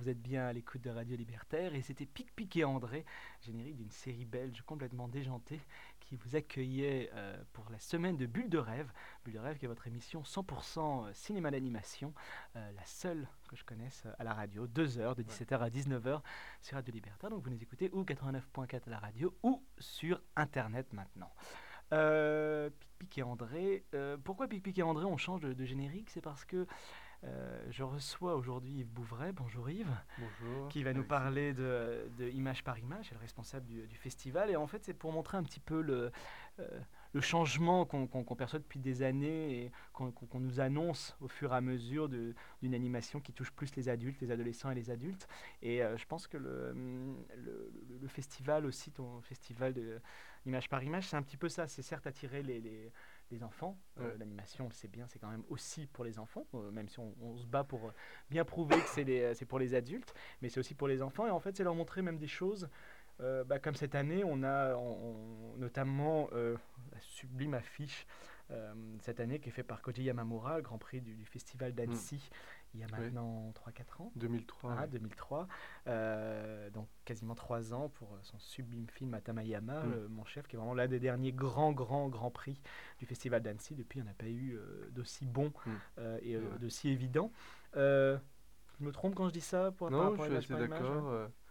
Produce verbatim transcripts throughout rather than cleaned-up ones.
vous êtes bien à l'écoute de Radio Libertaire et c'était Pic Pic et André, générique d'une série belge complètement déjantée qui vous accueillait euh, pour la semaine de Bulle de Rêve. Bulle de Rêve qui est votre émission cent pour cent cinéma d'animation, euh, la seule que je connaisse à la radio, deux heures de dix-sept heures à dix-neuf heures sur Radio Libertaire. Donc vous nous écoutez ou quatre-vingt-neuf point quatre à la radio ou sur Internet maintenant. Euh, Pic Pic et André, euh, pourquoi Pic Pic et André on change de, de générique? C'est parce que Euh, je reçois aujourd'hui Yves Bouvray. Bonjour Yves. Bonjour. Qui va nous Alexis. parler de, de Image par Image, c'est le responsable du, du festival. Et en fait, c'est pour montrer un petit peu le, euh, le changement qu'on, qu'on, qu'on perçoit depuis des années et qu'on, qu'on nous annonce au fur et à mesure de, d'une animation qui touche plus les adultes, les adolescents et les adultes. Et euh, je pense que le, le, le, le festival aussi, ton festival de Image par Image, c'est un petit peu ça. C'est certes attirer les, les, les enfants. Euh, Ouais. L'animation, on le sait bien, c'est quand même aussi pour les enfants, euh, même si on, on se bat pour bien prouver que c'est, les, c'est pour les adultes, mais c'est aussi pour les enfants. Et en fait, c'est leur montrer même des choses. Euh, bah, comme cette année, on a on, on, notamment euh, la sublime affiche euh, cette année qui est faite par Koji Yamamura, le Grand Prix du, du Festival d'Annecy, mmh. il y a maintenant oui. trois quatre ans. deux mille trois. Ah, ouais. deux mille trois. Euh, donc quasiment trois ans pour son sublime film Atamayama, mmh. le, mon chef, qui est vraiment l'un des derniers grands, grands, grands prix du Festival d'Annecy. Depuis, il n'y en a pas eu euh, d'aussi bon mmh. euh, et euh, ouais. d'aussi évident. Euh, je me trompe quand je dis ça pour, Non, par rapport je à suis Image assez par d'accord. Image, hein.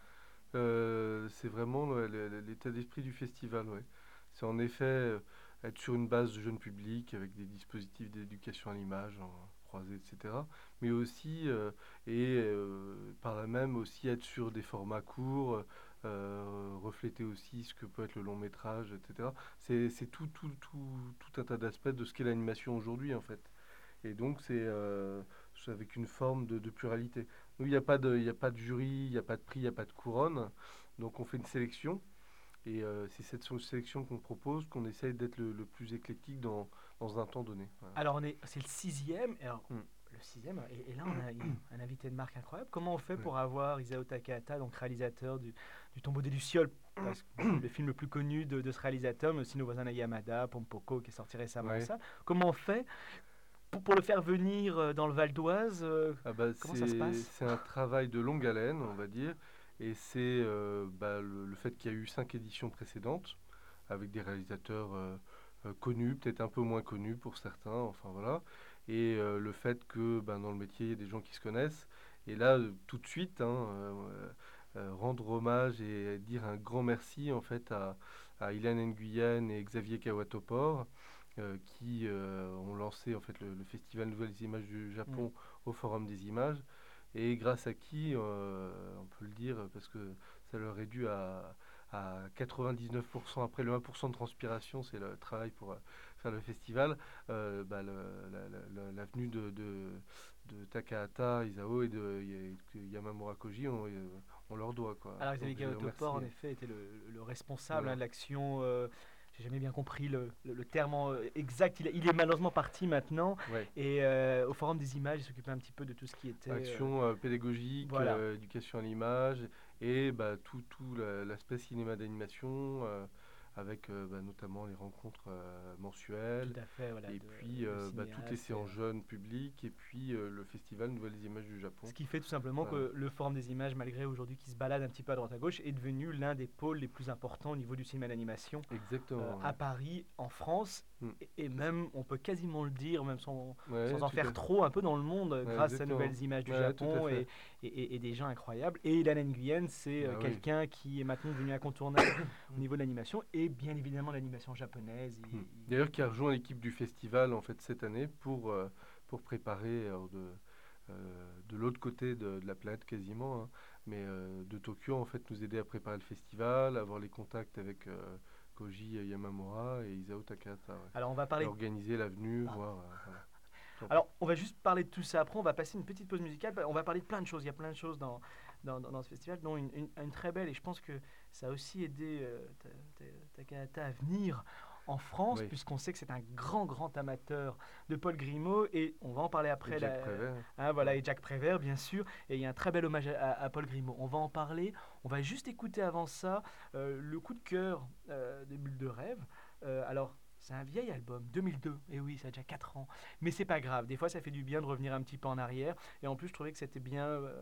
euh, c'est vraiment le, le, l'état d'esprit du festival. Ouais. C'est en effet euh, être sur une base de jeune public avec des dispositifs d'éducation à l'image en croisée, et cetera. Mais aussi, euh, et euh, par là même aussi être sur des formats courts, euh, refléter aussi ce que peut être le long métrage, et cetera. C'est, c'est tout, tout, tout, tout un tas d'aspects de ce qu'est l'animation aujourd'hui en fait. Et donc, c'est, euh, c'est avec une forme de, de pluralité. Nous, il n'y a pas de, il n'y a pas de jury, il n'y a pas de prix, il n'y a pas de couronne. Donc, on fait une sélection. Et euh, c'est cette sélection qu'on propose, qu'on essaye d'être le, le plus éclectique dans, dans un temps donné. Voilà. Alors, on est, c'est le sixième. Alors, Mm. le sixième, et, et là, on a un, un invité de marque incroyable. Comment on fait Ouais. pour avoir Isao Takahata, donc réalisateur du, du Tombeau des Lucioles, parce que c'est le film le plus connu de, de ce réalisateur, mais aussi Nos voisins Yamada, Pompoko, qui est sorti récemment. Ouais. Ça. Comment on fait pour, pour le faire venir dans le Val d'Oise, euh, ah bah, comment ça se passe? C'est un travail de longue haleine, on va dire. Et c'est euh, bah, le, le fait qu'il y a eu cinq éditions précédentes, avec des réalisateurs euh, euh, connus, peut-être un peu moins connus pour certains, enfin voilà. Et euh, le fait que bah, dans le métier, il y a des gens qui se connaissent. Et là, euh, tout de suite, hein, euh, euh, rendre hommage et dire un grand merci en fait à, à Ilan Nguyen et Xavier Kawatopor, euh, qui euh, ont lancé en fait le, le festival Nouvelles Images du Japon mmh. au Forum des Images, et grâce à qui, euh, on peut le dire, parce que ça leur est dû à, à quatre-vingt-dix-neuf pour cent, après le un pour cent de transpiration, c'est le travail pour euh, faire le festival, euh, bah, le, la, la, la venue de, de, de Takahata, Isao et de Yamamura Koji, on, on leur doit. Quoi. Alors Xavier Kawatopor, en effet, était le, le responsable voilà. hein, de l'action... Euh, j'ai jamais bien compris le, le, le terme exact. Il, il est malheureusement parti maintenant. Ouais. Et euh, au Forum des Images, il s'occupait un petit peu de tout ce qui était... Action euh, pédagogique, voilà. euh, éducation à l'image, et bah, tout, tout la, l'aspect cinéma d'animation, euh, avec euh, bah, notamment les rencontres euh, mensuelles. Tout à fait, voilà, et de, puis euh, bah, toutes les séances jeunes publiques, et puis euh, le festival Nouvelles Images du Japon. Ce qui fait tout simplement voilà. que le Forum des Images, malgré aujourd'hui qui se balade un petit peu à droite à gauche, est devenu l'un des pôles les plus importants au niveau du cinéma d'animation. Exactement. Euh, ouais. À Paris, en France, mm. et, et même, on peut quasiment le dire, même sans, ouais, sans en faire trop, un peu dans le monde, ouais, grâce exactement. à Nouvelles Images du ouais, Japon et, et, et des gens incroyables. Et Ilan Nguyen, c'est bah, quelqu'un oui. qui est maintenant devenu incontournable au niveau de l'animation, et bien évidemment l'animation japonaise. Mm. Il, D'ailleurs, il... qui a rejoint l'équipe du festival en fait cette année pour, euh, pour préparer alors, de... Euh, de l'autre côté de, de la planète quasiment, hein, mais euh, de Tokyo en fait nous aider à préparer le festival, avoir les contacts avec euh, Koji Yamamura et Isao Takahata. Ouais. Alors on va parler. Et organiser l'avenue, ah. voir. Euh, voilà. Alors, on va juste parler de tout ça après. On va passer une petite pause musicale. On va parler de plein de choses. Il y a plein de choses dans, dans, dans ce festival, dont une, une, une très belle. Et je pense que ça a aussi aidé euh, Takahata à venir en France, oui. puisqu'on sait que c'est un grand, grand amateur de Paul Grimaud. Et on va en parler après. Et Jacques Prévert. Hein, voilà, et Jacques Prévert, bien sûr. Et il y a un très bel hommage à, à Paul Grimaud. On va en parler. On va juste écouter avant ça euh, le coup de cœur euh, des Bulles de Rêve. Euh, alors, c'est un vieil album, deux mille deux, et oui, ça a déjà quatre ans. Mais c'est pas grave, des fois ça fait du bien de revenir un petit peu en arrière. Et en plus, je trouvais que c'était bien euh,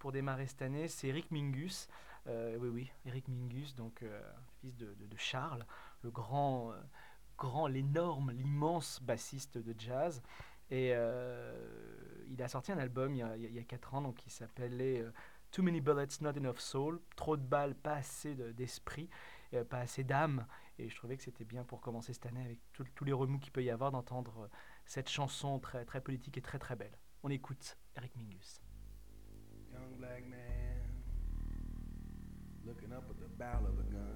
pour démarrer cette année, c'est Eric Mingus. Euh, oui, oui, Eric Mingus, donc euh, fils de, de- de Charles, le grand, euh, grand, l'énorme, l'immense bassiste de jazz. Et euh, il a sorti un album il y a, il y a quatre ans, donc qui s'appelait euh, Too Many Bullets, Not Enough Soul. Trop de balles, pas assez de- d'esprit, euh, pas assez d'âme. Et je trouvais que c'était bien pour commencer cette année avec tout- tous les remous qu'il peut y avoir d'entendre euh, cette chanson très, très politique et très très belle. On écoute Eric Mingus. Young black man looking up at the barrel of a gun,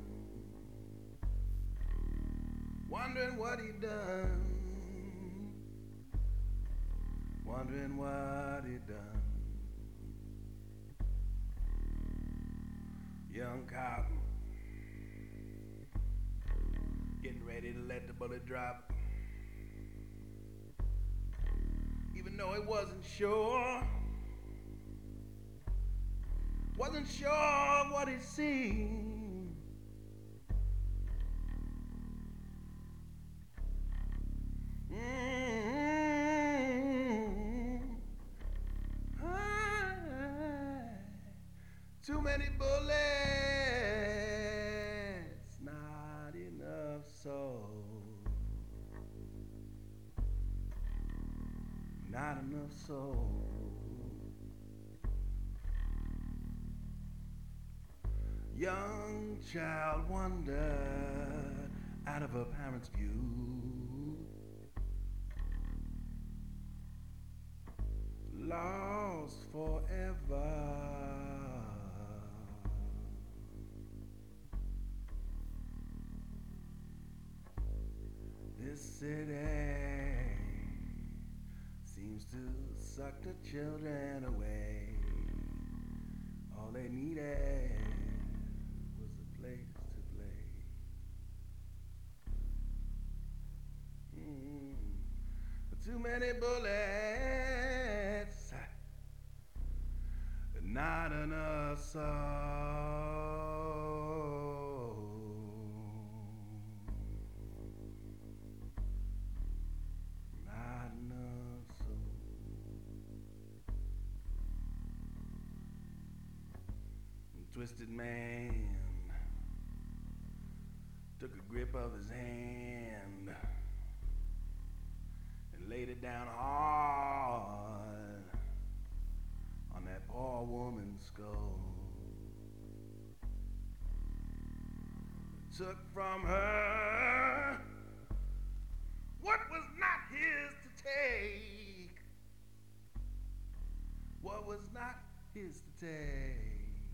wondering what he done, wondering what he done. Young cop getting ready to let the bullet drop, even though he wasn't sure. Wasn't sure what he'd seen. Mm-hmm. Ah, too many bullets, not enough soul. Not enough soul. Young child wandered out of her parents' view, lost forever. This city seems to suck the children away. All they needed was a place to play. Mm. Too many bullets, not enough soul. Not enough soul. Twisted man took a grip of his hand and laid it down hard on that poor woman's skull. Took from her what was not his to take. What was not his to take.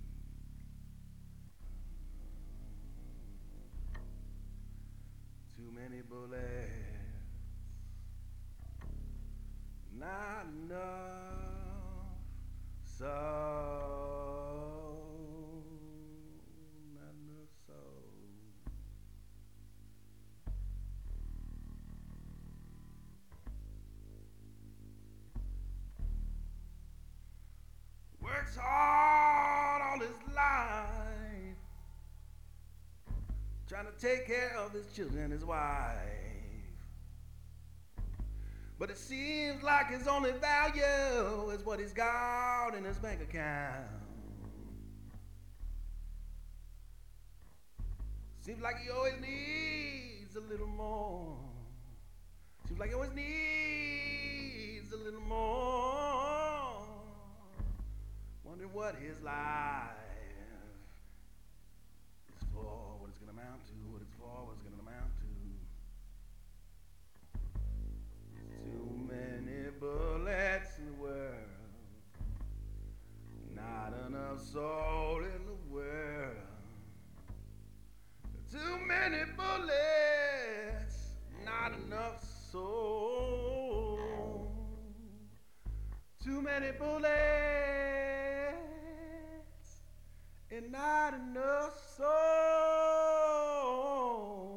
Too many bullets, not enough soul, not enough soul. Works hard all his life, trying to take care of his children and his wife. But it seems like his only value is what he's got in his bank account. Seems like he always needs a little more. Seems like he always needs a little more. Wondering what his life is for, what it's gonna amount to, what it's for, what it's gonna amount to. Too many bullets in the world, not enough soul in the world. Too many bullets, not enough soul. Too many bullets, and not enough soul.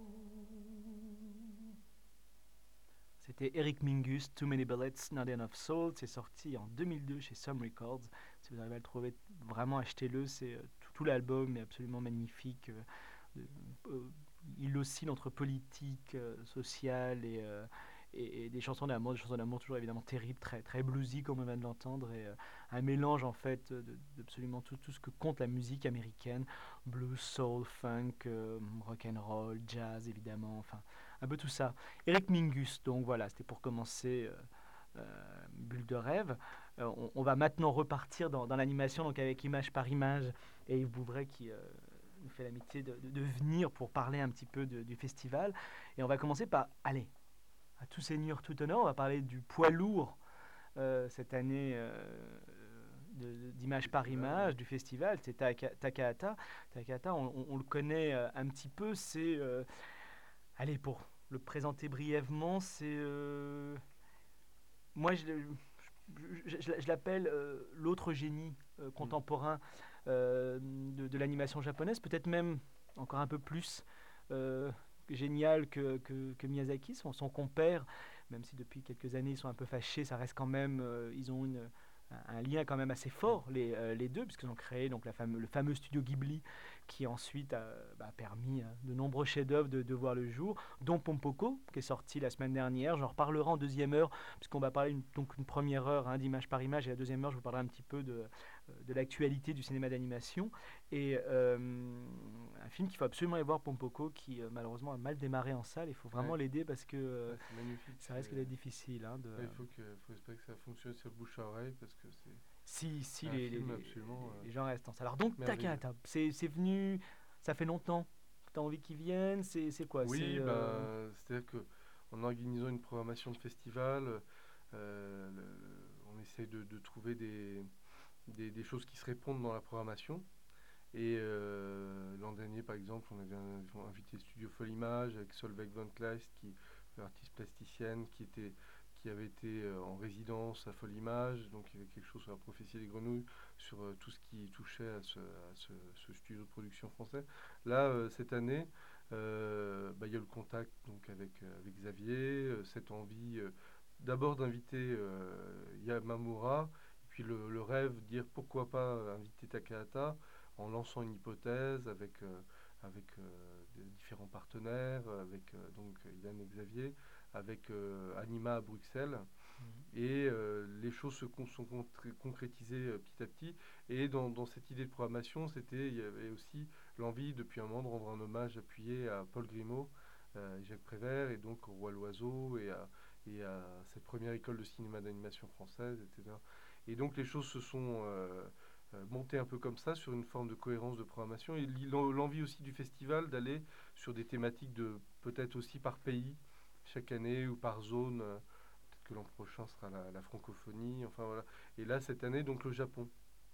C'était Eric Mingus, Too Many Bullets, Not Enough Soul. C'est sorti en deux mille deux chez Some Records. Si vous arrivez à le trouver, vraiment achetez-le. C'est, euh, tout, tout l'album est absolument magnifique. Euh, euh, euh, il oscille entre politique, euh, sociale et, euh, et, et des chansons d'amour, des chansons d'amour toujours évidemment terribles, très, très bluesy comme on vient de l'entendre, et euh, un mélange en fait de- d'absolument tout, tout ce que compte la musique américaine, blues, soul, funk, euh, rock and roll, jazz évidemment, enfin un peu tout ça. Eric Mingus, donc voilà, c'était pour commencer euh, euh, Bulle de rêve. Euh, on, on va maintenant repartir dans, dans l'animation, donc avec image par image, et Yves Bouvray qui euh, nous fait l'amitié de, de- de venir pour parler un petit peu de- du festival. Et on va commencer par, allez, à tout seigneur, tout honneur, on va parler du poids lourd euh, cette année euh, de- d'image par Festival, image ouais. du festival, c'est Taka- Takahata. Takahata, on, on- on le connaît euh, un petit peu, c'est, euh, allez, pour le présenter brièvement, c'est, euh, moi je, le- je- je- je l'appelle euh, l'autre génie euh, Mm. contemporain euh, de, de l'animation japonaise, peut-être même encore un peu plus euh, génial que, que- que Miyazaki, son, son compère, même si depuis quelques années ils sont un peu fâchés, ça reste quand même, euh, ils ont une, un, un lien quand même assez Mm. fort les, euh, les deux, puisqu'ils ont créé donc, la fameux, le fameux studio Ghibli qui ensuite a bah, permis à de nombreux chefs-d'œuvre de, de voir le jour, dont Pompoko, qui est sorti la semaine dernière. J'en reparlerai en deuxième heure, puisqu'on va parler une, donc une première heure hein, d'image par image, et la deuxième heure, je vous parlerai un petit peu de, de l'actualité du cinéma d'animation. Et euh, un film qu'il faut absolument aller voir, Pompoko, qui euh, malheureusement a mal démarré en salle. Il faut vraiment Ouais. l'aider parce que euh, Ouais, c'est magnifique. ça risque c'est- d'être difficile. Hein, de, Ouais, il faut que, faut espérer que ça fonctionne sur le bouche à oreille parce que c'est si c'est si un les, les, film les- absolument euh, les gens restent en salle. Alors donc, merveilleux. Takahata, c'est c'est venu, ça fait longtemps que tu as envie qu'il vienne. C'est c'est quoi c'est Oui, euh, ben, c'est-à-dire que en organisant une programmation de festival, euh, le- on essaie de, de trouver des, des, des choses qui se répondent dans la programmation. Et euh, l'an dernier, par exemple, on avait un- invité le studio Folle Image avec Solveig von Kleist, qui est artiste plasticienne, qui était qui avait été euh, en résidence à Folle Image, donc il y avait quelque chose sur la prophétie des grenouilles, sur euh, tout ce qui touchait à ce, à ce- ce studio de production français. Là, euh, cette année, euh, bah, il y a eu le contact donc avec, euh, avec Xavier, euh, cette envie euh, d'abord d'inviter euh, Yamamura, et puis le, le rêve, dire pourquoi pas inviter Takahata en lançant une hypothèse avec, euh, avec euh, des différents partenaires, avec euh, donc Yann et Xavier, avec euh, Anima à Bruxelles. Mhm. Et euh, les choses se con- sont contré- concrétisées euh, petit à petit. Et dans, dans cette idée de programmation, c'était, il y avait aussi l'envie depuis un moment de rendre un hommage appuyé à Paul Grimaud, euh, et Jacques Prévert, et donc au Roi l'Oiseau, et à, et à cette première école de cinéma d'animation française, et cetera. Et donc les choses se sont euh, euh, montées un peu comme ça, sur une forme de cohérence de programmation, et l'i- l'envie aussi du festival d'aller sur des thématiques de peut-être aussi par pays, chaque année, ou par zone. euh, Peut-être que l'an prochain sera la, la francophonie, enfin voilà. Et là, cette année, donc le Japon.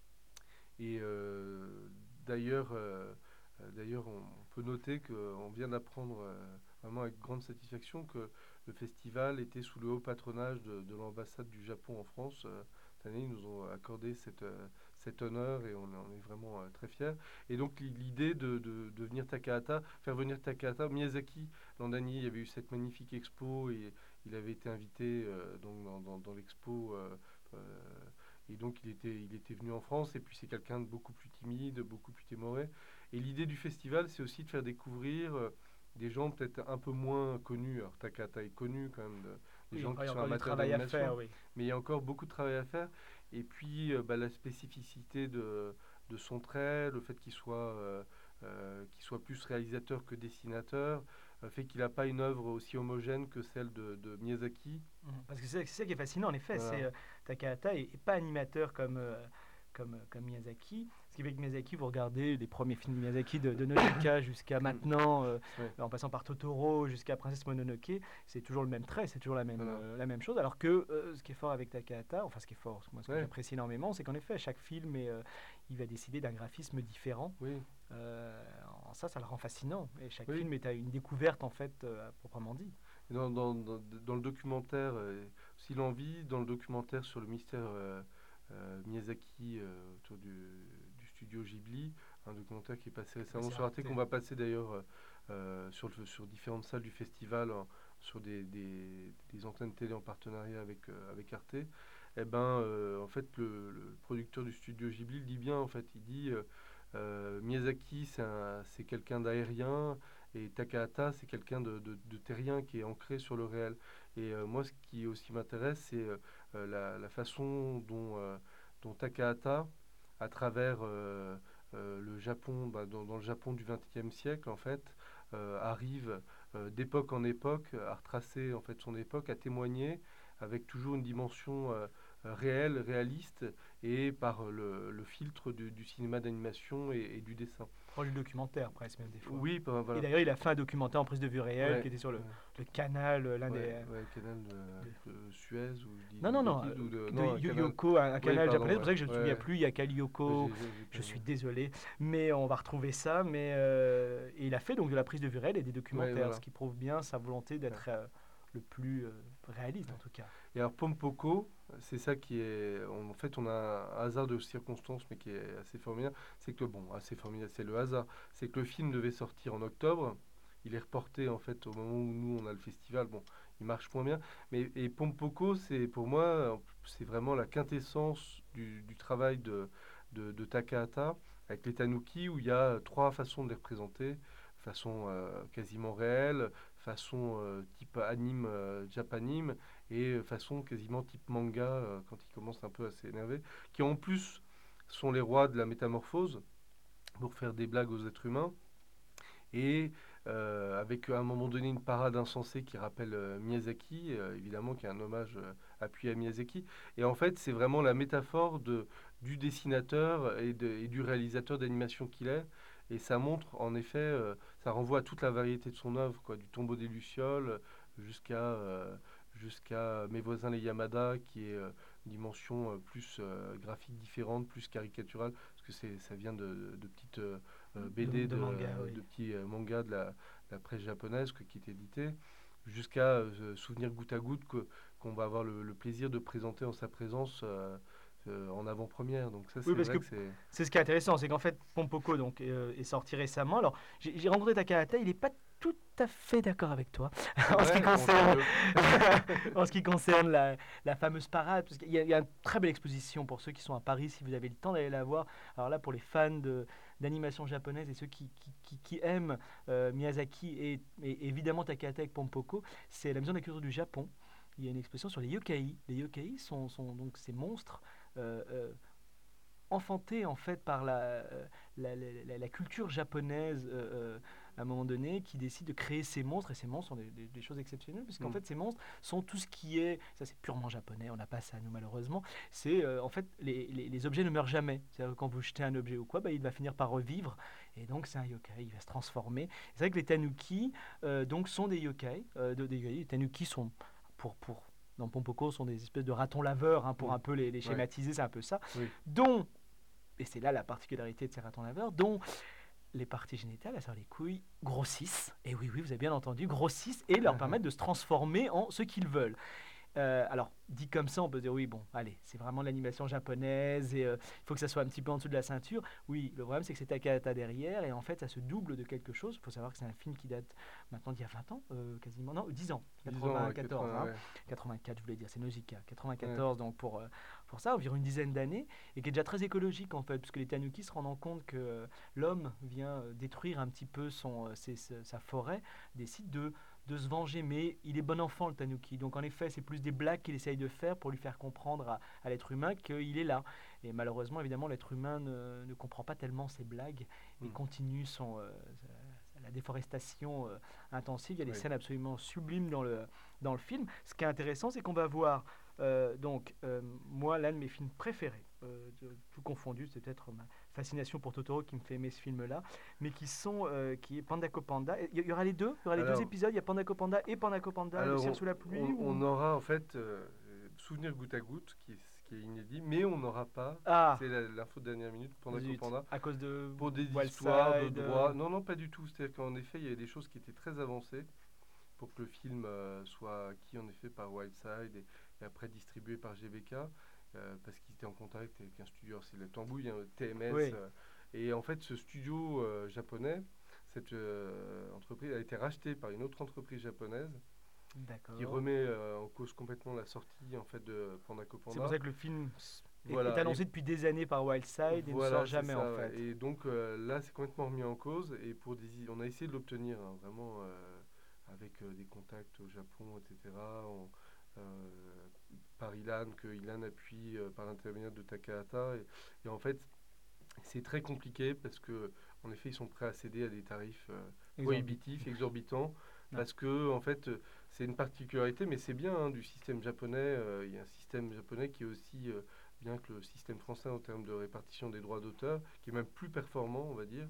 Et euh, d'ailleurs, euh, euh, d'ailleurs, on, on peut noter qu'on vient d'apprendre euh, vraiment avec grande satisfaction que le festival était sous le haut patronage de, de l'ambassade du Japon en France. Euh, cette année, ils nous ont accordé cette, euh, cet honneur et on, on est vraiment euh, très fiers. Et donc l'i- l'idée de, de, de venir Takahata, faire venir Takahata, Miyazaki, l'an dernier, il y avait eu cette magnifique expo et il avait été invité euh, donc dans, dans, dans l'expo. Euh, euh, et donc il était, il était venu en France, et puis c'est quelqu'un de beaucoup plus timide, beaucoup plus timoré. Et l'idée du festival, c'est aussi de faire découvrir euh, des gens peut-être un peu moins connus. Alors Takata est connu quand même, de- des Oui, gens encore, il qui y a sont encore du amateurs travail à d'animation, faire, oui. mais il y a encore beaucoup de travail à faire. Et puis euh, bah, la spécificité de, de son trait, le fait qu'il soit, euh, euh, qu'il soit plus réalisateur que dessinateur, euh, fait qu'il n'a pas une œuvre aussi homogène que celle de, de Miyazaki. Mhm. Parce que c'est c'est ça qui est fascinant, en effet. C'est Voilà. euh, Takahata est, est pas animateur comme, euh, comme, euh, comme Miyazaki. Ce qui fait que Miyazaki, vous regardez les premiers films de Miyazaki, de, de Nausicaa jusqu'à maintenant, euh, Ouais, en passant par Totoro jusqu'à Princesse Mononoke, c'est toujours le même trait, c'est toujours la même, voilà. euh, la même chose. Alors que euh, ce qui est fort avec Takahata, enfin ce qui est fort, moi ce que Ouais, j'apprécie énormément, c'est qu'en effet, chaque film, est, euh, il va décider d'un graphisme différent. oui, Euh, en ça, ça le rend fascinant. Et chaque oui. film est à une découverte, en fait, euh, à proprement dit. Et Dans, dans, dans, dans le documentaire, euh, aussi l'envie, dans le documentaire sur le mystère euh, euh, Miyazaki euh, autour du, du studio Ghibli, un documentaire qui est passé Qui est récemment passé à sur Arte, Arte. qu'on va passer d'ailleurs euh, euh, sur, le- sur différentes salles du festival, hein, sur des, des, des antennes télé en partenariat avec, euh, avec Arte. Et ben, euh, en fait, le, le producteur du studio Ghibli le dit bien, en fait, il dit euh, euh, Miyazaki, c'est un- c'est quelqu'un d'aérien, Et Takahata, c'est quelqu'un de, de, de terrien qui est ancré sur le réel. Et euh, moi, ce qui aussi m'intéresse, c'est euh, euh, la, la façon dont, euh, dont Takahata, à travers euh, euh, le Japon, bah, dans, dans le Japon du vingtième siècle, en fait, euh, arrive euh, d'époque en époque à retracer en fait son époque, à témoigner avec toujours une dimension euh, euh, réelle, réaliste, et par le, le filtre du, du cinéma d'animation et, et du dessin. Proche du documentaire, presque, même des fois. Oui, bah, Et voilà. d'ailleurs, il a fait un documentaire en prise de vue réelle Ouais, qui était sur le, ouais, le canal, euh, l'un des. ouais, euh, ouais, canal de, de- de Suez ou dis Non, une non, non, bêtise, euh, ou de de non un Yo- canal. Yoko, un, un Oui, canal japonais. pardon, C'est pour ouais, ça que je ne me souviens ouais. plus. Il y a quel Ouais, Yoko. j'ai- j'ai- j'ai pas Je suis vu. désolé, mais on va retrouver ça. Mais euh, et il a fait donc de la prise de vue réelle et des Ouais, documentaires, ce voilà. qui prouve bien sa volonté Ouais, d'être euh, le plus euh, réaliste ouais. en tout cas. Et alors Pompoko, c'est ça qui est, en fait, on a un hasard de circonstances, mais qui est assez formidable. C'est que bon, assez formidable, c'est le hasard. C'est que le film devait sortir en octobre. Il est reporté en fait au moment où nous on a le festival. Bon, il marche moins bien. Mais et Pompoko, c'est pour moi, c'est vraiment la quintessence du, du travail de, de, de Takahata avec les tanuki, où il y a trois façons de les représenter, façon euh, quasiment réelle, façon euh, type anime, euh, japanime, et euh, façon quasiment type manga euh, quand ils commencent un peu à s'énerver, qui en plus sont les rois de la métamorphose pour faire des blagues aux êtres humains, et euh, avec à un moment donné une parade insensée qui rappelle euh, Miyazaki, euh, évidemment, qui est un hommage euh, appuyé à Miyazaki. Et en fait, c'est vraiment la métaphore de, du dessinateur et, de, et du réalisateur d'animation qu'il est. Et ça montre, en effet, euh, ça renvoie à toute la variété de son œuvre, quoi, du Tombeau des Lucioles jusqu'à euh, jusqu'à Mes voisins les Yamada, qui est euh, une dimension euh, plus euh, graphique différente, plus caricaturale, parce que c'est, ça vient de, de petites euh, euh, De, B D, de de, manga, oui. de petits euh, mangas de la, la presse japonaise que- qui est édité, jusqu'à euh, Souvenir goutte à goutte que, qu'on va avoir le, le plaisir de présenter en sa présence euh, euh, en avant-première. Donc ça, Oui, c'est parce que vrai que c'est... c'est ce qui est intéressant, c'est qu'en fait, Pompoko donc, euh, est sorti récemment. Alors, j'ai j'ai rencontré Takahata, il n'est pas tout à fait d'accord avec toi C'est en ce qui vrai, bon, tant concerne, mieux. en ce qui concerne la, la fameuse parade. Parce qu'il y, a- il y a une très belle exposition pour ceux qui sont à Paris, si vous avez le temps d'aller la voir. Alors là, pour les fans de, d'animation japonaise et ceux qui, qui, qui- qui aiment euh, Miyazaki et, et évidemment Takahata avec Pompoko, c'est la Maison de la culture du Japon. Il y a une exposition sur les yokai. Les yokai sont, sont donc ces monstres. euh, euh, enfanté en fait par la, euh, la, la- la- la culture japonaise euh, euh, à un moment donné qui décide de créer ces monstres et ces monstres sont des, des- des choses exceptionnelles puisqu'en Mm. fait ces monstres sont tout ce qui est ça c'est purement japonais on n'a pas ça nous malheureusement c'est euh, en fait les, les- les objets ne meurent jamais c'est-à-dire que quand vous jetez un objet ou quoi bah, il va finir par revivre et donc c'est un yokai il va se transformer c'est vrai que les tanuki euh, donc sont des yokai euh, de- des yokai. Les tanuki sont pour pour dans Pompoko sont des espèces de ratons laveurs hein, pour Mm. un peu les, les Ouais, schématiser c'est un peu ça oui. dont et c'est là la particularité de ces ratons laveurs, dont les parties génitales, à savoir les couilles, grossissent. Et oui, oui, vous avez bien entendu, grossissent et leur permettent de se transformer en ce qu'ils veulent. Euh, alors, dit comme ça, on peut se dire oui, bon, allez, c'est vraiment de l'animation japonaise et euh, il faut que ça soit un petit peu en dessous de la ceinture. Oui, le problème, c'est que c'est Takahata derrière et en fait, ça se double de quelque chose. Il faut savoir que c'est un film qui date maintenant d'il y a vingt ans, euh, quasiment, non, dix ans, dix ans, ouais, quatre-vingt-quatorze, quatre-vingts, hein, ouais. quatre-vingt-quatre, je voulais dire, c'est Nausicaa, Ouais. quatre-vingt-quatorze, donc pour, euh, pour ça, environ une dizaine d'années, et qui est déjà très écologique en fait, puisque les Tanuki se rendant compte que euh, l'homme vient euh, détruire un petit peu son, euh, ses- ses- sa forêt, décide de de se venger, mais il est bon enfant le Tanuki. Donc en effet, c'est plus des blagues qu'il essaye de faire pour lui faire comprendre à, à l'être humain qu'il est là. Et malheureusement, évidemment, l'être humain ne, ne comprend pas tellement ces blagues et Mm. continue son, euh, sa- la déforestation euh, intensive. Il y a des Oui. scènes absolument sublimes dans le, dans le film. Ce qui est intéressant, c'est qu'on va voir, euh, donc, euh, moi, l'un de mes films préférés, euh, de- tout confondu, c'est peut-être ma fascination pour Totoro qui me fait aimer ce film-là, mais qui sont, euh, qui est Pandako Panda. Il y, y aura les deux, il y aura les deux Alors, épisodes. Il y a Pandako Panda et Pandako Panda, le alors ciel on, sous la pluie. on- on Ou... aura en fait euh, Souvenir goutte à goutte, qui est, qui est inédit, mais on n'aura pas, Ah, c'est la- l'info de dernière minute, Panda zut, Panda, à cause de pour des Wild histoires de Side, droit. euh, Non, non, pas du tout. C'est-à-dire qu'en effet, il y a des choses qui étaient très avancées pour que le film euh, soit acquis en effet par Wildside et, et après distribué par G V K, euh, parce qu'ils étaient en contact avec un studio, c'est le Tambouille, hein, T M S. Oui. euh, et en fait, ce studio euh, japonais, cette euh, entreprise a été rachetée par une autre entreprise japonaise qui D'accord. remet euh, en cause complètement la sortie en fait de Pandako C'est pour Panda. ça que le film s- est, Voilà. est annoncé depuis des années par Wildside et ne Voilà, sort c'est jamais ça, en ouais. fait. Et donc euh, là, c'est complètement remis en cause. Et pour des, on a essayé de l'obtenir, hein, vraiment euh, avec euh, des contacts au Japon, et cetera. On- euh, par Ilan, que Ilan appuie euh, par l'intermédiaire de Takahata. Et, et en fait, c'est très compliqué parce que, en effet, ils sont prêts à céder à des tarifs euh, prohibitifs, Exorbitant. exorbitants, Ouais. parce que, en fait, euh, c'est une particularité, mais c'est bien hein, du système japonais. euh, Il y a un système japonais qui est aussi euh, bien que le système français en termes de répartition des droits d'auteur, qui est même plus performant, on va dire.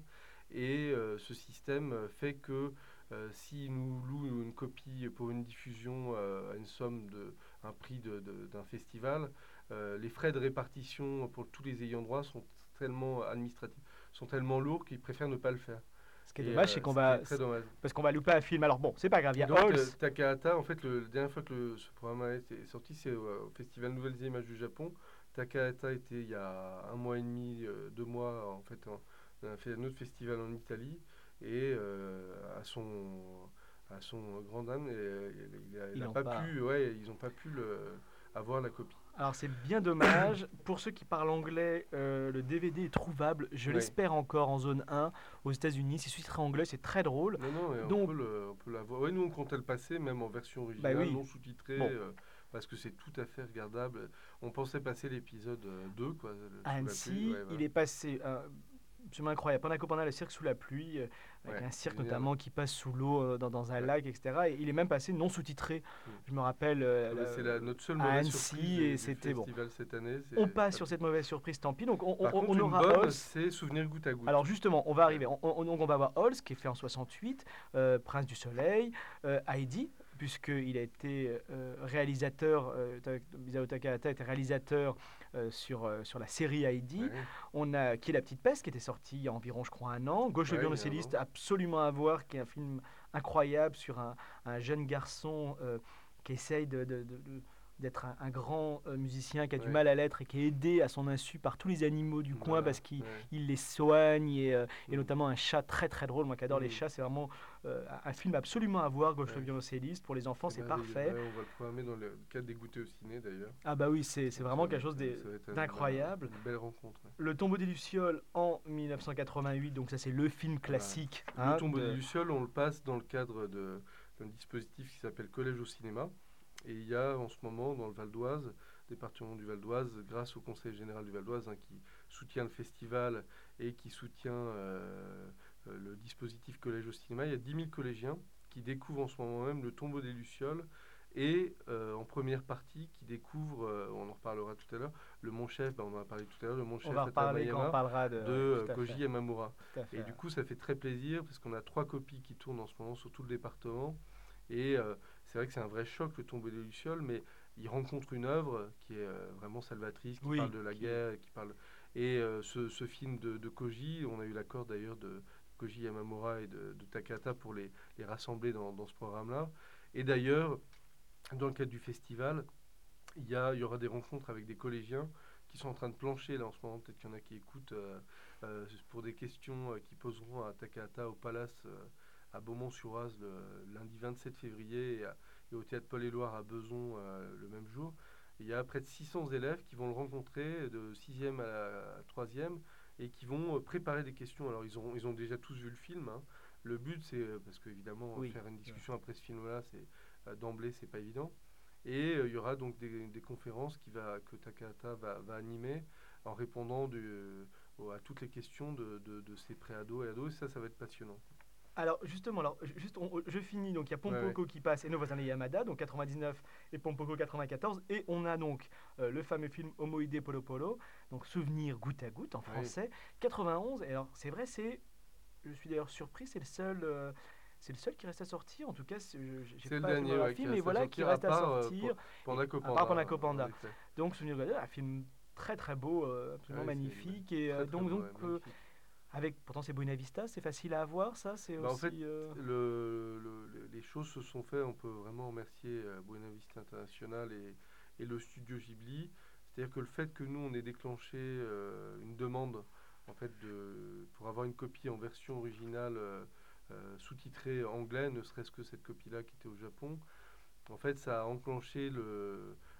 Et euh, ce système euh, fait que euh, s'ils nous louent une copie pour une diffusion euh, à une somme de un prix de- de- d'un festival, euh, les frais de répartition pour tous les ayants droit sont tellement administratifs, sont tellement lourds qu'ils préfèrent ne pas le faire. Ce qui est Et dommage, c'est euh, qu'on ce qui est va. très dommage. Parce qu'on va louper un film. Alors bon, c'est pas grave, il y Et a donc, Halls. euh, Takahata, en fait, le, la dernière fois que le- ce programme a été sorti, c'est euh, au Festival Nouvelles Images du Japon. Takahata était il y a un mois et demi, euh, deux mois, en fait, en- on a fait un autre festival en Italie. Et euh, à son, à son grand dame, et, il, il a- il Ils a n'ont pas pas. pu, ouais, ils n'ont pas pu le, avoir la copie. Alors c'est bien dommage. Pour ceux qui parlent anglais, euh, le D V D est trouvable, je Oui. l'espère encore en zone un aux États-Unis. C'est sous-titré anglais, c'est très drôle. Non, non, et on Donc, peut le, on peut l'avoir. Oui, nous on comptait le passer, même en version bah originale, oui. non sous-titrée, Bon, euh, parce que c'est tout à fait regardable. On pensait passer l'épisode euh, deux, quoi, le- à sous la pluie. Annecy, Ouais, il voilà. est passé euh, absolument incroyable. Pendant qu'on a le cirque sous la pluie, euh, avec Ouais, un c'est cirque génial. notamment qui passe sous l'eau euh, dans, dans un Ouais. lac, et cetera. Et il est même passé non sous-titré. Mm. Je me rappelle euh, Ah bah, c'est la, la- notre seule à mauvaise surprise Annecy du, et du c'était bon. festival cette année. On C'est passe pas sur du cette tout. mauvaise surprise, tant pis. Donc on, Par on- contre, on une aura bonne, Halls. c'est Souvenir goutte à goutte. Alors justement, on va Ouais. arriver. On, on- donc on va voir Halls, qui est fait en soixante-huit, euh, Prince du Soleil, euh, Heidi, puisqu'il a été euh, réalisateur, euh, Ta- Isao Takahata était réalisateur euh, sur, euh, sur la série Heidi. Ouais, On a Qui est la petite peste, qui était sorti il y a environ, je crois, un an. Gauche le ouais, il y a un violoncelliste, an. absolument à voir, qui est un film incroyable sur un, un jeune garçon euh, qui essaye de... de- de- de- d'être un, un grand euh, musicien qui a du Ouais, mal à l'être et qui est aidé à son insu par tous les animaux du coin voilà. parce qu'il Ouais. il les soigne et, euh, et Mm. notamment un chat très très drôle. Moi qui adore les Mm. chats, c'est vraiment euh, un film absolument à voir. Gauche le Ouais. violoncelliste pour les enfants, C'est c'est merveilleux. parfait. Ouais, on va le programmer dans le cadre des goûters au ciné d'ailleurs. Ah bah oui, c'est c'est Donc ça vraiment va quelque être, chose euh, d'e- ça va être une, d'incroyable. une belle rencontre. Ouais. Le Tombeau des Lucioles en mille neuf cent quatre-vingt-huit, donc ça c'est le film Voilà. classique. Le hein, tombeau de- des Lucioles, on le passe dans le cadre de- d'un dispositif qui s'appelle Collège au cinéma. Et il y a en ce moment dans le Val d'Oise, département du Val d'Oise, grâce au Conseil général du Val d'Oise, hein, qui soutient le festival et qui soutient euh, euh, le dispositif Collège au cinéma, il y a dix mille collégiens qui découvrent en ce moment même le tombeau des Lucioles et euh, en première partie qui découvrent, euh, on en reparlera tout à l'heure, le Mon Chef, ben on en a parlé tout à l'heure, le Mon On Chef va reparler quand on Atamayama parlera de, de ouais, euh, tout à Koji fait, Yamamura. tout à fait. Et du coup, ça fait très plaisir parce qu'on a trois copies qui tournent en ce moment sur tout le département. Et euh, c'est vrai que c'est un vrai choc, le tombeau des Lucioles, mais il rencontre une œuvre qui est euh, vraiment salvatrice, qui Oui, parle de la qui- guerre, qui parle. Et euh, ce, ce film de, de Koji, on a eu l'accord d'ailleurs de Koji Yamamura et de, de Takahata pour les, les rassembler dans, dans ce programme-là. Et d'ailleurs, dans le cadre du festival, il y, a, il y aura des rencontres avec des collégiens qui sont en train de plancher là en ce moment. Peut-être qu'il y en a qui écoutent euh, euh, pour des questions euh, qui poseront à Takahata au Palace euh, à Beaumont-sur-Oise le lundi vingt-sept février et, à- et au Théâtre Paul-Éluard à Beson euh, le même jour. Et il y a près de six cents élèves qui vont le rencontrer de sixième à la troisième et qui vont euh, préparer des questions. Alors ils ont, ils ont déjà tous vu le film. Hein. Le but c'est, euh, parce qu'évidemment Oui. faire une discussion après ce film-là, c'est euh, d'emblée c'est pas évident. Et euh, il y aura donc des, des conférences qui va, que Takahata va, va animer en répondant du, euh, à toutes les questions de, de, de ces préados et ados. Et ça, ça va être passionnant. Alors justement, alors, ju- juste, on- je finis, donc il y a Ouais, ouais. Pompoko qui passe et Nos voisins les Yamada, donc quatre-vingt-dix-neuf et Pompoko quatre-vingt-quatorze, et on a donc euh, le fameux film Homoïdé Polo Polo, donc Souvenir goutte à goutte en Oui. français, quatre-vingt-onze, et alors c'est vrai, c'est, je suis d'ailleurs surpris, c'est le seul... euh, c'est le seul qui reste à sortir, en tout cas, c'est- je- j'ai C'est le pas dernier le ouais, qui film, mais reste à voilà, qui sortir, à reste à part euh, sortir, Panda et- Copanda. à part Panda en Copanda. effet. Donc Souvenir goutte à goutte, un film très très beau, euh, absolument Ouais, c'est magnifique, et très, euh, très donc, beau, donc ouais, euh, magnifique. avec, pourtant c'est Buena Vista, c'est facile à avoir, ça, c'est Bah, en aussi... fait, euh, le, le- le- les choses se sont faites. On peut vraiment remercier euh, Buena Vista International et, et le studio Ghibli. C'est-à-dire que le fait que nous, on ait déclenché euh, une demande en fait, de, pour avoir une copie en version originale euh, euh, sous-titrée anglais, ne serait-ce que cette copie-là qui était au Japon, en fait, ça a enclenché le,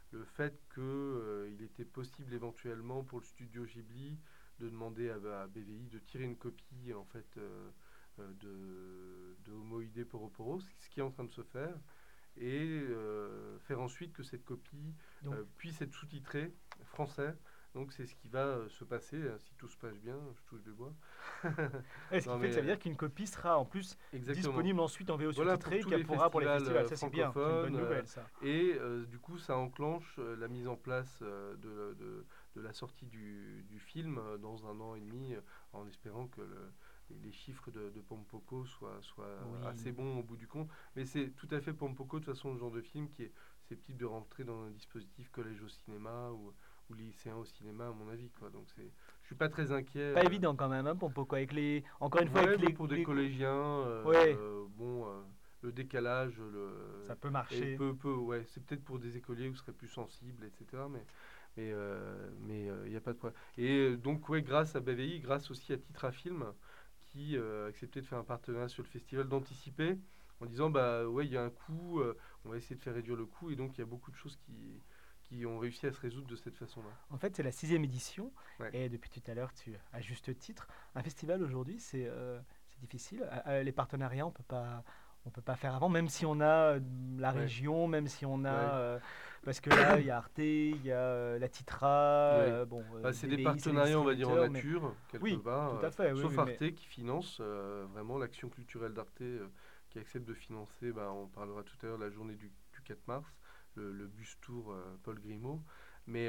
le fait qu'il euh, était possible éventuellement pour le studio Ghibli de demander à, à B V I de tirer une copie en fait euh, euh, de, de Homo Idé Poroporos, ce qui est en train de se faire, et euh, faire ensuite que cette copie Donc, euh, puisse être sous-titrée français. Donc c'est ce qui va euh, se passer, euh, si tout se passe bien, je touche du bois. ouais, ce qui Non fait que mais ça veut euh, dire qu'une copie sera en plus exactement. disponible ensuite en V O Voilà pour sous-titré, tous qu'elle les pourra pour les festivals festivals. euh, Ça, c'est bien, c'est une bonne francophones. euh, nouvelle, ça. et euh, du coup, ça enclenche euh, la mise en place euh, de, de- de la sortie du, du film euh, dans un an et demi, euh, en espérant que le- les, les chiffres de, de Pompoko soient, soient Oui. assez bons au bout du compte. Mais c'est tout à fait Pompoko, de toute façon, le genre de film qui est susceptible de rentrer dans un dispositif collège au cinéma ou, ou lycéen au cinéma, à mon avis, quoi. Donc c'est, je suis pas très inquiet. Pas euh, évident quand même, hein, Pompoko, avec les... Encore une fois, Ouais, avec bah, les... pour des les- collégiens, Ouais, euh, bon, euh, le décalage, ça le, peut et marcher. peu, peu, ouais, c'est peut-être pour des écoliers où ce serait plus sensible, et cetera. Mais, mais, euh, mais il n'y a pas de problème. Et euh, donc, ouais, grâce à B V I, grâce aussi à Titra Film, qui euh, a accepté de faire un partenariat sur le festival, d'anticiper, en disant, bah ouais, il y a un coût, euh, on va essayer de faire réduire le coût, et donc il y a beaucoup de choses qui, qui ont réussi à se résoudre de cette façon-là. En fait, c'est la sixième édition, Ouais. et depuis tout à l'heure, tu à juste titre, un festival aujourd'hui, c'est euh, c'est difficile. Euh, euh, les partenariats, on peut pas, on peut pas faire avant, même si on a euh, la Ouais, région, même si on a, ouais, euh, parce que là, il y a Arte, il y a euh, la Titra, ouais. euh, bon, Bah, euh, c'est des B V I, c'est les partenariats, on va dire, en distributeurs, mais nature, quelque oui, part, tout euh, à fait, oui, sauf oui, mais Arte qui finance euh, vraiment l'action culturelle d'Arte, euh, qui accepte de financer, bah, on parlera tout à l'heure, la journée du, du quatre mars, le, le bus tour euh, Paul Grimaud. Mais,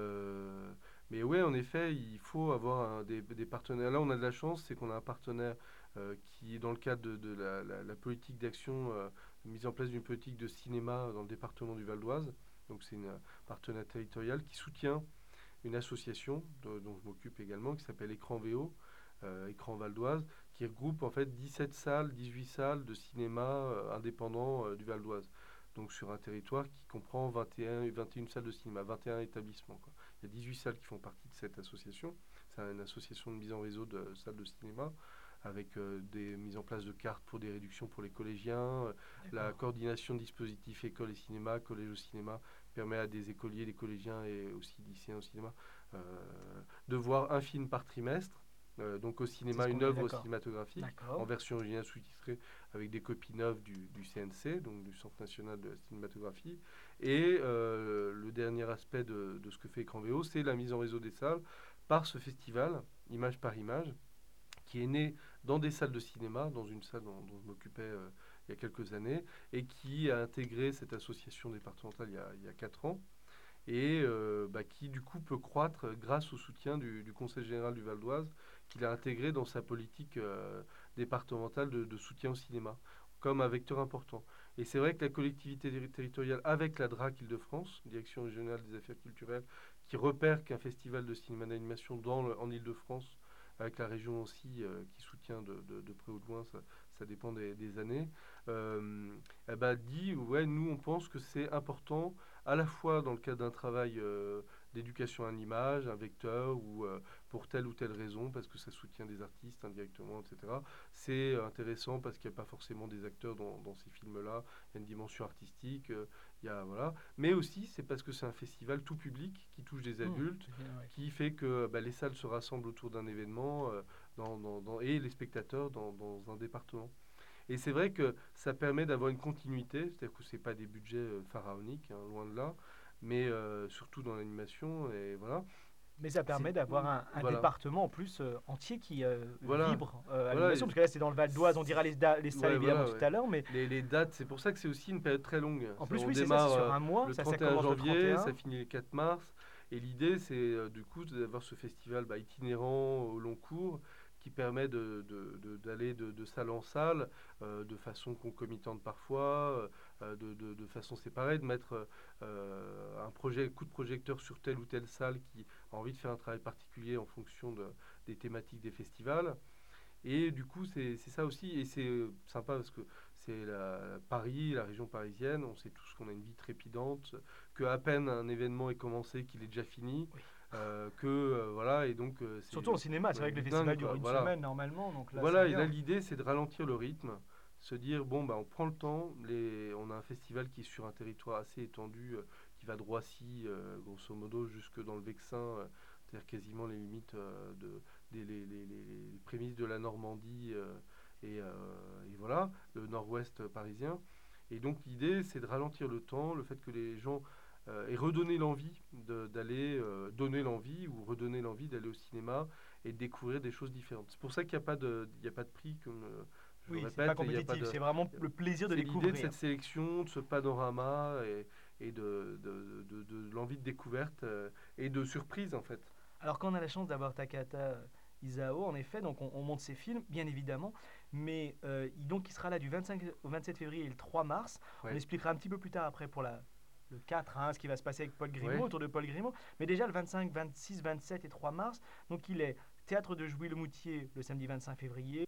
euh, mais ouais, en effet, il faut avoir un- des, des partenaires. Là, on a de la chance, c'est qu'on a un partenaire euh, qui est dans le cadre de, de la, la- la politique d'action, euh, mise en place d'une politique de cinéma dans le département du Val d'Oise. Donc c'est un partenaire territorial qui soutient une association de- dont je m'occupe également qui s'appelle Écran V O, euh, Écran Val d'Oise, qui regroupe en fait dix-sept salles, dix-huit salles de cinéma euh, indépendant euh, du Val d'Oise. Donc sur un territoire qui comprend vingt et un et vingt et une salles de cinéma, vingt et un établissements, quoi. Il y a dix-huit salles qui font partie de cette association. C'est une association de mise en réseau de salles de cinéma avec euh, des mises en place de cartes pour des réductions pour les collégiens, euh, la d'accord. coordination de dispositifs école et cinéma, collège au cinéma, permet à des écoliers, des collégiens et aussi lycéens au cinéma euh, de voir un film par trimestre. Euh, donc au C'est cinéma, ce qu'on une est œuvre d'accord. cinématographique en D'accord. version originale sous-titrée avec des copies neuves du, du C N C, donc du Centre national de la cinématographie. Et euh, le dernier aspect de, de ce que fait Écran V O, c'est la mise en réseau des salles par ce festival, image par image, qui est né dans des salles de cinéma, dans une salle dont, dont je m'occupais euh, il y a quelques années, et qui a intégré cette association départementale il y a, il y a quatre ans, et euh, bah, qui du coup peut croître grâce au soutien du, du Conseil général du Val d'Oise, qu'il a intégré dans sa politique euh, départementale de, de soutien au cinéma, comme un vecteur important. Et c'est vrai que la collectivité terri- territoriale, avec la D R A C Île-de-France, Direction régionale des affaires culturelles, qui repère qu'un festival de cinéma d'animation dans le- en Île-de-France, avec la région aussi euh, qui soutient de, de- de près ou de loin, ça, ça dépend des, des années, euh, eh ben, dit, ouais, nous on pense que c'est important à la fois dans le cadre d'un travail euh, d'éducation à l'image, un vecteur, ou euh, pour telle ou telle raison, parce que ça soutient des artistes indirectement, et cetera. C'est intéressant parce qu'il n'y a pas forcément des acteurs dans, dans ces films-là, il y a une dimension artistique, euh, il y a, voilà. Mais aussi, c'est parce que c'est un festival tout public qui touche des Hmm, adultes, c'est bien, ouais. qui fait que bah, les salles se rassemblent autour d'un événement euh, dans, dans- dans- et les spectateurs dans, dans un département. Et c'est vrai que ça permet d'avoir une continuité, c'est-à-dire que c'est pas des budgets euh, pharaoniques, hein, loin de là, mais euh, surtout dans l'animation, et voilà. Mais ça C'est, permet d'avoir un, un voilà, département en plus euh, entier qui euh, voilà, vibre euh, à voilà, l'animation, et parce que là c'est dans le Val d'Oise, on dira les, da- les salles ouais, évidemment voilà, tout ouais. à l'heure, mais Les, les dates, c'est pour ça que c'est aussi une période très longue. en Ça, plus on oui c'est ça, c'est démarre sur euh, un mois, le ça, ça trente et un commence le janvier, trente et un. ça finit le quatre mars, et l'idée c'est euh, du coup d'avoir ce festival bah, itinérant au long cours qui permet de, de- de- d'aller de, de salle en salle, euh, de façon concomitante parfois, euh, de, de- de façon séparée, de mettre euh, un projet, coup de projecteur sur telle ou telle salle qui a envie de faire un travail particulier en fonction de- des thématiques des festivals. Et du coup, c'est c'est ça aussi. Et c'est euh, sympa parce que c'est la, Paris, la région parisienne. On sait tous qu'on a une vie trépidante, que à peine un événement est commencé, qu'il est déjà fini. Oui. euh, que euh, voilà, et donc euh, c'est Surtout au cinéma, on c'est a vrai une que les vie de dingue, festivals durent quoi. une Voilà. semaine normalement, donc là c'est Voilà, et là bien. l'idée c'est de ralentir le rythme, se dire bon bah on prend le temps, les, on a un festival qui est sur un territoire assez étendu, euh, qui va de Roissy, euh, grosso modo, jusque dans le Vexin, euh, c'est-à-dire quasiment les limites euh, de, des les, les, les, les prémices de la Normandie euh, et, euh, et voilà, le nord-ouest parisien. Et donc l'idée, c'est de ralentir le temps, le fait que les gens euh, aient redonné l'envie de- d'aller, euh, donner l'envie ou redonner l'envie d'aller au cinéma et de découvrir des choses différentes. C'est pour ça qu'il n'y a pas de, il y a pas de prix, comme euh, je le Oui, c'est pas répète, et il n'y a pas compétitif, de, c'est vraiment le plaisir de c'est l'idée de découvrir. cette sélection, de ce panorama et, et de, de, de- de- de l'envie de découverte euh, et de surprise en fait. Alors quand on a la chance d'avoir Takata Isao, en effet, donc on, on monte ses films, bien évidemment, mais euh, il, donc il sera là du vingt-cinq au vingt-sept février et le trois mars. On Ouais. expliquera un petit peu plus tard après pour la, le quatre, hein, ce qui va se passer avec Paul Grimaud, Ouais. autour de Paul Grimaud. Mais déjà le vingt-cinq, vingt-six, vingt-sept et trois mars, donc il est Théâtre de Jouy-le-Moutier le samedi vingt-cinq février.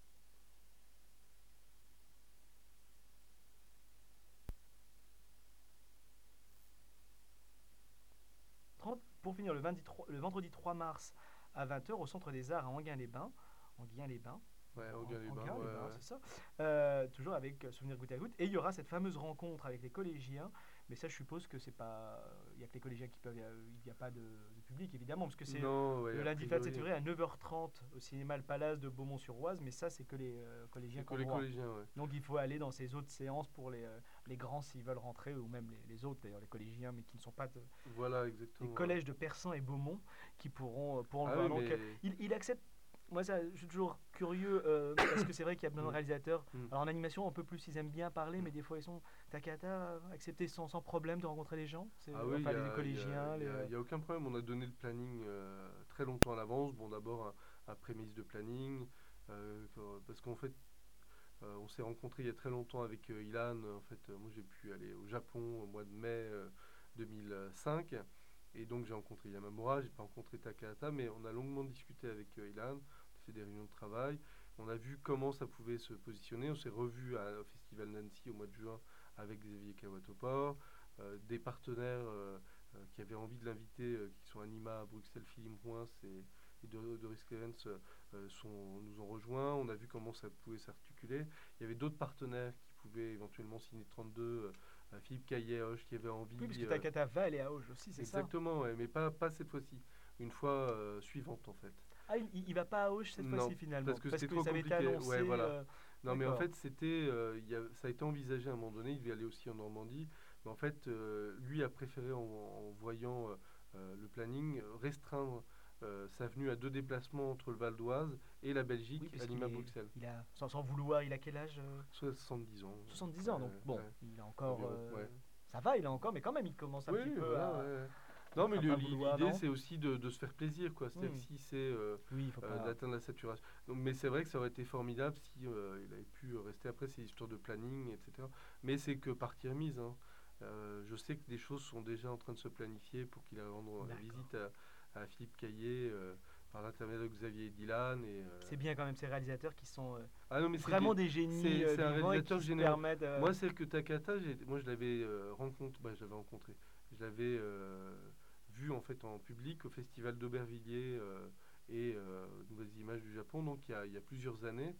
trente, pour finir le, vingt-trois le vendredi trois mars à vingt heures au Centre des Arts à Anguin-les-Bains. Anguin-les-Bains. Ouais, En, Anguin les en Bains, gain, les ouais, bains, ouais. c'est ça. Euh, toujours avec euh, Souvenir goutte à goutte. Et il y aura cette fameuse rencontre avec les collégiens. Mais ça, je suppose que c'est pas. Il y a que les collégiens qui peuvent. Il n'y a pas de, de public, évidemment, parce que c'est Non, ouais, le a lundi priori, vingt-sept février à neuf heures trente au cinéma Le Palace de Beaumont-sur-Oise. Mais ça, c'est que les euh, collégiens c'est qui que ont les droit. collégiens, ouais. Donc il faut aller dans ces autres séances pour les, euh, les grands s'ils veulent rentrer, ou même les, les autres, d'ailleurs, les collégiens, mais qui ne sont pas de- Voilà, des exactement. Ouais. collèges de Persan et Beaumont qui pourront, euh, pourront le Ah voir. oui, Donc euh, mais. il, il accepte. Moi, ça, je suis toujours curieux euh, parce que c'est vrai qu'il y a plein de Mm, réalisateurs. mm. Alors en animation, un peu plus, ils aiment bien parler, mais des fois ils sont Takata euh, accepter sans, sans problème de rencontrer les gens. C'est, Ah oui, il enfin, y les, les a, il y a- collégiens. il Les, y a- euh, il y a aucun problème. On a donné le planning euh, très longtemps à l'avance. Bon, d'abord un, un prémisse de planning, euh, que- parce qu'en fait, euh, on s'est rencontré il y a très longtemps avec euh, Ilan. En fait, euh, moi j'ai pu aller au Japon au mois de mai euh, deux mille cinq, et donc j'ai rencontré Yamamura. J'ai pas rencontré Takahata, mais on a longuement discuté avec euh, Ilan. On a fait des réunions de travail. On a vu comment ça pouvait se positionner. On s'est revu à- au Festival Nancy au mois de juin avec Xavier Kawatopor, euh, des partenaires euh, euh, qui avaient envie de l'inviter, euh, qui sont Anima, Bruxelles Film Rouen et, et de, Doris Clevens, euh, sont, nous ont rejoints. On a vu comment ça pouvait s'articuler. Il y avait d'autres partenaires qui pouvaient éventuellement signer trente-deux, euh, Philippe Caillet, Hoche, qui avait envie. Oui, parce que euh, Takata va aller à Auge aussi, c'est ça. exactement, ouais, mais pas, pas cette fois-ci. Une fois euh, suivante en fait. Ah, il, il va pas à Auge cette Non, fois-ci finalement, parce que parce c'était que trop ça avait été compliqué. annoncé. Ouais, voilà. euh, Non, mais en D'accord. fait, c'était, euh, il y a- ça a été envisagé à un moment donné. Il devait aller aussi en Normandie, mais en fait, euh, lui a préféré, en, en voyant euh, euh, le planning, euh, restreindre euh, sa venue à deux déplacements entre le Val d'Oise et la Oui, Belgique, parce à qu'il Lima, est, Bruxelles. il a, sans, sans vouloir, il a quel âge euh, soixante-dix ans. soixante-dix Ouais, ans, donc bon, ouais, il a encore. environ, euh, ouais. Ça va, il a encore, mais quand même, il commence un Oui, petit peu voilà, à, ouais. Non, mais peut-être à le- pas l'i- vouloir, l'idée, non. c'est aussi de, de se faire plaisir, quoi. C'est-à-dire que Hmm. si c'est euh, Oui, il faut euh, pas. d'atteindre la saturation. Donc, mais c'est vrai que ça aurait été formidable si euh, il avait pu rester après ces histoires de planning, et cetera. Mais c'est que partie remise, hein. Euh, je sais que des choses sont déjà en train de se planifier pour qu'il aille rendre la D'accord. visite à, à Philippe Caillet euh, par l'intermédiaire de Xavier Dylan. Et, euh, C'est bien quand même ces réalisateurs qui sont euh, Ah non, mais c'est vraiment des- des génies c'est euh, c'est un vivants et réalisateur qui se généreux. permettent. euh, Moi, celle que Takata, j'ai- moi je l'avais euh, rencontré, bah, je l'avais rencontré, je l'avais euh, vu en fait en public au festival d'Aubervilliers euh, et euh, Nouvelles Images du Japon, donc il y a, il y a plusieurs années.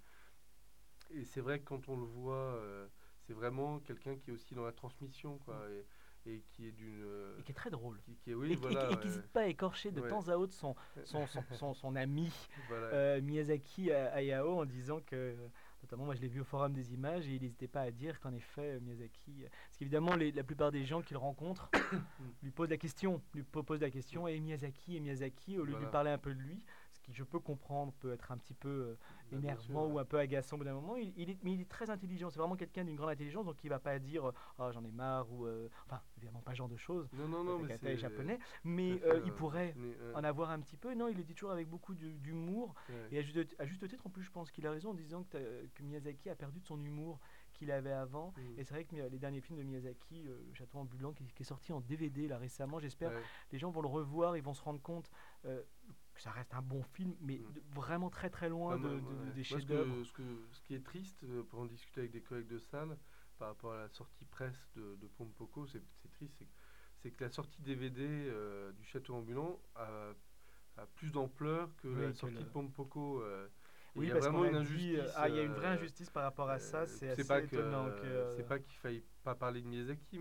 Et c'est vrai que quand on le voit, euh, c'est vraiment quelqu'un qui est aussi dans la transmission, quoi, et, et qui est d'une, euh, et qui est très drôle. qui, qui est, oui, Et, et- voilà, et qui ouais, n'hésite pas à écorcher de ouais, temps à autre son, son, son, son, son ami voilà, euh, Miyazaki euh, Hayao en disant que, notamment moi je l'ai vu au Forum des Images, et il n'hésitait pas à dire qu'en effet euh, Miyazaki, euh, parce qu'évidemment les- la plupart des gens qu'il rencontre lui posent la question, lui po- posent la question, et Miyazaki, et Miyazaki, au lieu de lui voilà. parler un peu de lui, ce qui je peux comprendre peut être un petit peu euh, Bah, bien sûr, énervant ou ouais. un peu agaçant au bout d'un moment, il, il est, mais il est très intelligent, c'est vraiment quelqu'un d'une grande intelligence, donc il va pas dire oh j'en ai marre, ou euh, enfin évidemment pas ce genre de choses, Non, non, euh, non, mais Takahata est c'est japonais, tout à mais fait euh, il euh, pourrait raffiné, ouais, en avoir un petit peu. Non, il le dit toujours avec beaucoup de- d'humour. ouais. Et à juste, à juste titre, en plus, je pense qu'il a raison en disant que, t'as- que Miyazaki a perdu de son humour qu'il avait avant. Mm. Et c'est vrai que Mi- les derniers films de Miyazaki, euh, Le Château ambulant, qui, qui est sorti en D V D là récemment, j'espère, Ouais. les gens vont le revoir, ils vont se rendre compte euh, que ça reste un bon film, mais Mm. de- vraiment très très loin Ah, de, moi- de- moi, de- ouais. des Moi, ce, chefs-d'œuvre. que, ce, que, ce qui est triste, euh, pour en discuter avec des collègues de salle, par rapport à la sortie presse de, de Pompoko, c'est c'est triste, c'est que, c'est que la sortie D V D euh, du Château ambulant a, a plus d'ampleur que Oui, la que sortie le- de Pompoko. euh, et il Oui, y a parce qu'on vraiment a une dit, euh, injustice. ah, il y a une vraie euh, injustice par rapport à ça, euh, c'est c'est assez pas que étonnant que. euh, c'est pas qu'il faille pas parler de Miyazaki, mais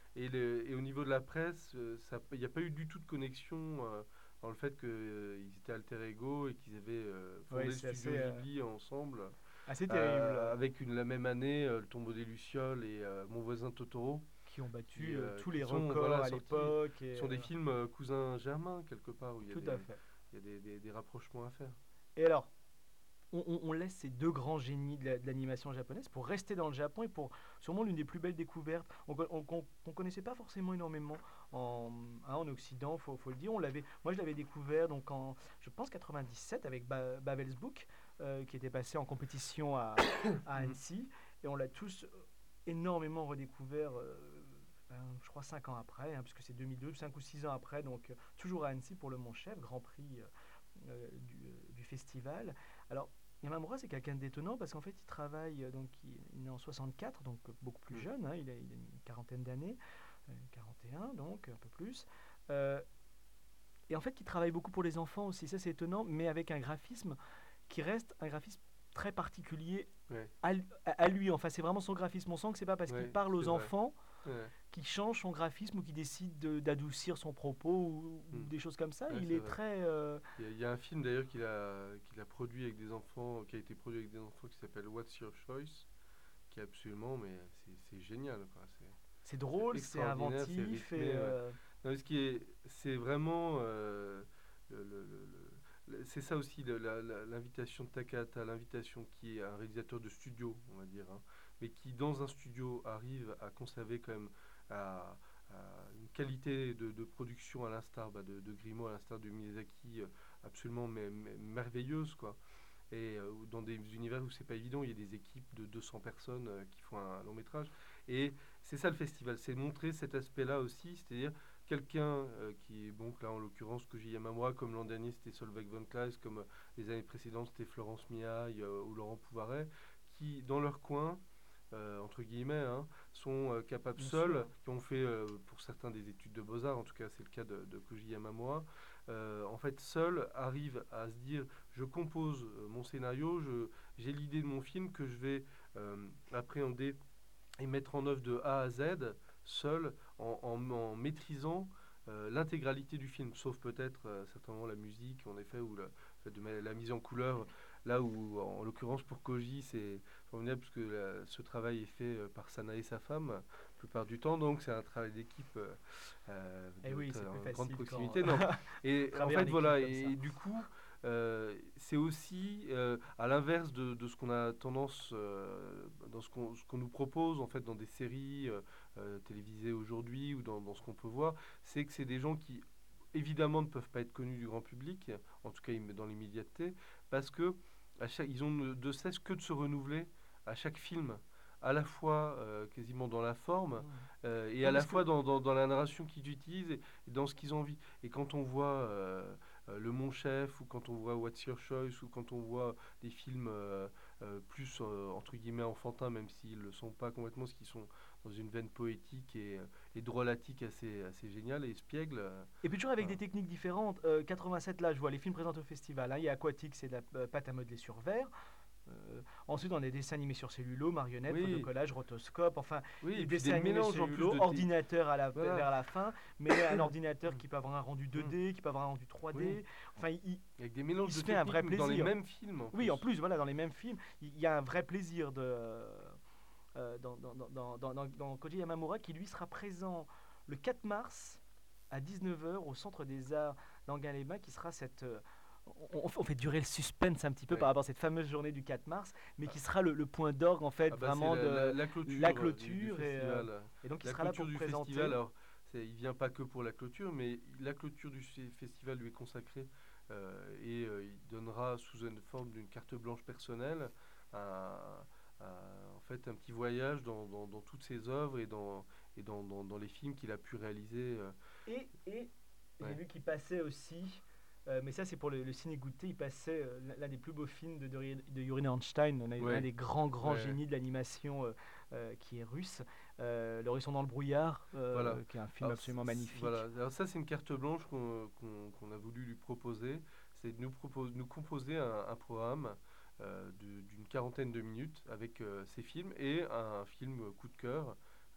Et, le, et au niveau de la presse, euh, ça- il n'y a pas eu du tout de connexion euh, dans le fait qu'ils étaient alter ego et qu'ils avaient euh, fondé Ouais, le c'est studio assez, euh, Ghibli ensemble, assez terrible. euh, euh, avec une, la même année euh, Le Tombeau des Lucioles et euh, Mon voisin Totoro, qui ont qui, battu euh, euh, tous qui les sont records voilà, à sortis, l'époque. qui Et, sont des euh, films euh, cousins germains, quelque part, où il y a tout à des, fait. il y a des, des- des rapprochements à faire. Et alors, on, on- on laisse ces deux grands génies de la- de l'animation japonaise pour rester dans le Japon et pour sûrement l'une des plus belles découvertes. On co- on- qu'on qu'on connaissait pas forcément énormément en, hein, en Occident, faut, faut le dire. On l'avait, moi, je l'avais découvert donc en, je pense, quatre-vingt-dix-sept avec ba Babel's Book, euh, qui était passé en compétition à, à Mhm. Annecy. Et on l'a tous euh, énormément redécouvert. euh, ben, je crois cinq ans après, hein, puisque c'est deux mille deux, cinq ou six ans après, donc euh, toujours à Annecy pour le Mon Chef, Grand Prix euh, euh, du, euh, du festival. Alors, Yamamura, c'est quelqu'un d'étonnant parce qu'en fait, il travaille, euh, donc il est né en soixante-quatre, donc euh, beaucoup plus Mhm. jeune, hein, il, a, il a une quarantaine d'années, euh, quarante et un donc, un peu plus. Euh, et en fait, il travaille beaucoup pour les enfants aussi, ça c'est étonnant, mais avec un graphisme qui reste un graphisme très particulier Ouais, à, l- à- à lui. Enfin, c'est vraiment son graphisme. On sent que c'est pas parce qu'il ouais, parle c'est aux vrai. enfants Ouais, qu'il change son graphisme ou qu'il décide de- d'adoucir son propos ou, ou mhm. des choses comme ça. Ouais, Il c'est est vrai. très... euh, Il y, a il y a un film d'ailleurs qu'il a, qu'il a produit avec des enfants, qui a été produit avec des enfants, qui s'appelle What's Your Choice, qui est absolument, mais c'est c'est génial, quoi. C'est c'est c'est drôle, c'est extraordinaire, c'est inventif et... rythmé, ouais. euh, Non, mais ce qui est, c'est vraiment, euh, le- le- le- le- le- c'est ça aussi le- la- la- l'invitation de Takahata, l'invitation qui est un réalisateur de studio, on va dire, hein, mais qui dans un studio arrive à conserver quand même à, à une qualité de, de production à l'instar bah, de, de Grimaud, à l'instar de Miyazaki, euh, absolument mais- mais merveilleuse, quoi. Et euh, dans des univers où c'est pas évident, il y a des équipes de deux cents personnes euh, qui font un long métrage. Et c'est ça le festival, c'est montrer cet aspect-là aussi, c'est-à-dire quelqu'un euh, qui est, bon, là en l'occurrence Koji Yamamura, comme l'an dernier c'était Solveig von Kleist, comme euh, les années précédentes c'était Florence Miaille euh, ou Laurent Pouvaret, qui dans leur coin, euh, entre guillemets, hein, sont euh, capables bien seuls, sûr. qui ont fait euh, pour certains des études de beaux-arts, en tout cas c'est le cas de, de Koji Yamamura, euh, en fait seuls arrivent à se dire je compose euh, mon scénario, je, j'ai l'idée de mon film que je vais euh, appréhender et mettre en œuvre de A à Z, seul, en, en- en maîtrisant euh, l'intégralité du film, sauf peut-être euh, certainement la musique, en effet, ou la, fait de la mise en couleur, là où, en, l'occurrence, pour Koji, c'est formidable, parce que la- ce travail est fait euh, par Sanae, sa femme, la plupart du temps, donc c'est un travail d'équipe euh, euh, Et de oui, très- c'est plus en grande facile quand proximité. Non. Et en travailler en fait, équipe voilà, comme ça. et du coup, euh, c'est aussi euh, à l'inverse de, de ce qu'on a tendance, euh, dans ce qu'on, ce qu'on nous propose en fait dans des séries euh, euh, télévisées aujourd'hui ou dans, dans ce qu'on peut voir, c'est que c'est des gens qui évidemment ne peuvent pas être connus du grand public, en tout cas im- dans l'immédiateté, parce que à chaque, ils ont ne- de cesse que de se renouveler à chaque film, à la fois euh, quasiment dans la forme Mm. euh, et Oui, à la parce que fois dans, dans- dans la narration qu'ils utilisent et, et dans ce qu'ils ont envie. Et quand on voit euh, euh, Le Mon Chef, ou quand on voit What's Your Choice, ou quand on voit des films euh, euh, plus euh, entre guillemets enfantins, même s'ils ne le sont pas complètement, parce qu'ils sont dans une veine poétique et, euh, et drôlatique assez, assez géniale et espiègle. euh, Et puis toujours avec des voilà. techniques différentes. Euh, quatre-vingt-sept, là, je vois les films présentés au festival, hein. Il y a Aquatique, c'est de la euh, pâte à modeler sur verre. Euh, ensuite, on a des dessins animés sur cellulo, marionnettes, Oui, photocollage, rotoscope, enfin, oui, des et puis des dessins animés mélanges en plus cellulo, de... thé- ordinateur à la, Voilà. vers la fin, mais un ordinateur Mm, qui peut avoir un rendu deux mm, D, qui peut avoir un rendu trois oui, D. Enfin, il, avec des il mélanges de se fait un techniques vrai dans les plaisir. mêmes films en Oui, en plus. plus, voilà, dans les mêmes films, il y a un vrai plaisir de, euh, dans, dans, dans, dans, dans, dans- dans Koji Yamamura qui lui sera présent le quatre mars à dix-neuf heures au Centre des Arts d'Angalema, qui sera cette... euh, on, on fait durer le suspense un petit peu Ouais. par rapport à cette fameuse journée du quatre mars, mais qui sera le, le point d'orgue en fait Ah bah c'est vraiment la, la- de la clôture, la euh, du, du clôture et, euh, festival. et donc il La sera là clôture pour du présenter. festival, alors c'est, il vient pas que pour la clôture, mais la clôture du fe- festival lui est consacrée euh, et euh, il donnera sous une forme d'une carte blanche personnelle un, un- en fait un petit voyage dans, dans- dans toutes ses œuvres et dans, et dans, dans- dans les films qu'il a pu réaliser. euh. Et, et j'ai Ouais. vu qu'il passait aussi, euh, mais ça c'est pour le, le ciné goûter, il passait euh, l'un l'un des plus beaux films de, de, de Yuri Einstein, on a Ouais. un des grands grands Ouais. génies de l'animation euh, euh, qui est russe, euh, L'horizon dans le brouillard, euh, Voilà. qui est un film Alors, absolument c- magnifique. voilà. Alors ça, c'est une carte blanche qu'on qu'on- qu'on a voulu lui proposer. C'est de nous, propose, nous composer un, un programme euh, de- d'une quarantaine de minutes avec euh, ces films et un film coup de cœur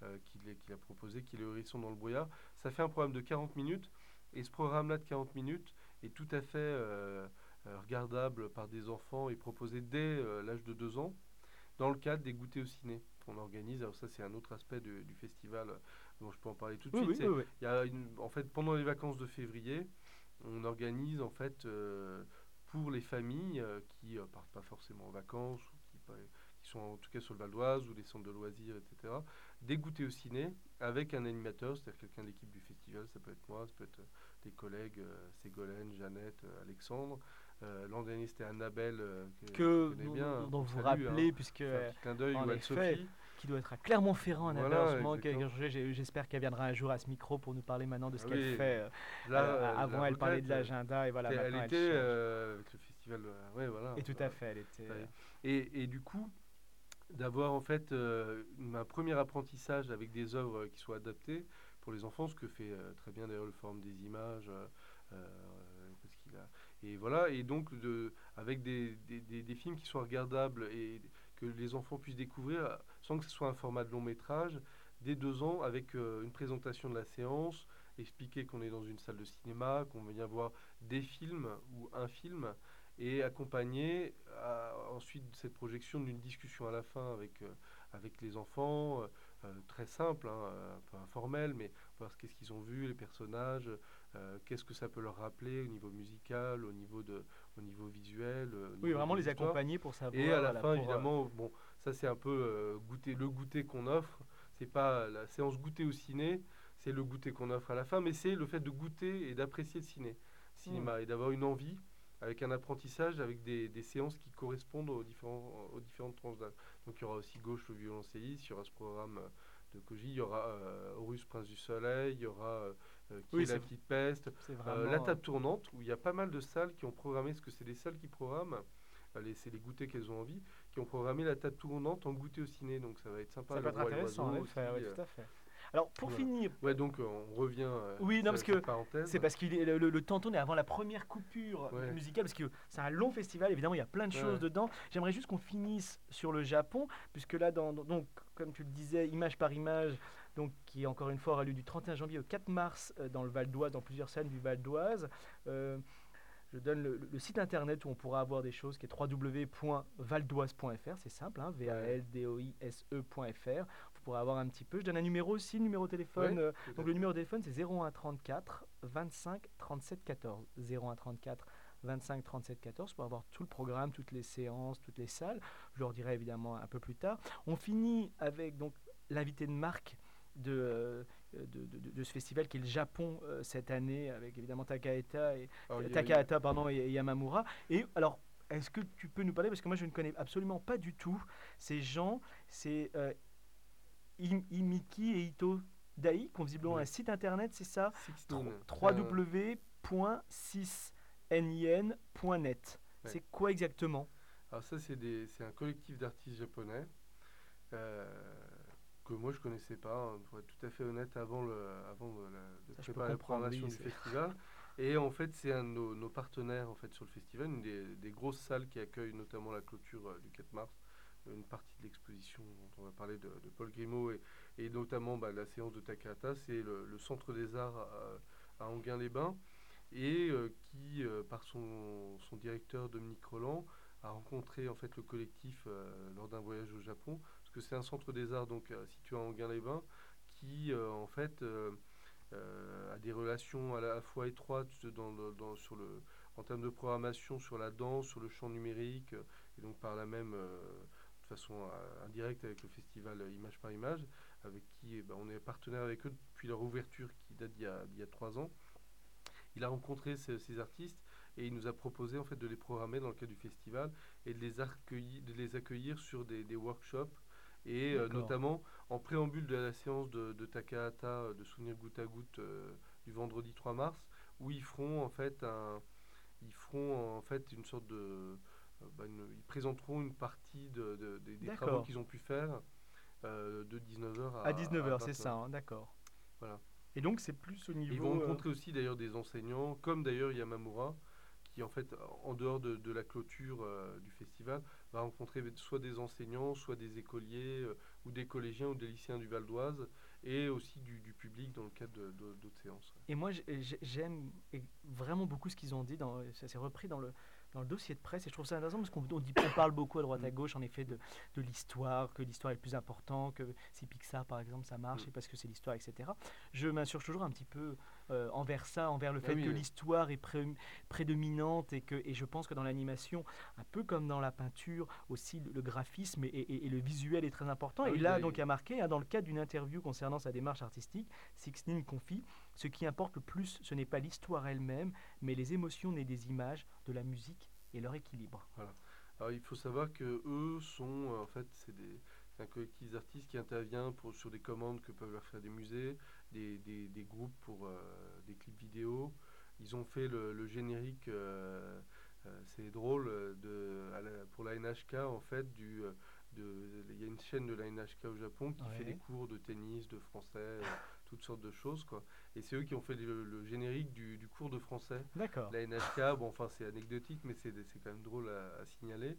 euh, qu'il est- qu'il a proposé, qui est le Hérisson dans le brouillard. Ça fait un programme de quarante minutes, et ce programme-là de quarante minutes est tout à fait euh, euh, regardable par des enfants et proposé dès euh, l'âge de deux ans, dans le cadre des goûters au ciné qu'on organise. Alors ça, c'est un autre aspect de- du festival euh, dont je peux en parler tout de Oui, suite. oui, oui, C'est, oui. il y a une, en fait, pendant les vacances de février, on organise en fait euh, pour les familles euh, qui ne partent pas forcément en vacances ou qui, pa- qui sont en tout cas sur le Val d'Oise ou les centres de loisirs, et cetera, des goûters au ciné avec un animateur, c'est-à-dire quelqu'un de l'équipe du festival. Ça peut être moi, ça peut être euh, des collègues, euh, Ségolène, Jeannette, euh, Alexandre. Euh, l'an dernier, c'était Annabelle, euh, que tu Que, connais dont, bien, dont- hein, dont qu'on vous salue, hein. rappelez, puisque, On fait un euh, petit clin d'œil, ou en effet, Anne-Sophie. qui doit être à Clermont-Ferrand, Annabelle, en ce Voilà, moment. que- exactement. que j'ai- J'espère qu'elle viendra un jour à ce micro pour nous parler maintenant de ce Ah qu'elle oui, fait. euh, là, euh, euh, je avant, la elle parlait de regrette. euh, l'agenda, et voilà, C'était- elle maintenant, elle était change. euh, avec le festival. euh, ouais, voilà. Et tout euh, à fait, elle était... ça y euh, est. Et, et du coup, d'avoir en fait euh, une- un premier apprentissage avec des œuvres euh, qui soient adaptées pour les enfants, ce que fait euh, très bien d'ailleurs le Forum des images, euh, euh, parce qu'il a et voilà, et donc de, avec des, des, des- des films qui soient regardables et que les enfants puissent découvrir euh, sans que ce soit un format de long métrage dès deux ans, avec euh, une présentation de la séance, expliquer qu'on est dans une salle de cinéma, qu'on vient voir des films ou un film, et accompagner à- ensuite cette projection d'une discussion à la fin avec, euh, avec les enfants, euh, euh, très simple, hein, euh, un peu informel, mais voir ce qu'est-ce qu'ils ont vu, les personnages, euh, qu'est-ce que ça peut leur rappeler au niveau musical, au niveau, de, au niveau visuel, euh, au Oui, niveau vraiment de les l'histoire. accompagner pour Et savoir, à la voilà, fin, pour... euh, évidemment, bon, ça c'est un peu euh, goûter, le goûter qu'on offre. C'est pas la séance goûter au ciné, c'est le goûter qu'on offre à la fin, mais c'est le fait de goûter et d'apprécier le ciné, hmm. cinéma et d'avoir une envie avec un apprentissage, avec des, des séances qui correspondent aux, différents, aux différentes tranches d'âge. Donc il y aura aussi Gauche le violoncelliste, il y aura ce programme euh, de Koji, il y aura euh, Horus Prince du Soleil, il y aura euh, euh, Qui Oui, est la c'est petite peste, c'est euh, la vraiment... euh, table tournante, où il y a pas mal de salles qui ont programmé, ce que c'est des salles qui programment, euh, les- c'est les goûters qu'elles ont envie, qui ont programmé la table tournante en goûter au ciné, donc ça va être sympa, Ça le peut être roi et intéressant, en l'oiseau aussi. effet, oui, euh, tout à fait. Alors, pour voilà. finir, Ouais, donc euh, on revient à oui, non, parce cette, cette que parenthèse. c'est parce que le, le, le temps tourne et avant la première coupure Ouais. musicale, parce que c'est un long festival, évidemment, il y a plein de choses Ouais. dedans. J'aimerais juste qu'on finisse sur le Japon, puisque là, dans, dans- donc, comme tu le disais, image par image, donc, qui encore une fois aura lieu du trente et un janvier au quatre mars euh, dans le Val d'Oise, dans plusieurs salles du Val d'Oise. Euh, je donne le, le site internet où on pourra avoir des choses qui est w w w point valdoise point f r, c'est simple, hein, v a l d o i s e point f r. Vous pourrez avoir un petit peu. Je donne un numéro aussi, le numéro de téléphone. Ouais, euh, tout à donc le numéro de téléphone c'est zéro un trente-quatre vingt-cinq trente-sept quatorze. zéro un trente-quatre vingt-cinq trente-sept quatorze pour avoir tout le programme, toutes les séances, toutes les salles. Je leur dirai évidemment un peu plus tard. On finit avec donc l'invité de marque de, euh, de, de- de- de ce festival qui est le Japon euh, cette année, avec évidemment Takahata et, Alors, il y a- Takahata pardon, et, et Yamamura. Et alors, est-ce que tu peux nous parler, parce que moi je ne connais absolument pas du tout ces gens, c'est euh, Im- Imiki et Ito Dai, qui ont visiblement Oui. un site internet, c'est ça Sixteen, c'est w un- w w point six nin point net. Ouais. C'est quoi exactement? Alors ça, c'est des- c'est un collectif d'artistes japonais euh, que moi je connaissais pas, hein, pour être tout à fait honnête, avant, le, avant de, la, de Ça, je peux préparer la comprendre, programmation oui, du c'est- festival. Et en fait, c'est un de nos, nos partenaires en fait, sur le festival, une des, des grosses salles qui accueille notamment la clôture euh, du quatre mars, une partie de l'exposition dont on va parler de, de Paul Grimaud et, et notamment bah, la séance de Takahata, c'est le, le Centre des Arts à, à Enghien-les-Bains, et euh, qui, euh, par son, son directeur Dominique Roland, a rencontré en fait le collectif euh, lors d'un voyage au Japon, parce que c'est un centre des arts donc euh, situé à Enghien-les-Bains, qui euh, en fait euh, euh, a des relations à la fois étroites dans, dans- dans- sur le, en termes de programmation sur la danse, sur le chant numérique, euh, et donc par là même euh, de façon euh, indirecte avec le festival euh, Image par Image, avec qui eh ben, on est partenaire avec eux depuis leur ouverture qui date d'il y a, d'il y a trois ans. Il a rencontré ces, ces artistes et il nous a proposé en fait de les programmer dans le cadre du festival et de les accueillir, de les accueillir sur des, des workshops et euh, D'accord. notamment en préambule de la séance de, de Takahata euh, de Souvenir goutte à goutte euh, du vendredi trois mars, où ils feront en fait un, ils feront en fait une sorte de euh, bah, une- ils présenteront une partie de, de- des- des travaux D'accord. qu'ils ont pu faire euh, de dix-neuf heures à, À dix-neuf heures, c'est vingt heures. ça, hein, d'accord. Voilà. Et donc c'est plus au Et niveau... ils vont euh, rencontrer aussi d'ailleurs des enseignants, comme d'ailleurs Yamamura, qui en fait, en dehors de, de la clôture euh, du festival, va rencontrer soit des enseignants, soit des écoliers, euh, ou des collégiens ou des lycéens du Val d'Oise, et aussi du, du public dans le cadre de- de- d'autres séances. Et moi, j'ai- j'ai- j'aime vraiment beaucoup ce qu'ils ont dit. Dans, ça s'est repris dans le, dans le dossier de presse. Et je trouve ça intéressant parce qu'on on dit, on parle beaucoup à droite à Mm. gauche, en effet, de, de l'histoire, que l'histoire est le plus important, que si Pixar, par exemple, ça marche, Mm. c'est parce que c'est l'histoire, et cetera. Je m'insurge toujours un petit peu euh, envers ça, envers le Ah fait oui, que oui. l'histoire est pré- prédominante et, que, et je pense que dans l'animation, un peu comme dans la peinture, aussi le, le graphisme et, et- et le visuel est très important. Ah et oui, là, bah, donc, il- il y a marqué, hein, dans le cadre d'une interview concernant sa démarche artistique, Sixteen confie: ce qui importe le plus, ce n'est pas l'histoire elle-même, mais les émotions nées des images, de la musique et leur équilibre. Voilà. Alors il faut savoir que eux sont, euh, en fait, c'est des, c'est un collectif d'artistes qui intervient pour, sur des commandes que peuvent leur faire des musées, des, des, des groupes pour euh, des clips vidéo. Ils ont fait le, le générique, euh, euh, c'est drôle, euh, de, à la- pour la N H K en fait, du, euh, de, il y a une chaîne de la N H K au Japon qui fait Ouais. des cours de tennis, de français, euh, toutes sortes de choses, quoi. Et c'est eux qui ont fait le, le générique du, du cours de français. D'accord. La N H K, bon, enfin, c'est anecdotique, mais c'est c'est quand même drôle à, à signaler.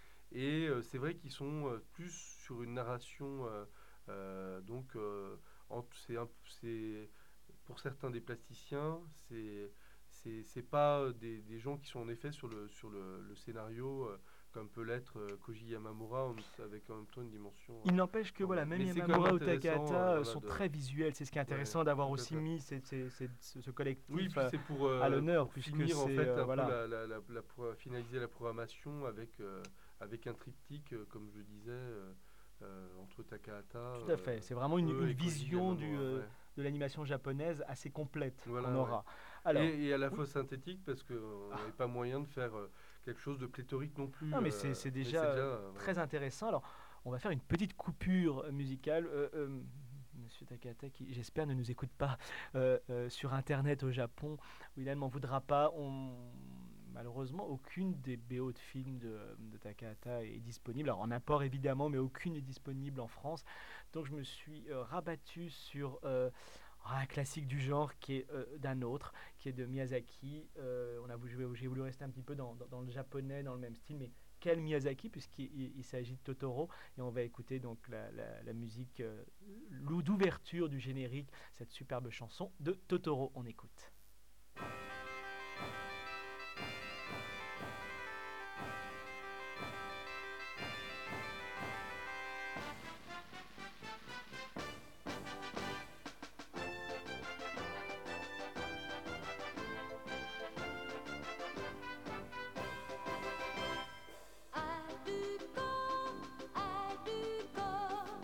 Et euh, c'est vrai qu'ils sont euh, plus sur une narration, euh, euh, donc, euh, en- c'est un- c'est- pour certains des plasticiens, c'est c'est c'est pas des, des gens qui sont en effet sur le, sur le, le scénario, euh, comme peut l'être euh, Koji Yamamura, en- avec en même temps une dimension. Il euh, n'empêche que voilà, formelle. même Mais c'est quand Yamamura même ou intéressant, Takahata euh, euh, voilà, sont de- très visuels. C'est ce qui est intéressant Ouais, d'avoir tout à aussi fait. mis ces- ces- ces- ce, ce collectif Oui, puis euh, c'est pour, à euh, l'honneur, pour puisque finir en c'est, fait euh, un voilà. peu la, la- la- la pro- finaliser la programmation avec, euh, avec un triptyque, euh, comme je disais, euh, euh, entre Takahata. Tout à fait. C'est vraiment une, eux une et Koji vision du, Yamamura, euh, ouais. de l'animation japonaise assez complète Voilà, qu'on ouais. aura. Alors, Et, et à la oui. fois synthétique parce qu'on Ah. n'avait pas moyen de faire euh, quelque chose de pléthorique non plus. Non, mais euh, c'est c'est mais déjà, c'est déjà, euh, euh, très voilà. intéressant. Alors, on va faire une petite coupure euh, musicale. Euh, euh, Monsieur Takahata, qui j'espère ne nous écoute pas euh, euh, sur Internet au Japon, où il ne m'en voudra pas. On... Malheureusement, aucune des B O de films de, de Takahata est disponible. Alors, en import évidemment, mais aucune n'est disponible en France. Donc, je me suis euh, rabattu sur euh, un classique du genre qui est euh, d'un autre, qui est de Miyazaki. Euh, on a voulu, j'ai voulu rester un petit peu dans, dans, dans le japonais, dans le même style, mais quel Miyazaki, puisqu'il il, il s'agit de Totoro. Et on va écouter donc la, la, la musique euh, d'ouverture du générique, cette superbe chanson de Totoro. On écoute.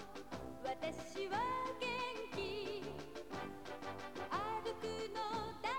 Watashi wa genki, aruku no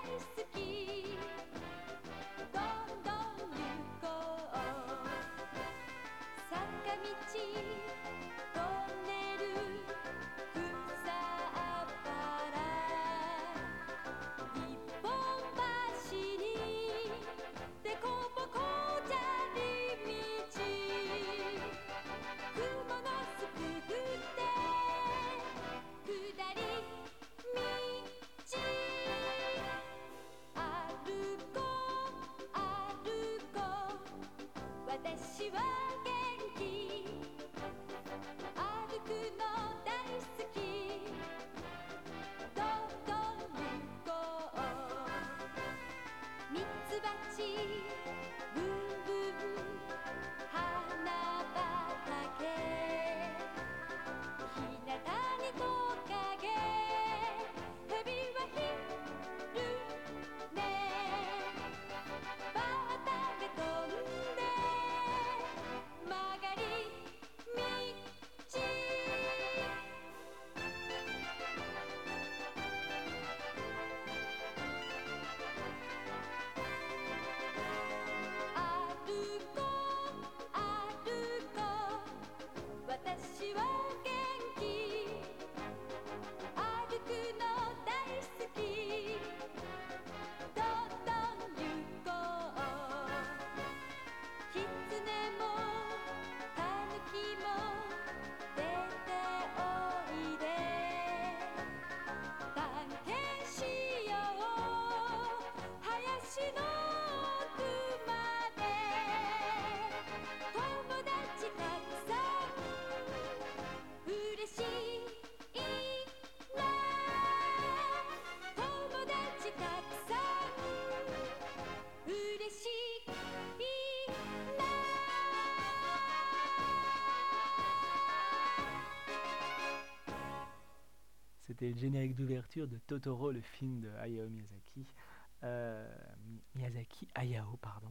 c'était le générique d'ouverture de Totoro, le film de Hayao Miyazaki. Euh, Miyazaki Hayao, pardon,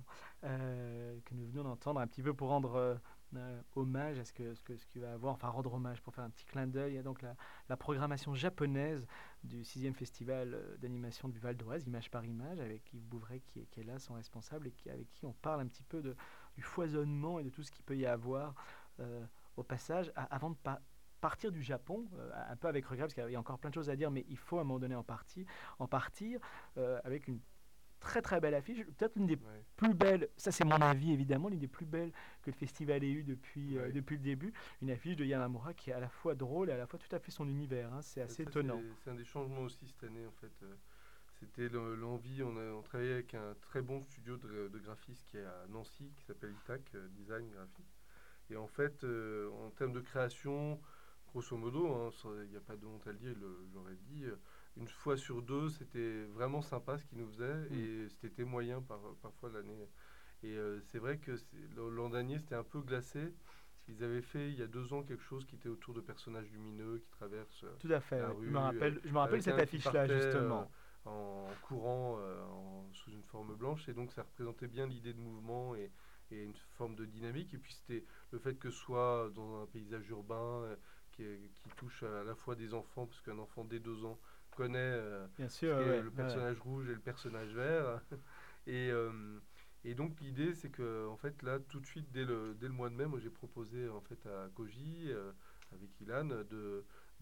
euh, que nous venons d'entendre un petit peu pour rendre euh, euh, hommage à ce que ce que ce qu'il va avoir, enfin rendre hommage pour faire un petit clin d'œil. Il y a donc la, la programmation japonaise du sixième festival euh, d'animation du Val d'Oise, Image par Image, avec Yves Bouvray qui est, qui est là, son responsable, et qui, avec qui on parle un petit peu de, du foisonnement et de tout ce qu'il peut y avoir euh, au passage, à- avant de pas partir du Japon, euh, un peu avec regret, parce qu'il y a encore plein de choses à dire, mais il faut à un moment donné en, partie, en partir, euh, avec une très très belle affiche, peut-être l'une des Ouais. plus belles, ça c'est mon avis évidemment, l'une des plus belles que le festival ait eu depuis, euh, Ouais. depuis le début, une affiche de Yamamura qui est à la fois drôle et à la fois tout à fait son univers, hein. C'est Ouais, assez ça, étonnant. c'est c'est un des changements aussi cette année en fait. euh, C'était le- l'envie, on a on travaillait avec un très bon studio de, de graphistes qui est à Nancy, qui s'appelle Itac euh, Design Graphique. Et en fait, euh, en termes de création, grosso modo, hein, ça, il n'y a pas de honte à le dire, le- j'aurais dit, euh, une fois sur deux, c'était vraiment sympa ce qu'ils nous faisaient Mm. et c'était moyen par, parfois l'année. Et euh, c'est vrai que c'est- l'an l'an dernier, c'était un peu glacé. Ils avaient fait il y a deux ans quelque chose qui était autour de personnages lumineux qui traversent euh, Tout à fait, la oui. Je me rue, euh, rappelle, je me rappelle avec cette un qui affiche-là partait euh, justement. en courant euh, en- sous une forme blanche. Et donc ça représentait bien l'idée de mouvement et, et une forme de dynamique. Et puis c'était le fait que ce soit dans un paysage urbain euh, qui, est- qui touche à la fois des enfants, parce qu'un enfant dès deux ans connaît euh, Bien ce sûr, qu'est ouais, le ouais, ouais. personnage rouge et le personnage vert. Et, euh, et donc l'idée c'est que en fait là tout de suite dès le, dès le mois de mai, moi j'ai proposé en fait à Koji euh, avec Ilan de,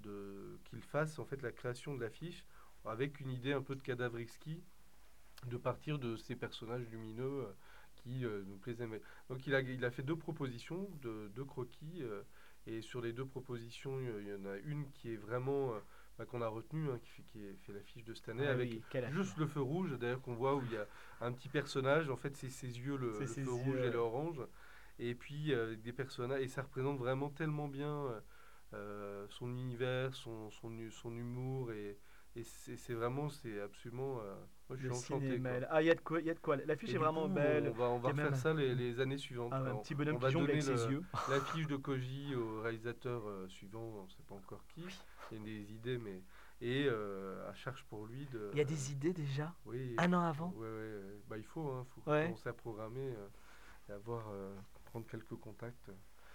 de qu'il fasse en fait la création de l'affiche avec une idée un peu de Cadavrixki, de partir de ces personnages lumineux euh, qui euh, nous plaisaient. Mais- Donc il a, il a fait deux propositions, de, deux croquis, euh, et sur les deux propositions, il y il y en a une qui est vraiment, euh, bah, qu'on a retenue, hein, qui fait, qui est- fait l'affiche de cette année, Ah avec oui, quelle juste affiche. le feu rouge, d'ailleurs qu'on voit où il y a un petit personnage, en fait c'est ses yeux, le, C'est le ses feu yeux, rouge et ouais. l'orange, et puis euh, avec des personnages, et ça représente vraiment tellement bien euh, euh, son univers, son, son, hu- son humour, et, et c'est c'est vraiment, c'est absolument... euh, moi, je Le suis enchanté, cinéma. quoi. Ah, il y a de quoi, il y a de quoi. L'affiche Et est du coup, vraiment on belle. va, on Il y va a même refaire un, ça les, les années suivantes. ah ouais, un On, petit bonhomme on qui va jongle avec donner ses le, yeux. l'affiche de Koji au réalisateur euh, suivant, on ne sait pas encore qui. Oui. Il y a des idées, mais... Et euh, à charge pour lui de... Il y a des idées déjà. Oui, Un an ouais, avant. ouais, ouais. Bah, il faut, hein, faut Ouais. commencer à programmer euh, et avoir, euh, prendre quelques contacts.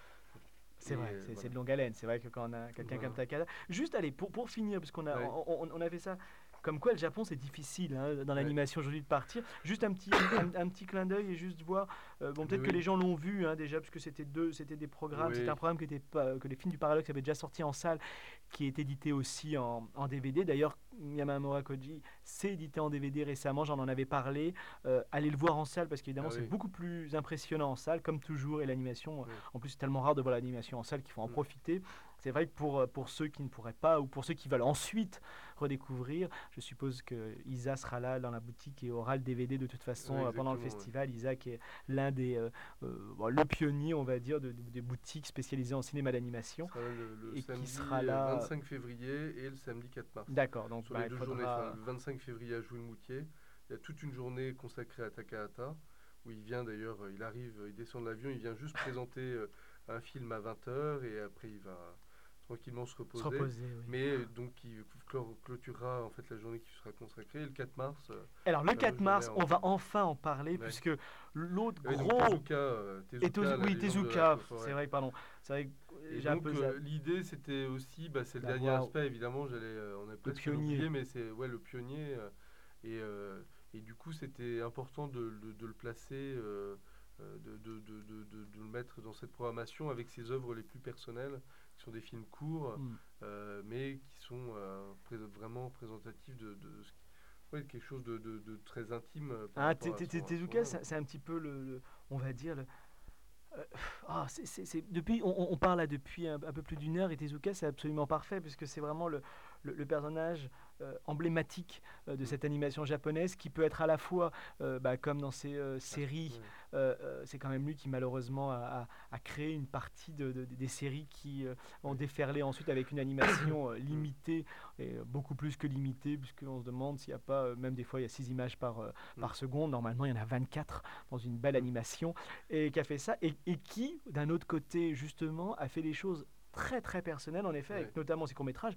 C'est Et vrai, euh, c'est c'est voilà. de longue haleine. C'est vrai que quand on a quelqu'un comme Voilà. Takada. Juste, allez, pour, pour finir, parce qu'on a, Ouais, on, on- on a fait ça. Comme quoi, le Japon, c'est difficile hein, dans ouais. l'animation aujourd'hui de partir. Juste un petit, un, un petit clin d'œil et juste voir. euh, bon, Mais peut-être que les oui, gens l'ont vu hein, déjà, parce que c'était deux, c'était des programmes. C'était un oui, programme qui était pas, que les films du Paradoxe avaient déjà sorti en salle, qui est édité aussi en, en D V D. D'ailleurs, Yamamura Koji s'est édité en D V D récemment. J'en en avais parlé. Euh, allez le voir en salle parce qu'évidemment, ah c'est oui, beaucoup plus impressionnant en salle, comme toujours. Et l'animation, oui. en plus, c'est tellement rare de voir l'animation en salle qu'il faut en Mm. profiter. C'est vrai que pour, euh, pour ceux qui ne pourraient pas ou pour ceux qui veulent ensuite redécouvrir, je suppose que Isa sera là dans la boutique et aura le D V D de toute Ouais, façon euh, pendant le exactement. Ouais. festival. Isa qui est l'un des euh, euh, bon, le pionnier, on va dire, de- de- des boutiques spécialisées en cinéma Il d'animation sera là le, le et qui samedi sera euh, là. vingt-cinq février et le samedi quatre mars. D'accord, donc Sur bah, les il deux journées, enfin, faudra. le vingt-cinq février à Jouy-Moutier, il y a toute une journée consacrée à Takahata, où il vient d'ailleurs, euh, il arrive, euh, il descend de l'avion, il vient juste présenter euh, un film à vingt heures et après il va tranquillement se Se reposer. reposer, oui. Mais euh, donc il clore- clôturera en fait la journée qui sera consacrée. Et le quatre mars, euh, Alors le fameuse quatre journée mars, à on va Hong enfin en parler Ouais. puisque l'autre Et donc gros Tezuka, euh, et Tozu- Tezuka, la oui légende de la Tezuka, c'est forêt. vrai, pardon, c'est vrai que Et j'ai un donc peu zappé. euh, l'idée c'était aussi, bah, c'est le dernier D'avoir aspect évidemment, j'allais, euh, on a le presque pionnier. oublié, mais c'est ouais, le pionnier. euh, et, euh, et du coup c'était important de, de- de le placer, euh, euh, de, de- de- de- de- de le mettre dans cette programmation avec ses œuvres les plus personnelles, qui sont des films courts, Hmm. euh, mais qui sont euh, pré- vraiment représentatifs de, de ce qui- ouais, quelque chose de, de- de très intime euh, par Hein, Te- rapport à Te- Te- son, à son Tezuka, œuvre. c'est c'est un petit peu le, le- on va dire, le, Euh, ah, c'est, c'est- c'est- depuis, on, on parle là depuis un, un peu plus d'une heure et Tezuka c'est absolument parfait puisque c'est vraiment le, le- le personnage euh, emblématique euh, de Mm. cette animation japonaise qui peut être à la fois, euh, bah, comme dans ces euh, Ah, séries, ouais. euh, euh, c'est quand même lui qui malheureusement a, a- a créé une partie de, de- des séries qui euh, ont Oui. déferlé ensuite avec une animation euh, Mm. limitée et euh, beaucoup plus que limitée puisqu'on se demande s'il n'y a pas, euh, même des fois il y a six images par, euh, Mm. par seconde, normalement il y en a vingt-quatre dans une belle Mm. animation et qui a fait ça, et, et qui, d'un autre côté, justement, a fait des choses très très personnelles, en effet, Ouais. avec notamment ses courts-métrages.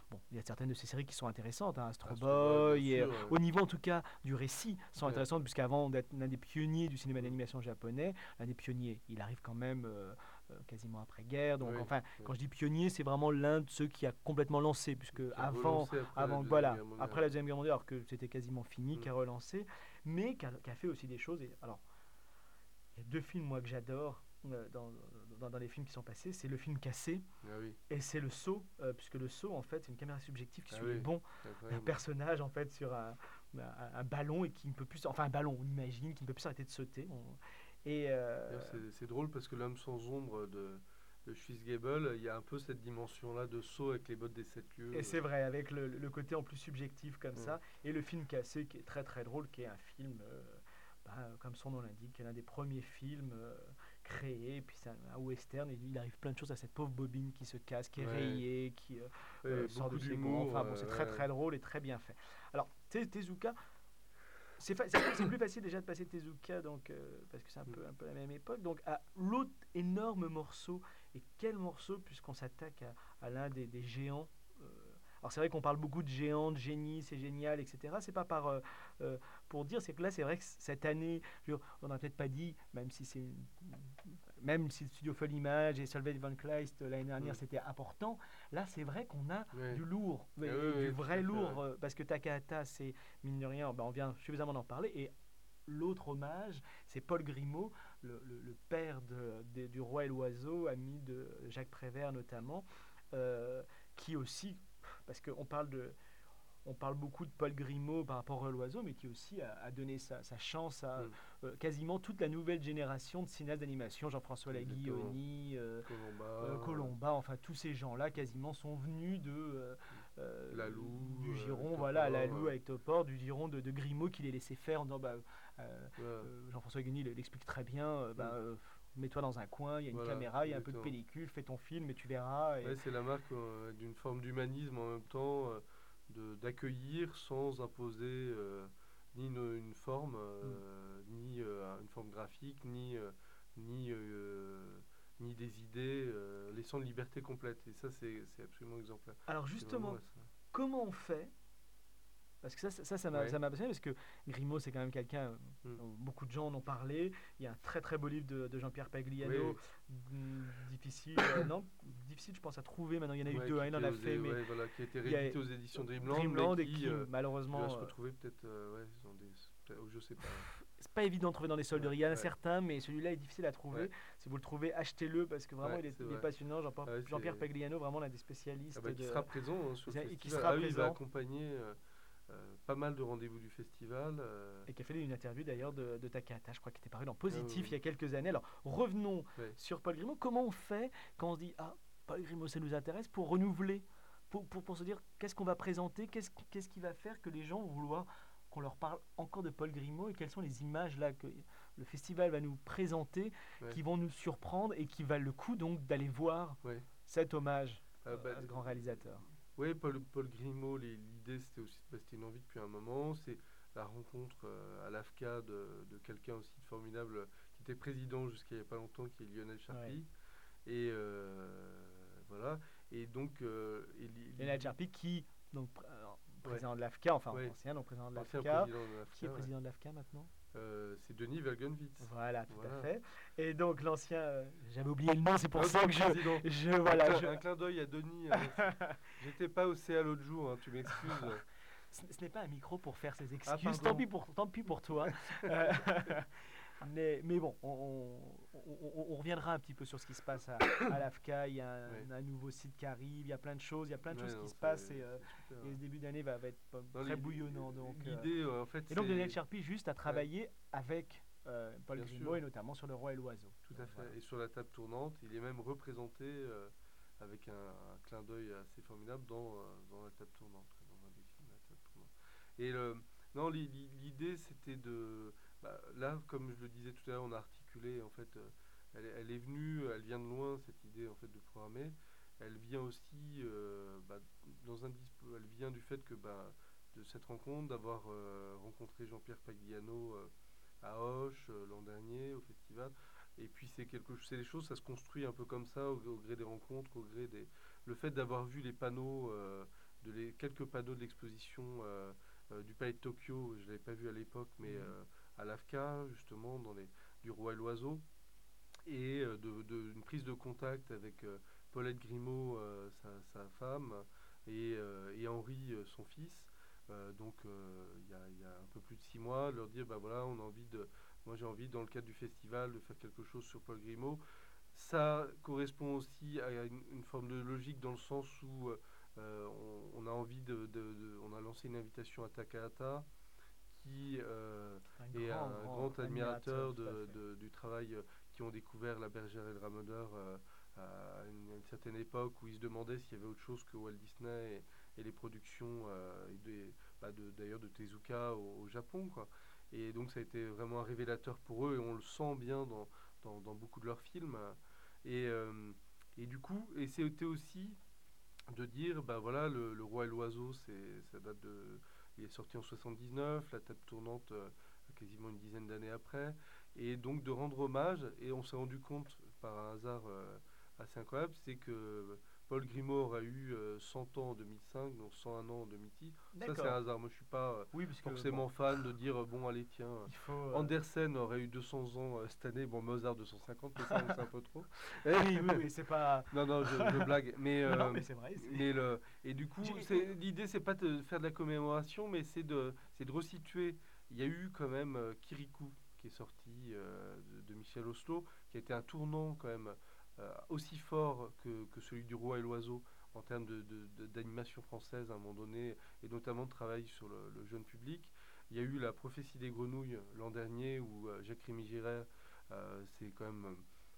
bon, il y a certaines de ces séries qui sont intéressantes, hein, Astro Astro Boy, Boy, bien et, sûr, euh, ouais. au niveau en tout cas du récit, sont Ouais. intéressantes, puisqu'avant d'être l'un des pionniers du cinéma Mm. d'animation japonais, l'un des pionniers, il arrive quand même euh, euh, quasiment après-guerre, donc Oui, enfin, oui. quand je dis pionnier, c'est vraiment l'un de ceux qui a complètement lancé, puisque Qui a avant, relancé après la avant Deuxième voilà, Guerre mondiale. après la Deuxième Guerre mondiale, alors que c'était quasiment fini, Mm. qui a relancé, mais qui a, qui a fait aussi des choses, et alors, il y a deux films, moi, que j'adore, euh, dans, dans, dans les films qui sont passés, c'est le film Cassé, Ah oui, et c'est le saut, euh, puisque le saut, en fait, c'est une caméra subjective qui ah suit les oui, bonds c'est d'un incroyable. personnage, en fait, sur un, un, un ballon, et qui ne peut plus, enfin un ballon, on imagine, qui ne peut plus s'arrêter de sauter. On- et D'ailleurs, euh, c'est c'est drôle parce que L'homme sans ombre de, de Schwitzgebel, il y a un peu cette dimension-là de saut avec les bottes des sept lieues. et c'est vrai, avec le, le côté en plus subjectif comme Ouais. ça, et le film Cassé, qui est très très drôle, qui est un film, euh, bah, comme son nom l'indique, qui est l'un des premiers films euh, créés, et puis c'est un, un western, et il arrive plein de choses à cette pauvre bobine qui se casse, qui est Ouais. rayée, qui euh, Ouais, euh, sort de beaucoup ses gonds, d'humour. enfin bon, c'est euh, très ouais. très drôle et très bien fait. Alors, Te- Tezuka, c'est fa- c'est plus, c'est plus facile déjà de passer Tezuka, donc, euh, parce que c'est un Mm. peu, un peu la même époque. Donc, à l'autre énorme morceau, et quel morceau, puisqu'on s'attaque à, à l'un des, des géants. euh, alors, c'est vrai qu'on parle beaucoup de géants, de génie, c'est génial, et cetera. C'est pas par, euh, euh, pour dire, c'est que là, c'est vrai que c- cette année, je veux dire, on n'a peut-être pas dit, même si c'est une- même si le studio Full Image et Solveig Van Kleist euh, l'année dernière Mm. c'était important, là c'est vrai qu'on a Ouais. du lourd, Ah et oui, du oui, tout à vrai fait, lourd, ouais. euh, parce que Takahata c'est mine de rien, ben, on vient suffisamment d'en parler, et l'autre hommage, c'est Paul Grimaud, le, le- le père de- de- du roi et l'oiseau, ami de Jacques Prévert notamment, euh, qui aussi, parce qu'on parle de, on parle beaucoup de Paul Grimaud par rapport à l'oiseau, mais qui aussi a, a donné sa, sa chance à Mm. euh, quasiment toute la nouvelle génération de cinéastes d'animation, Jean-François Exactement. Laguilloni, euh, Colomba, euh, Colomba, enfin tous ces gens-là quasiment sont venus de euh, euh, Lalou, du euh, giron, avec voilà, Topor, Lalou euh, avec Topor, du giron de, de Grimaud qui les laissait faire en disant bah, euh, voilà. euh, Jean-François Laguilloni l'explique très bien, euh, bah, Mm. euh, mets-toi dans un coin, il y a une Voilà, caméra, il y a un peu de exactement. pellicule, fais ton film et tu verras. Et, Ouais, c'est la marque euh, d'une forme d'humanisme en même temps, euh, de d'accueillir sans imposer euh, ni une, une forme, mm. euh, ni euh, une forme graphique, ni, euh, ni, euh, ni des idées, euh, laissant une liberté complète. Et ça, c'est c'est absolument exemplaire. Alors C'est vraiment justement, ouais, ça. comment on fait? Parce que ça, ça, ça, ça m'a Ouais. ça m'a passionné, parce que Grimaud, c'est quand même quelqu'un, euh, Mm. dont beaucoup de gens en ont parlé. Il y a un très très beau livre de, de Jean-Pierre Pagliano, Oui, mm, difficile, euh, non, difficile, je pense, à trouver. Maintenant, il y en a eu ouais, deux, hein, qui, il qui en est a osé- fait, mais ouais, voilà, qui a été il y a réédité aux euh, éditions Dreamland, mais Dreamland et qui, qui, euh, qui va malheureusement, se euh, retrouver peut-être, euh, ouais, dans des, peut-être- je sais pas. c'est pas évident de trouver dans les Ouais, solderies. Il y en a ouais, certains, mais celui-là est difficile à trouver. ouais, Si vous le trouvez, achetez-le, parce que vraiment, ouais, il est, c'est il est vrai. passionnant. Jean- Ah ouais, Jean-Pierre c'est Pagliano, vraiment l'un des Ah spécialistes bah, qui de. sera présent hein, sur le Et qui festival. sera Ah oui, il va présent. accompagner euh, euh, pas mal de rendez-vous du festival. euh. Et qui a fait une interview d'ailleurs de, de Takahata, je crois, qui était paru dans Ah oui, Positif il y a oui. quelques années. Alors revenons Ouais. sur Paul Grimaud. Comment on fait quand on se dit ah, Paul Grimaud ça nous intéresse, pour renouveler, pour, pour, pour se dire qu'est-ce qu'on va présenter, qu'est-ce, qui- qu'est-ce qui va faire que les gens vont vouloir qu'on leur parle encore de Paul Grimaud, et quelles sont les images là que le festival va nous présenter, Ouais. qui vont nous surprendre et qui valent le coup donc d'aller voir Ouais. cet hommage Ah euh, bah, à ce grand réalisateur. ouais, Paul, Paul Grimaud, les- l'idée c'était aussi bah, c'était une envie depuis un moment. C'est la rencontre euh, à l'A F C A de, de quelqu'un aussi de formidable qui était président jusqu'à il n'y a pas longtemps, qui est Lionel Charpy. Ouais. Et euh, voilà. Et donc, euh, et li- Lionel li- Charpy qui, donc, pr- alors, ouais, président de l'A F C A, enfin ouais, ancien, donc président de ancien l'A F C A. président de l'A F Qui C est A, ouais. président de l'A F C A maintenant? Euh, c'est Denis Welgenwitz. Voilà, tout Voilà. à fait. Et donc l'ancien, euh, j'avais oublié le nom, c'est pour Ah, ça c'est que je, le président. je Un, voilà, clin, je- un clin d'œil à Denis. hein, merci. J'étais pas au C A l'autre jour, hein, tu m'excuses. ce, ce n'est pas un micro pour faire ses Ah, excuses. Tant pardon. pis pour, tant pis pour toi. Euh, mais, mais bon, on, on- on- on reviendra un petit peu sur ce qui se passe à, à l'A F C A. Il y a un, Ouais. un nouveau site qui arrive, il y a plein de choses, il y a plein de Ouais, choses non, qui se c'est- passent, et, euh, c'est super, et ouais. ce début d'année va, va être pas- Non, très l'i- bouillonnant. Donc, euh, L'idée, euh, en fait, et donc c'est- Lionel Charpy juste à travailler avec euh, Paul Bien Grimaud, sûr. et notamment sur Le Roi et l'Oiseau. Tout à Donc, fait. voilà. Et sur la table tournante, il est même représenté euh, avec un, un clin d'œil assez formidable dans, euh, dans la table tournante, dans un des films, la table tournante. Et le, non, l'i- l'i- l'idée, c'était de... bah, là, comme je le disais tout à l'heure, on a articulé, en fait, euh, elle, est- elle est venue, elle vient de loin, cette idée, en fait, de programmer. Elle vient aussi, euh, bah, dans un dispo- elle vient du fait que, bah, de cette rencontre, d'avoir euh, rencontré Jean-Pierre Pagliano euh, à Auch euh, l'an dernier au festival. Et puis c'est quelque chose, c'est les choses, ça se construit un peu comme ça au, au gré des rencontres, au gré des, le fait d'avoir vu les panneaux euh, de les, quelques panneaux de l'exposition euh, euh, du Palais de Tokyo. Je ne l'avais pas vu à l'époque, mais Mhm. euh, à l'A F C A, justement, dans les, du Roi et l'Oiseau. Et euh, de, de, une prise de contact avec euh, Paulette Grimaud, euh, sa, sa femme, et, euh, et Henri, euh, son fils. Euh, donc euh, il y, y a un peu plus de six mois, leur dire bah voilà, on a envie de, moi j'ai envie dans le cadre du festival de faire quelque chose sur Paul Grimaud. Ça correspond aussi à une, une forme de logique dans le sens où euh, on, on a envie de, de, de, on a lancé une invitation à Takahata qui euh, Un est grand, un grand grand admirateur, admirateur tout à de, fait. de, du travail euh, qui ont découvert La Bergère et le Ramoneur euh, à, une, à une certaine époque où ils se demandaient s'il y avait autre chose que Walt Disney et, et les productions euh, et des, bah de, d'ailleurs de Tezuka au, au Japon, quoi. Et donc ça a été vraiment un révélateur pour eux et on le sent bien dans, dans, dans beaucoup de leurs films. Et, euh, et du coup, et c'était aussi de dire, bah voilà, le, le Roi et l'Oiseau, c'est, ça date de, il est sorti en soixante-dix-neuf, la table tournante euh, quasiment une dizaine d'années après, et donc de rendre hommage, et on s'est rendu compte par un hasard euh, assez incroyable, c'est que Paul Grimaud aura eu euh, cent ans en deux mille cinq, donc cent un ans en deux mille dix. Ça c'est un D'accord. hasard, moi je suis pas euh, Oui, parce que bon, forcément fan de dire, euh, bon allez tiens, euh, il faut. euh, Andersen aurait eu deux cents ans euh, cette année, bon Mozart deux cent cinquante, mais ça on sait un peu trop. Oui, oui, oui, c'est pas. Non, non, je, je blague. Mais, Non, non, euh, mais c'est vrai. C'est. mais le, et du coup, J'ai- c'est, l'idée, c'est pas de faire de la commémoration, mais c'est de, c'est de resituer. Il y a eu quand même euh, Kirikou, qui est sorti euh, de, de Michel Oslo, qui a été un tournant quand même euh, aussi fort que, que celui du Roi et l'Oiseau en termes de, de- de- d'animation française à un moment donné, et notamment de travail sur le, le jeune public. Il y a eu La Prophétie des Grenouilles l'an dernier, où euh, Jacques Rémy-Girard, euh, c'est quand même...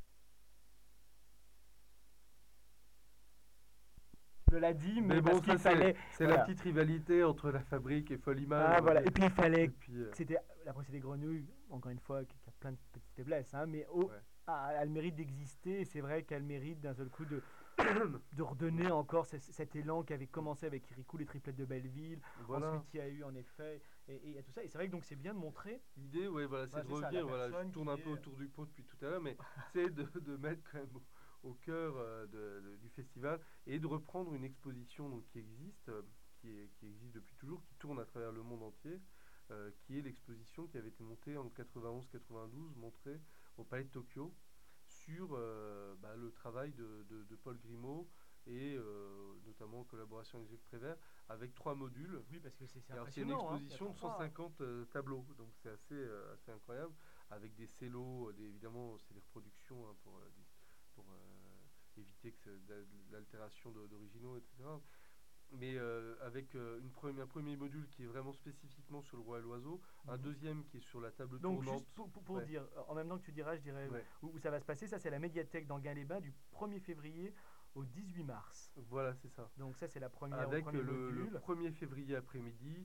Je l'ai dit, Mais mais bon, parce ça qu'il c'est fallait. c'est la Voilà. petite rivalité entre la fabrique et Folle Image, Ah, on va voilà. dire. Et puis il fallait. Et puis, euh, C'était la procédé des grenouilles, encore une fois, qui qui a plein de petites faiblesses, hein, mais oh, ouais. ah, elle mérite d'exister. Et c'est vrai qu'elle mérite d'un seul coup de, de redonner encore ce- cet élan qui avait commencé avec Kirikou, les triplettes de Belleville. Voilà. Ensuite, il y a eu en effet, et, et il y a tout ça. Et c'est vrai que donc c'est bien de montrer, L'idée, ouais, voilà, c'est voilà, de c'est ça, la revenir. Voilà, je personne tourne qui un peu est. autour du pot depuis tout à l'heure, mais c'est de, de mettre quand même au, au cœur euh, de- de- du festival et de reprendre une exposition donc, qui existe, euh, qui, est- qui existe depuis toujours, qui tourne à travers le monde entier, euh, qui est l'exposition qui avait été montée en quatre-vingt-onze quatre-vingt-douze, montrée au Palais de Tokyo sur euh, bah, le travail de, de- de Paul Grimaud et euh, notamment en collaboration avec Jacques Prévert, avec trois modules. Oui, parce que c'est c'est Et alors c'est une impressionnant, hein. Il y a exposition de trois. cent cinquante euh, tableaux, donc c'est assez, euh, assez incroyable, avec des cellos, euh, des- évidemment c'est des reproductions hein, pour, euh, dis- pour euh, éviter que c'est de l'altération de- d'originaux, et cetera. Mais euh, avec euh, une premi- un premier module qui est vraiment spécifiquement sur le roi et l'oiseau, un Mhm. deuxième qui est sur la table Donc, juste tournante. pour, pour- pour Ouais, dire, euh, en même temps que tu diras, je dirais ouais. où, où ça va se passer, ça c'est la médiathèque d'Anguin-les-Bains du premier février au dix-huit mars. Voilà, c'est ça. Donc ça c'est la première, au Avec premier le, le module. premier février après-midi,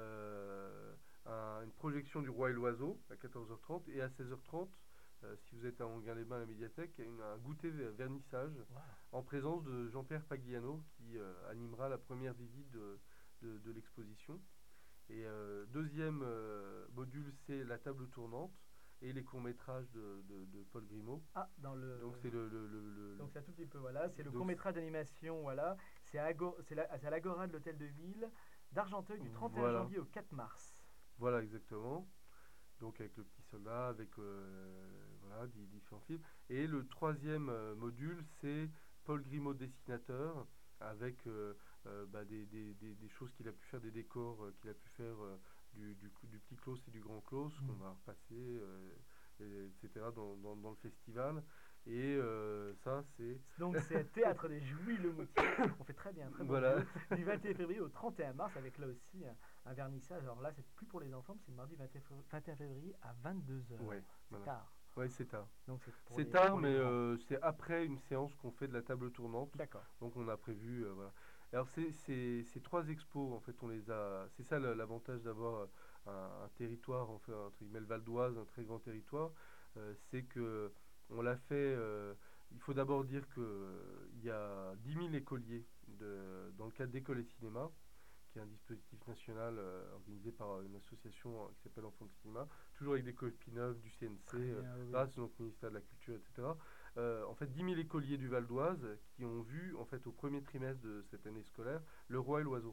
euh, un- une projection du Roi et l'Oiseau à quatorze heures trente et à seize heures trente, euh, si vous êtes à Anguin-les-Bains à la médiathèque, une- un goûter ver- vernissage Waouh. en présence de Jean-Pierre Pagliano qui euh, animera la première visite de, de- de l'exposition. Et euh, deuxième euh, module, c'est la table tournante et les courts-métrages de, de- de Paul Grimaud. Ah, dans le. Donc c'est le, le- le- le- Donc c'est un tout petit peu, voilà, c'est le donc, court métrage d'animation, voilà. C'est à, Ago- c'est la- c'est à l'Agora de l'Hôtel de Ville d'Argenteuil du trente et un voilà, janvier au quatre mars. voilà exactement. Donc avec le petit soldat, avec euh, voilà, di- différents films. Et le troisième euh, module, c'est Paul Grimaud dessinateur, avec euh, euh, bah, des, des- des- des choses qu'il a pu faire, des décors euh, qu'il a pu faire euh, du, du, du petit Klaus et du grand Klaus, qu'on Mm. va repasser, euh, et- etc., dans, dans- dans le festival. Et euh, ça, c'est... Donc c'est Théâtre des Jouy le Moutier. On fait très bien, très bon Voilà. duo. Du vingt et un février au trente et un mars, avec là aussi un, un vernissage. Alors là, c'est plus pour les enfants, c'est le mardi vingt et un vingt et un février à vingt-deux heures. Ouais, C'est voilà. tard. Ouais, c'est tard. Donc c'est pour C'est les, tard, pour les mais grands. euh, c'est après une séance qu'on fait de la table tournante. D'accord. Donc on a prévu, euh, voilà. Alors c'est c'est- ces trois expos, en fait, on les a. C'est ça le- l'avantage d'avoir euh, un, un territoire, en fait, entre guillemets, le Val d'Oise, un très grand territoire, euh, c'est que on l'a fait. Euh, il faut d'abord dire que euh, il y a dix mille écoliers de, dans le cadre d'École et Cinéma, qui est un dispositif national euh, organisé par une association euh, qui s'appelle Enfants de Cinéma, toujours avec des copies neuves du C N C, Très euh, bien, oui, oui. grâce à notre ministère de la Culture, et cetera. euh, en fait dix mille écoliers du Val d'Oise qui ont vu en fait au premier trimestre de cette année scolaire Le Roi et l'Oiseau.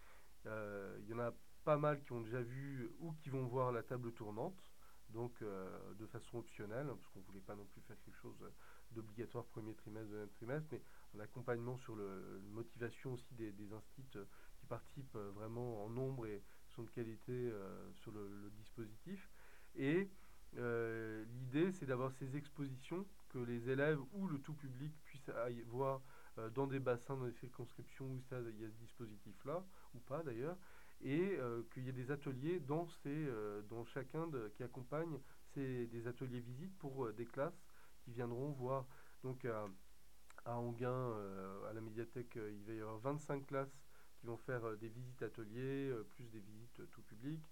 Euh, Il y en a pas mal qui ont déjà vu ou qui vont voir La Table tournante, donc euh, de façon optionnelle, hein, parce qu'on voulait pas non plus faire quelque chose d'obligatoire premier trimestre, deuxième trimestre, mais un accompagnement sur le, une motivation aussi des, des instits euh, qui participent euh, vraiment en nombre et sont de qualité euh, sur le, le dispositif. Et euh, l'idée, c'est d'avoir ces expositions que les élèves ou le tout public puissent aller voir euh, dans des bassins, dans des circonscriptions où ça, il y a ce dispositif-là, ou pas d'ailleurs, et euh, qu'il y ait des ateliers dans, ces, euh, dans chacun de, qui accompagne ces, des ateliers visites pour euh, des classes qui viendront voir. Donc à, à Anguin, euh, à la médiathèque, euh, il va y avoir vingt-cinq classes qui vont faire euh, des visites ateliers, euh, plus des visites euh, tout public.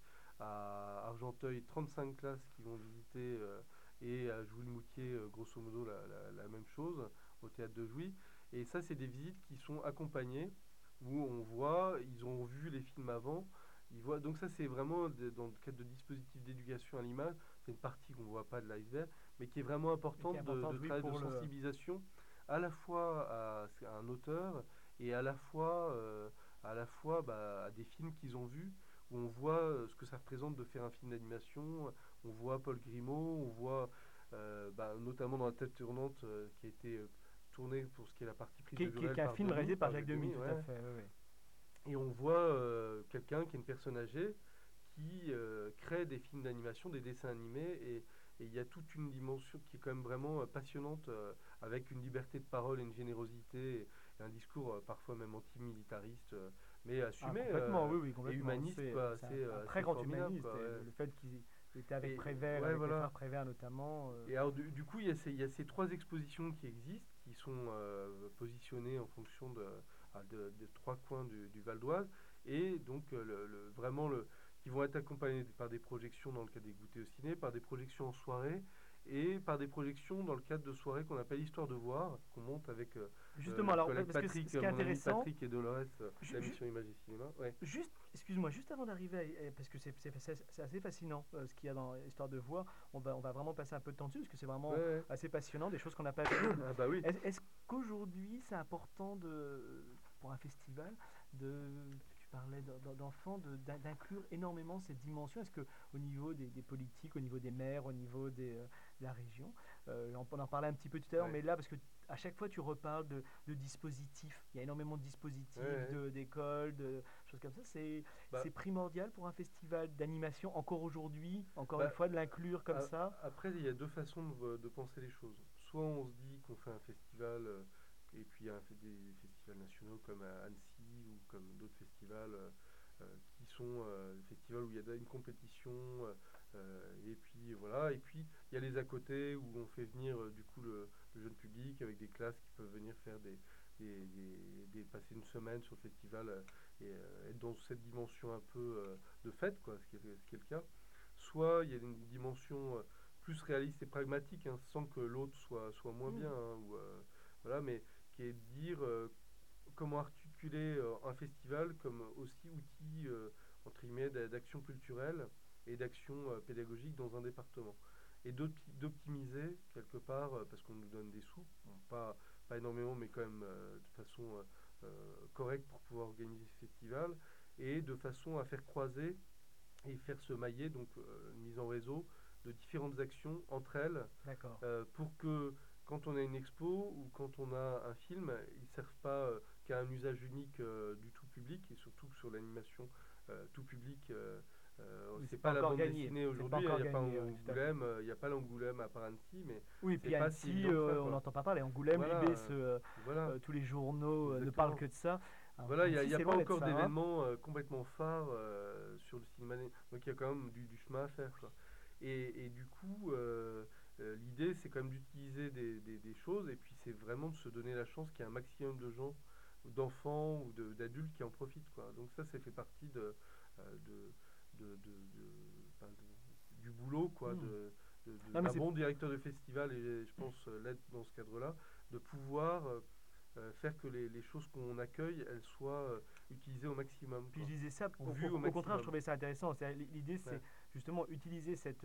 À Argenteuil, trente-cinq classes qui vont visiter, euh, et à Jouy-le-Moutier, euh, grosso modo, la, la, la même chose, au théâtre de Jouy. Et ça, c'est des visites qui sont accompagnées, où on voit, ils ont vu les films avant, ils voient, donc ça c'est vraiment de- dans le cadre de dispositifs d'éducation à l'image, c'est une partie qu'on ne voit pas de l'iceberg, mais qui est vraiment Et qui est importante de, de importante, oui, travail de pour le... sensibilisation à la fois à, à un auteur et à la fois, euh, à, la fois bah, à des films qu'ils ont vus, où on voit euh, ce que ça représente de faire un film d'animation, on voit Paul Grimaud, on voit euh, bah, notamment dans La Tête tournante euh, qui a été euh, tourné pour ce qui est la partie prise Qui de est, qui est- vue qui est un par film Demy, réalisé par par Jacques Jacques Demy, Demy, tout à ouais. fait. Oui, oui. Et on voit euh, quelqu'un qui est une personne âgée qui euh, crée des films d'animation, des dessins animés, et et il y a toute une dimension qui est quand même vraiment euh, passionnante, euh, avec une liberté de parole et une générosité, et, et un discours euh, parfois même antimilitariste, euh, mais Ah, assumé complètement, euh, oui, oui, et complètement. humaniste, C'est quoi, c'est assez, un, un euh, très assez grand formidable, humaniste. quoi, Et ouais. le, le fait qu'il était avec Et Prévert, ouais, avec les frères voilà. Prévert notamment. euh, Et alors, du, du coup, il y, a ces, il y a ces trois expositions qui existent, qui sont euh, positionnées en fonction de, ah, de- de trois coins du, du Val d'Oise, et donc euh, le, le- vraiment le, qui vont être accompagnées par des projections dans le cadre des goûters au ciné, par des projections en soirée, et par des projections dans le cadre de soirées qu'on appelle Histoire de voir, qu'on monte avec euh, euh, Justement, les alors, collègues parce que c- Patrick, ce euh, qui est mon ami intéressant, Patrick et Dolores, euh, de ju- la ju- mission Image et Cinéma. Ouais. juste, excuse-moi, juste avant d'arriver, à- parce que c'est c'est- c'est- c'est assez fascinant euh, ce qu'il y a dans Histoire de voir, on va, on va vraiment passer un peu de temps dessus, parce que c'est Ouais, vraiment ouais. assez passionnant, des choses qu'on n'a pas vues. Ah bah oui. Est-ce est-ce qu'aujourd'hui, c'est important de, pour un festival, de, tu parlais d'en- d'en- d'enfants, de- d'in- d'inclure énormément cette dimension? Est-ce que au niveau des, des politiques, au niveau des maires, au niveau des, euh, de la région, euh, on, on en parlait un petit peu tout à l'heure, Ouais. mais là, parce que à chaque fois, tu reparles de, de dispositifs. Il y a énormément de Ouais, dispositifs, ouais. de- d'écoles, de, choses comme ça. C'est Bah, c'est primordial pour un festival d'animation, encore aujourd'hui, encore une bah, fois, de l'inclure comme A- ça. Après, il y a deux façons de, de penser les choses. Soit on se dit qu'on fait un festival, euh, et puis il y a un fait des festivals nationaux comme à Annecy ou comme d'autres festivals euh, euh, qui sont euh, des festivals où il y a une compétition, euh, euh, et puis voilà. Et puis il y a les à côté où on fait venir euh, du coup le, le jeune public avec des classes qui peuvent venir faire des, des, des- des- passer une semaine sur le festival, euh, et euh, être dans cette dimension un peu euh, de fête, quoi, ce qui est, ce qui est le cas. Soit il y a une dimension euh, plus réaliste et pragmatique, hein, sans que l'autre soit, soit moins bien, Mm. hein, ou, euh, voilà, mais qui est de dire euh, comment articuler euh, un festival comme aussi outil euh, entre guillemets d'a- d'action culturelle et d'action euh, pédagogique dans un département. Et d'opti- d'optimiser quelque part, euh, parce qu'on nous donne des sous, bon, pas, pas énormément, mais quand même euh, de façon euh, euh, correcte pour pouvoir organiser ce festival, et de façon à faire croiser et faire se mailler, donc euh, une mise en réseau de différentes actions entre elles, D'accord. euh, pour que quand on a une expo ou quand on a un film, ils ne servent pas euh, qu'à un usage unique euh, du tout public, et surtout que sur l'animation euh, tout public, euh, euh, Oui, c'est c'est pas pas la encore bande gagné. dessinée C'est pas aujourd'hui, il encore n'y a pas gagné, oui, tout à fait. Angoulême, euh, il n'y a pas l'Angoulême à part Annecy, mais Oui, et c'est puis pas si Annecy, évident que ça, euh, on quoi. n'entend pas parler. Angoulême, Voilà, l'I B, euh, ce, voilà, euh, tous les journaux euh, ne parlent exactement. que de ça. Alors, Voilà, il n'y a, Annecy, il y a c'est pas loin d'être encore ça, hein. d'événements euh, complètement phares euh, sur le cinéma, né- donc il y a quand même du, du chemin à faire, quoi. Et, et du coup, euh, euh, l'idée, c'est quand même d'utiliser des, des- des choses, et puis c'est vraiment de se donner la chance qu'il y ait un maximum de gens, d'enfants ou de- d'adultes qui en profitent, quoi. Donc ça, ça fait partie de, euh, de, de- de- de- enfin, de- du boulot, quoi, Hmm. de, de- de- Non, mais d'un c'est bon directeur de festival, et je pense euh, l'être dans ce cadre-là, de pouvoir euh, euh, faire que les, les choses qu'on accueille, elles soient euh, utilisées au maximum, Puis je quoi. disais ça, Ou au, vues au- au au contraire, je maximum. trouvais ça intéressant. C'est- L'idée, c'est Ouais. justement utiliser cette, euh,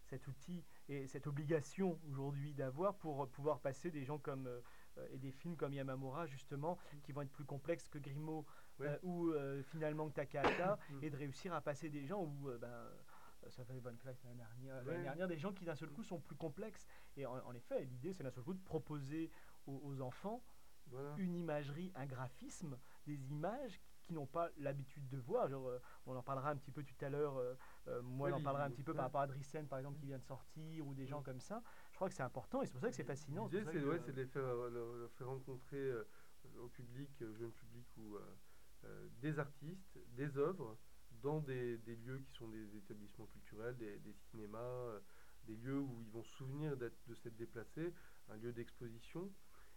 cet outil et cette obligation aujourd'hui d'avoir pour euh, pouvoir passer des gens comme euh, euh, et des films comme Yamamura justement qui vont être plus complexes que Grimaud Ouais. euh, ou euh, finalement que Takahata Mm. et de réussir à passer des gens où euh, ben, euh, ça fait Von Kleist l'année dernière, l'année Ouais. dernière, des gens qui d'un seul coup sont plus complexes et en, en effet l'idée c'est d'un seul coup de proposer aux, aux enfants Voilà. une imagerie, un graphisme, des images qui n'ont pas l'habitude de voir. Genre, euh, on en parlera un petit peu tout à l'heure. Euh, euh, moi, Ouais, j'en parlerai un l'idée, petit peu ouais. par rapport à Drissen, par exemple, qui vient de sortir, ou des gens Mm. comme ça. Je crois que c'est important et c'est pour ça que c'est fascinant. L'idée, pour ça c'est que, ouais, euh, c'est de les faire, euh, leur, leur faire rencontrer euh, au public, au jeune public, ou euh, euh, des artistes, des œuvres, dans des, des lieux qui sont des établissements culturels, des, des cinémas, euh, des lieux où ils vont se souvenir d'être, de s'être déplacés, un lieu d'exposition,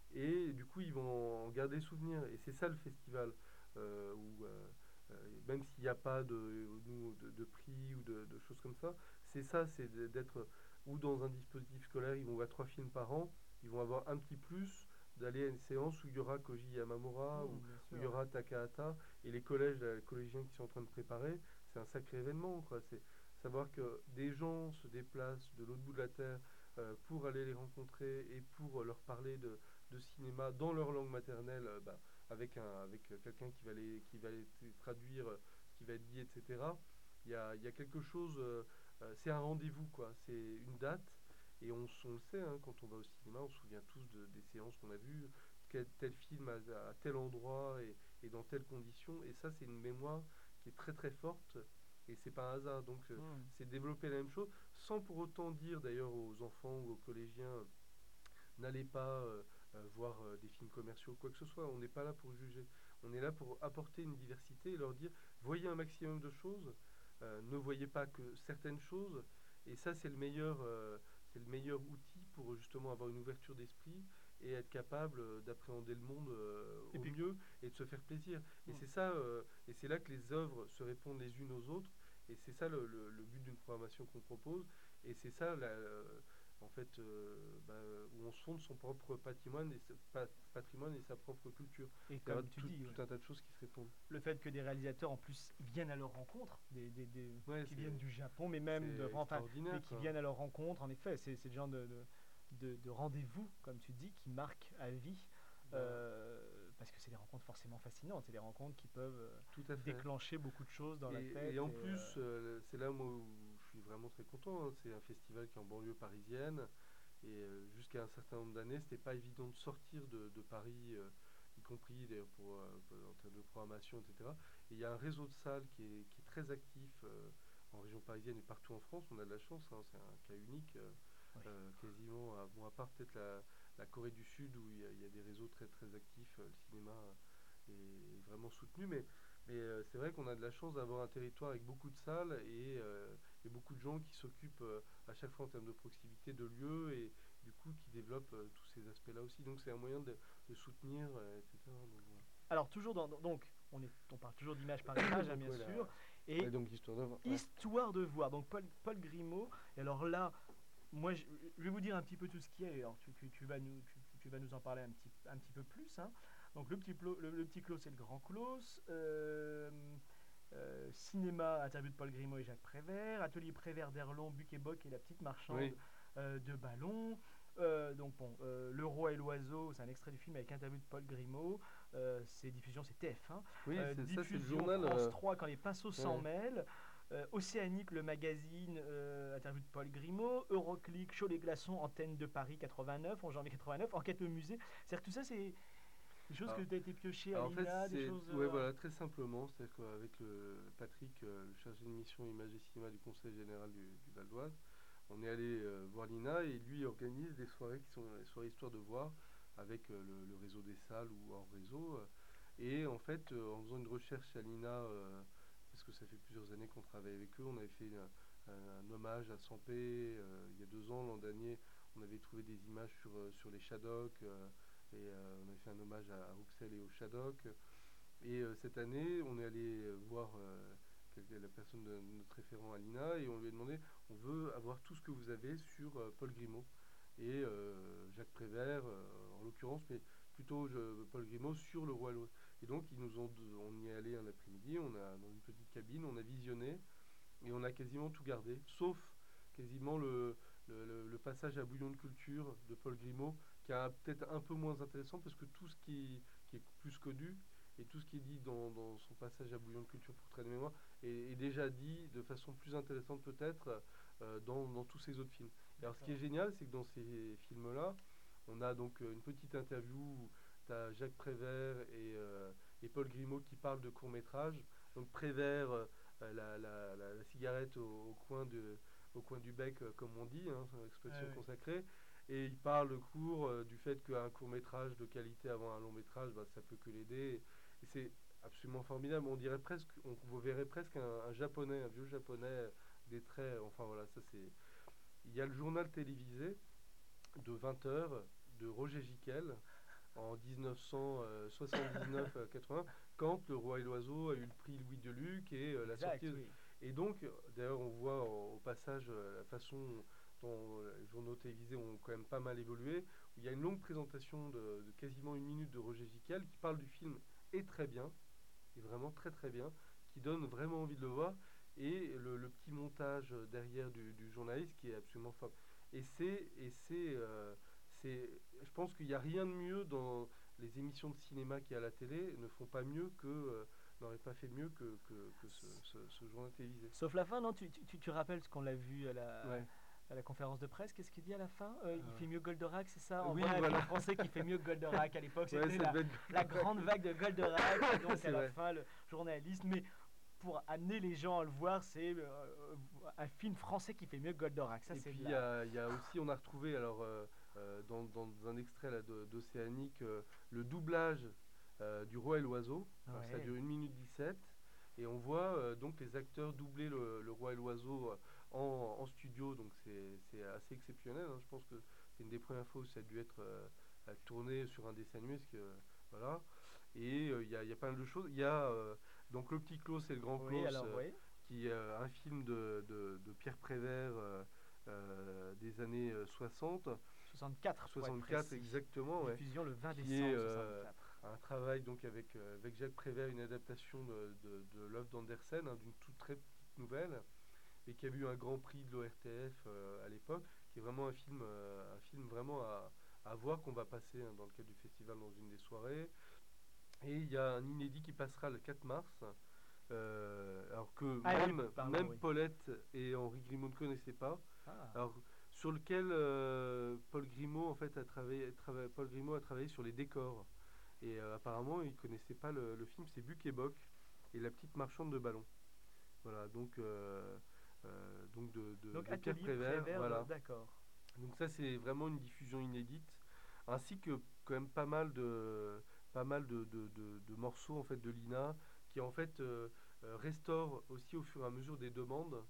et du coup, ils vont en garder souvenir. Et c'est ça le festival, euh, où euh, euh, même s'il n'y a pas de, nous, de, de prix ou de, de choses comme ça, c'est ça, c'est de- d'être ou dans un dispositif scolaire, ils vont voir trois films par an, ils vont avoir un petit plus d'aller à une séance où il y aura Koji Yamamura, hmm, où, bien où il sûr, y ouais. aura Takahata, et les collèges, les collégiens qui sont en train de préparer, c'est un sacré événement, quoi. C'est savoir que des gens se déplacent de l'autre bout de la terre euh, pour aller les rencontrer et pour euh, leur parler de, de cinéma dans leur langue maternelle, euh, bah, avec, un, avec euh, quelqu'un qui va les, qui va les t- traduire euh, ce qui va être dit, et cetera. Il y a, il y a quelque chose, euh, euh, c'est un rendez-vous, quoi. C'est une date. Et on, s- on le sait, hein, quand on va au cinéma, on se souvient tous de- des séances qu'on a vues, quel, tel film à, à tel endroit et, et dans telles conditions. Et ça, c'est une mémoire qui est très très forte. Et c'est pas un hasard. Donc, euh, Hmm. c'est développer la même chose, sans pour autant dire d'ailleurs aux enfants ou aux collégiens, n'allez pas euh, euh, voir euh, des films commerciaux, quoi que ce soit. On n'est pas là pour juger. On est là pour apporter une diversité et leur dire, voyez un maximum de choses, euh, ne voyez pas que certaines choses. Et ça, c'est le meilleur, euh, c'est le meilleur outil pour justement avoir une ouverture d'esprit et être capable euh, d'appréhender le monde euh, Et au puis, mieux et de se faire plaisir. Et hmm. c'est ça, euh, et c'est là que les œuvres se répondent les unes aux autres. Et c'est ça le, le- le but d'une programmation qu'on propose. Et c'est ça la, en fait, euh, bah, où on se fonde son propre patrimoine et, sa, pa- patrimoine et sa propre culture. Et Il y aura comme tu tout, dis, ouais, tout un tas de choses qui se répondent. le fait que des réalisateurs en plus viennent à leur rencontre, des, des- des- Ouais, qui viennent c'est, du Japon, mais même de c'est France, enfin, mais extraordinaire, qui quoi. viennent à leur rencontre, en effet, c'est c'est le genre de, de, de- de rendez-vous, comme tu dis, qui marquent à vie, Bah, euh, parce que c'est des rencontres forcément fascinantes, c'est des rencontres qui peuvent euh, tout à fait. déclencher beaucoup de choses dans la Et, et tête. en Et, euh, plus, euh, c'est là moi, où je suis vraiment très content, hein. C'est un festival qui est en banlieue parisienne. Et euh, jusqu'à un certain nombre d'années, c'était pas évident de sortir de, de Paris, euh, y compris d'ailleurs pour, euh, pour- en termes de programmation, et cetera. Et il y a un réseau de salles qui est, qui est très actif euh, en région parisienne et partout en France. On a de la chance, hein, c'est un cas unique, euh, oui. euh, quasiment, à, bon, à part peut-être la, la Corée du Sud où il y, a, il y a des réseaux très très actifs, euh, le cinéma est, est vraiment soutenu. Mais, mais euh, c'est vrai qu'on a de la chance d'avoir un territoire avec beaucoup de salles et, euh, et beaucoup de gens qui s'occupent euh, à chaque fois en termes de proximité de lieux et du coup qui développent euh, tous ces aspects-là aussi. Donc c'est un moyen de, de soutenir, euh, et cetera. Donc, voilà. Alors, toujours dans, donc, on, est, on parle toujours d'image par image, hein, Donc, bien ouais, sûr, la- et ouais, donc histoire d'œuvre. Ouais. histoire de voir, donc Paul, Paul Grimaud, et alors là, moi, je, je vais vous dire un petit peu tout ce qu'il y a. Alors, tu, tu- tu vas nous, tu, tu vas nous en parler un petit, un petit peu plus, hein. Donc, le petit, plo- le, le petit clos, c'est le grand clos. Euh, euh, cinéma, interview de Paul Grimaud et Jacques Prévert. Atelier Prévert d'Erlon, Buc et Boc et la petite marchande Oui, euh, de ballons. Euh, donc, bon, euh, Le Roi et l'Oiseau, c'est un extrait du film avec interview de Paul Grimaud. Euh, c'est diffusion, c'est T F un. oui, Euh, c'est ça, c'est le diffusion journal. France euh, trois quand les pinceaux s'en ouais. mêlent. Euh, Océanique, le magazine, euh, interview de Paul Grimaud. Euroclick, Chaud les glaçons, Antenne de Paris quatre-vingt-neuf, en janvier quatre-vingt-neuf. Enquête au musée. C'est-à-dire que tout ça, c'est des choses que Alors, tu as été pioché à alors, en fait, l'I N A, des c'est choses. ouais, euh, voilà, très simplement, c'est-à-dire qu'avec le Patrick, euh, le chargé de mission Images et Cinéma du Conseil général du, du Val d'Oise, on est allé euh, voir l'I N A et lui organise des soirées qui sont les soirées histoire de voir avec euh, le, le réseau des salles ou hors réseau. euh. Et en fait, euh, en faisant une recherche à l'I N A, euh, parce que ça fait plusieurs années qu'on travaille avec eux, on avait fait un, un- un hommage à Sampé euh, il y a deux ans, l'an dernier, on avait trouvé des images sur, euh, sur les Shadocks euh, et euh, on avait fait un hommage à, à Rouxel et au Shadocks. Et euh, cette année, on est allé euh, voir euh, quel- la personne de notre référent à l'I N A et on lui a demandé, on veut avoir tout ce que vous avez sur euh, Paul Grimaud et euh, Jacques Prévert euh, en l'occurrence, mais plutôt je- Paul Grimaud sur le Roi Lot. Et donc ils nous ont, on y est allé un après-midi, on a dans une petite cabine, on a visionné et on a quasiment tout gardé, sauf quasiment le, le, le- le passage à Bouillon de culture de Paul Grimaud, qui est peut-être un peu moins intéressant parce que tout ce qui, qui est plus connu et tout ce qui est dit dans, dans son passage à Bouillon de culture pour trait de mémoire est, est déjà dit de façon plus intéressante peut-être euh, dans, dans tous ces autres films. Et alors ce qui est D'accord. génial, c'est que dans ces films-là, on a donc euh, une petite interview où tu as Jacques Prévert et, euh, et Paul Grimaud qui parlent de court-métrage. Donc Prévert, euh, la, la- la- la cigarette au, au coin de, au coin du bec, euh, comme on dit, hein, c'est une Ah expression oui. consacrée. Et il parle court euh, du fait qu'un court-métrage de qualité avant un long-métrage, bah, ça peut que l'aider. Et c'est absolument formidable. On dirait presque, on, vous verrait presque un, un japonais, un vieux japonais, euh, des traits. Enfin voilà, ça c'est. Il y a le journal télévisé de vingt heures de Roger Giquel en dix-neuf cent soixante-dix-neuf quatre-vingts, quand Le Roi et l'Oiseau a eu le prix Louis Deluc et euh, la Exact, sortie. oui. Et donc, euh, d'ailleurs, on voit au, au passage euh, la façon dont euh, les journaux télévisés ont quand même pas mal évolué, où il y a une longue présentation de, de quasiment une minute de Roger Giquel qui parle du film et très bien, et vraiment très très bien, qui donne vraiment envie de le voir, et le, le petit montage derrière du, du journaliste qui est absolument fort. Et c'est, et c'est, euh, c'est, je pense qu'il n'y a rien de mieux dans les émissions de cinéma qui à la télé ne font pas mieux que, euh, n'auraient pas fait mieux que, que, que ce, ce, ce journal télévisé. Sauf la fin, non? Tu, tu, tu, tu rappelles ce qu'on l'a vu à la, Ouais. à la conférence de presse? Qu'est-ce qu'il dit à la fin? Euh, il Euh, fait mieux Goldorak, c'est ça? En oui, vrai, un film voilà. français qui fait mieux que Goldorak. À l'époque, Ouais, c'était ça la, devait être la Goldorak. grande vague de Goldorak. Et donc, à C'est la vrai. fin, le journaliste. Mais pour amener les gens à le voir, c'est euh, un film français qui fait mieux que Goldorak. Ça, Et c'est puis de il y la. a, il y a aussi, on a retrouvé alors euh, euh, dans, dans un extrait là, de- d'Océanique euh, le doublage euh, du Roi et l'Oiseau. Alors ça Ouais. dure une minute dix-sept et on voit euh, donc les acteurs doubler le, le Roi et l'Oiseau euh, en, en studio, donc c'est c'est assez exceptionnel, hein. Je pense que c'est une des premières fois où ça a dû être euh, euh, tourné sur un dessin animé, parce que, euh, voilà. Et euh, il y, a, il y a pas mal de choses. Il y a euh, donc Le Petit Klaus et le Grand Oui, Klaus, alors, euh, oui. qui est euh, un film de, de- de Pierre Prévert euh, euh, des années euh, soixante, soixante-quatre pour être soixante-quatre précis. exactement, ouais, Diffusion le vingt qui est décembre euh, soixante-quatre. un travail donc avec, euh, avec Jacques Prévert, une adaptation de, de, de l'œuvre d'Andersen, hein, d'une toute très petite nouvelle, et qui a eu un grand prix de l'O R T F euh, à l'époque, qui est vraiment un film, euh, un film vraiment à, à voir, qu'on va passer, hein, dans le cadre du festival dans une des soirées. Et il y a un inédit qui passera le quatre mars, euh, alors que Ah oui, même, pardon, même oui. Paulette et Henri Grimaud ne connaissaient pas. Ah, Alors, sur lequel euh, Paul Grimaud en fait a travaillé, trava- Paul Grimaud a travaillé sur les décors. Et euh, apparemment, il ne connaissait pas le, le film, c'est Buck et Bock et la petite marchande de ballons. Voilà, donc, euh, euh, donc de, de- donc de Pierre atelier Prévert, Prévert, de- voilà. d'accord. Donc ça, c'est vraiment une diffusion inédite, ainsi que quand même pas mal de, pas mal de, de- de- de morceaux en fait de l'I N A, qui en fait euh, euh, restaure aussi au fur et à mesure des demandes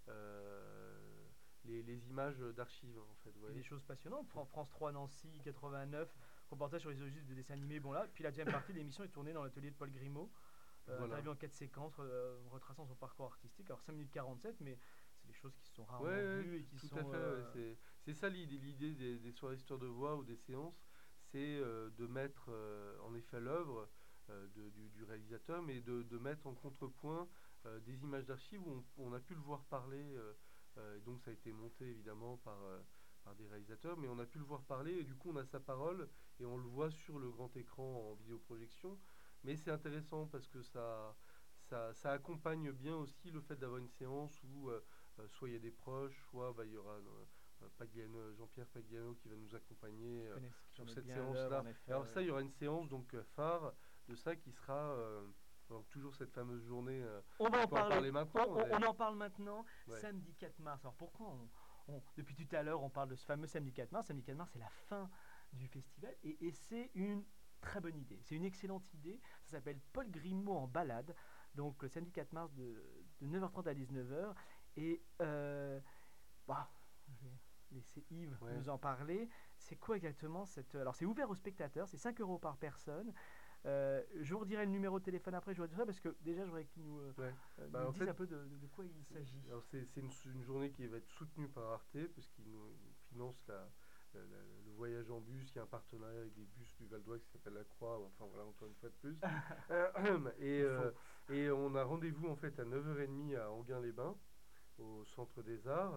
euh, les, les images d'archives, en fait, vous Puis des voyez. choses passionnantes. C'est- Fran- France trois Nancy quatre-vingt-neuf, reportage sur les origines de dessins animés. Bon là, puis la deuxième partie de l'émission est tournée dans l'atelier de Paul Grimaud, euh, Voilà. interview en quatre séquences, euh, retraçant son parcours artistique. Alors cinq minutes quarante-sept, mais c'est des choses qui se sont Ouais, rarement ouais, vues et tout, qui tout sont. à fait. Ouais, euh, c'est, c'est ça l'idée, l'idée des, des soirées histoire de voix ou des séances, c'est euh, de mettre euh, en effet l'œuvre euh, de- du, du réalisateur, mais de, de mettre en contrepoint euh, des images d'archives où on, on a pu le voir parler, euh, euh, et donc ça a été monté évidemment par, euh, par des réalisateurs, mais on a pu le voir parler, et du coup on a sa parole, et on le voit sur le grand écran en vidéoprojection. Mais c'est intéressant parce que ça, ça, ça accompagne bien aussi le fait d'avoir une séance où euh, euh, soit il y a des proches, soit bah, il y aura euh, euh, Pagliano- Jean-Pierre Pagliano qui va nous accompagner qui euh, connaissent, qui sur connaissent cette bien l'œuvre, séance-là. en effet. Alors Oui. ça, il y aura une séance donc euh, phare de ça qui sera euh, donc toujours cette fameuse journée. Euh, On va on en peut en parler. parler On, maintenant. on- mais- on en parle maintenant, ouais. samedi quatre mars. Alors pourquoi on, on- depuis tout à l'heure on parle de ce fameux samedi quatre mars? Samedi quatre mars, c'est la fin du festival et, et c'est une très bonne idée. C'est une excellente idée. Ça s'appelle Paul Grimaud en balade. Donc le samedi quatre mars de, de neuf heures trente à dix-neuf heures. Et euh, bah, je vais laisser Yves Ouais. nous en parler. C'est quoi exactement cette... Alors c'est ouvert aux spectateurs, c'est cinq euros par personne. Euh, je vous redirai le numéro de téléphone après, je vous dirai ça parce que déjà je voudrais qu'il nous, euh, Ouais. euh, Bah, nous en dise fait, un peu de, de- de quoi il s'agit. alors c'est c'est une, une journée qui va être soutenue par Arte, puisqu'ils nous ils financent la, la- la- le voyage en bus, qui a un partenariat avec des bus du Val d'Oise qui s'appelle La Croix, enfin voilà, encore une fois de plus. Euh, et, Il euh, faut. et on a rendez-vous en fait à neuf heures trente à Anguin-les-Bains, au Centre des Arts.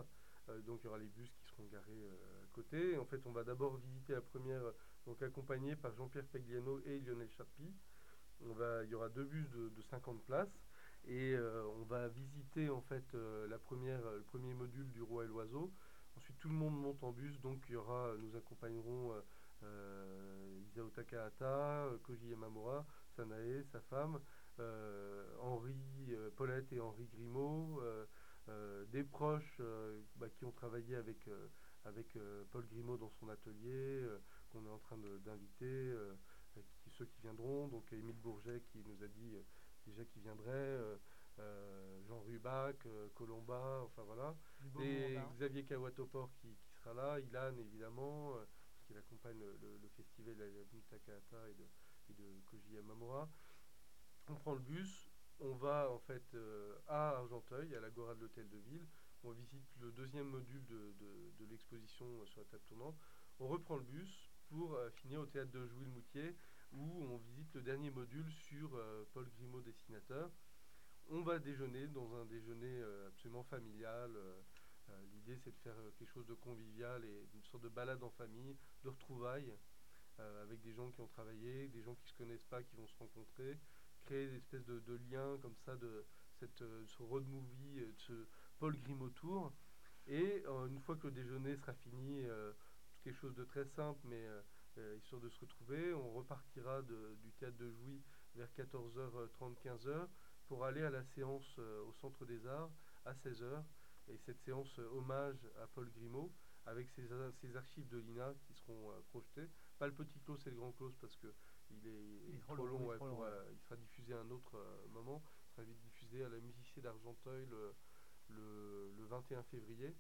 Euh, donc il y aura les bus qui seront garés euh, à côté. En fait, on va d'abord visiter la première, euh, donc accompagné par Jean-Pierre Pegliano et Lionel Charpie. On va, il y aura deux bus de, de cinquante places et euh, on va visiter en fait euh, la première, le premier module du Roi et l'Oiseau. Ensuite, tout le monde monte en bus, donc il y aura, nous accompagnerons euh, euh, Isao Takahata, euh, Koji Yamamura, Sanae, sa femme, euh, Henri, euh, Paulette et Henri Grimaud, euh, euh, des proches euh, bah, qui ont travaillé avec, euh, avec euh, Paul Grimaud dans son atelier, euh, qu'on est en train de- d'inviter. Euh, euh, qui- ceux qui viendront, donc Émile Bourget qui nous a dit euh, déjà qu'il viendrait, euh, euh, Jean Rubac, euh, Colomba, enfin voilà. Du beau monde, Et hein. Xavier Kawatopor qui, qui sera là, Ilan évidemment, euh, parce qu'il accompagne le, le- le festival de la Takahata et de, et de Koji Yamamura. On prend le bus, on va en fait euh, à Argenteuil, à l'Agora de l'Hôtel de Ville. On visite le deuxième module de, de- de l'exposition euh, sur la table tournante. On reprend le bus pour euh, finir au théâtre de Jouy-le-Moutier où on visite le dernier module sur euh, Paul Grimaud, dessinateur. On va déjeuner dans un déjeuner euh, absolument familial. euh, euh, L'idée, c'est de faire euh, quelque chose de convivial et une sorte de balade en famille, de retrouvailles euh, avec des gens qui ont travaillé, des gens qui ne se connaissent pas, qui vont se rencontrer, créer des espèces de, de liens comme ça, de cette, euh, ce road movie, euh, de ce Paul Grimaud Tour. Et euh, une fois que le déjeuner sera fini, euh, quelque chose de très simple, mais euh, euh, histoire de se retrouver, on repartira de- du théâtre de Jouy vers quatorze heures trente, quinze heures pour aller à la séance euh, au Centre des Arts à seize heures. Et cette séance euh, hommage à Paul Grimaud avec ses, ses archives de l'I N A qui seront euh, projetées. Pas le petit close et le grand close parce que il est, Il est trop trop long, long, il est ouais, trop pour, long, ouais. euh, il sera diffusé à un autre euh, moment. Il sera diffusé à la Musicité d'Argenteuil le, le, le vingt et un février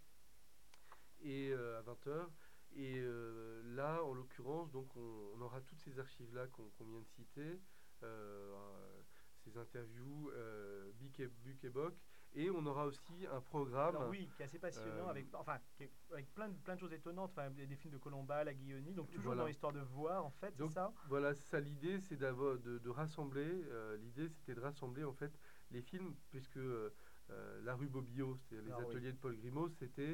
et euh, à vingt heures. Et euh, là, en l'occurrence, donc on, on aura toutes ces archives-là qu'on qu'on vient de citer, euh, euh, ces interviews, euh, Bic et, Buc et Boc, et on aura aussi un Alors programme. oui, qui est assez passionnant, euh, avec, enfin, qui est- avec plein de, plein de choses étonnantes, enfin, des, des films de Colomba, La Guillaunie, donc toujours dans voilà. l'histoire de voir, en fait, c'est Donc ça? voilà, c'est ça l'idée, c'est d'avoir de, de rassembler. euh, l'idée, c'était de rassembler en fait les films, puisque euh, euh, la rue Bobillot, c'est-à-dire les Alors oui. ateliers de Paul Grimaud, c'était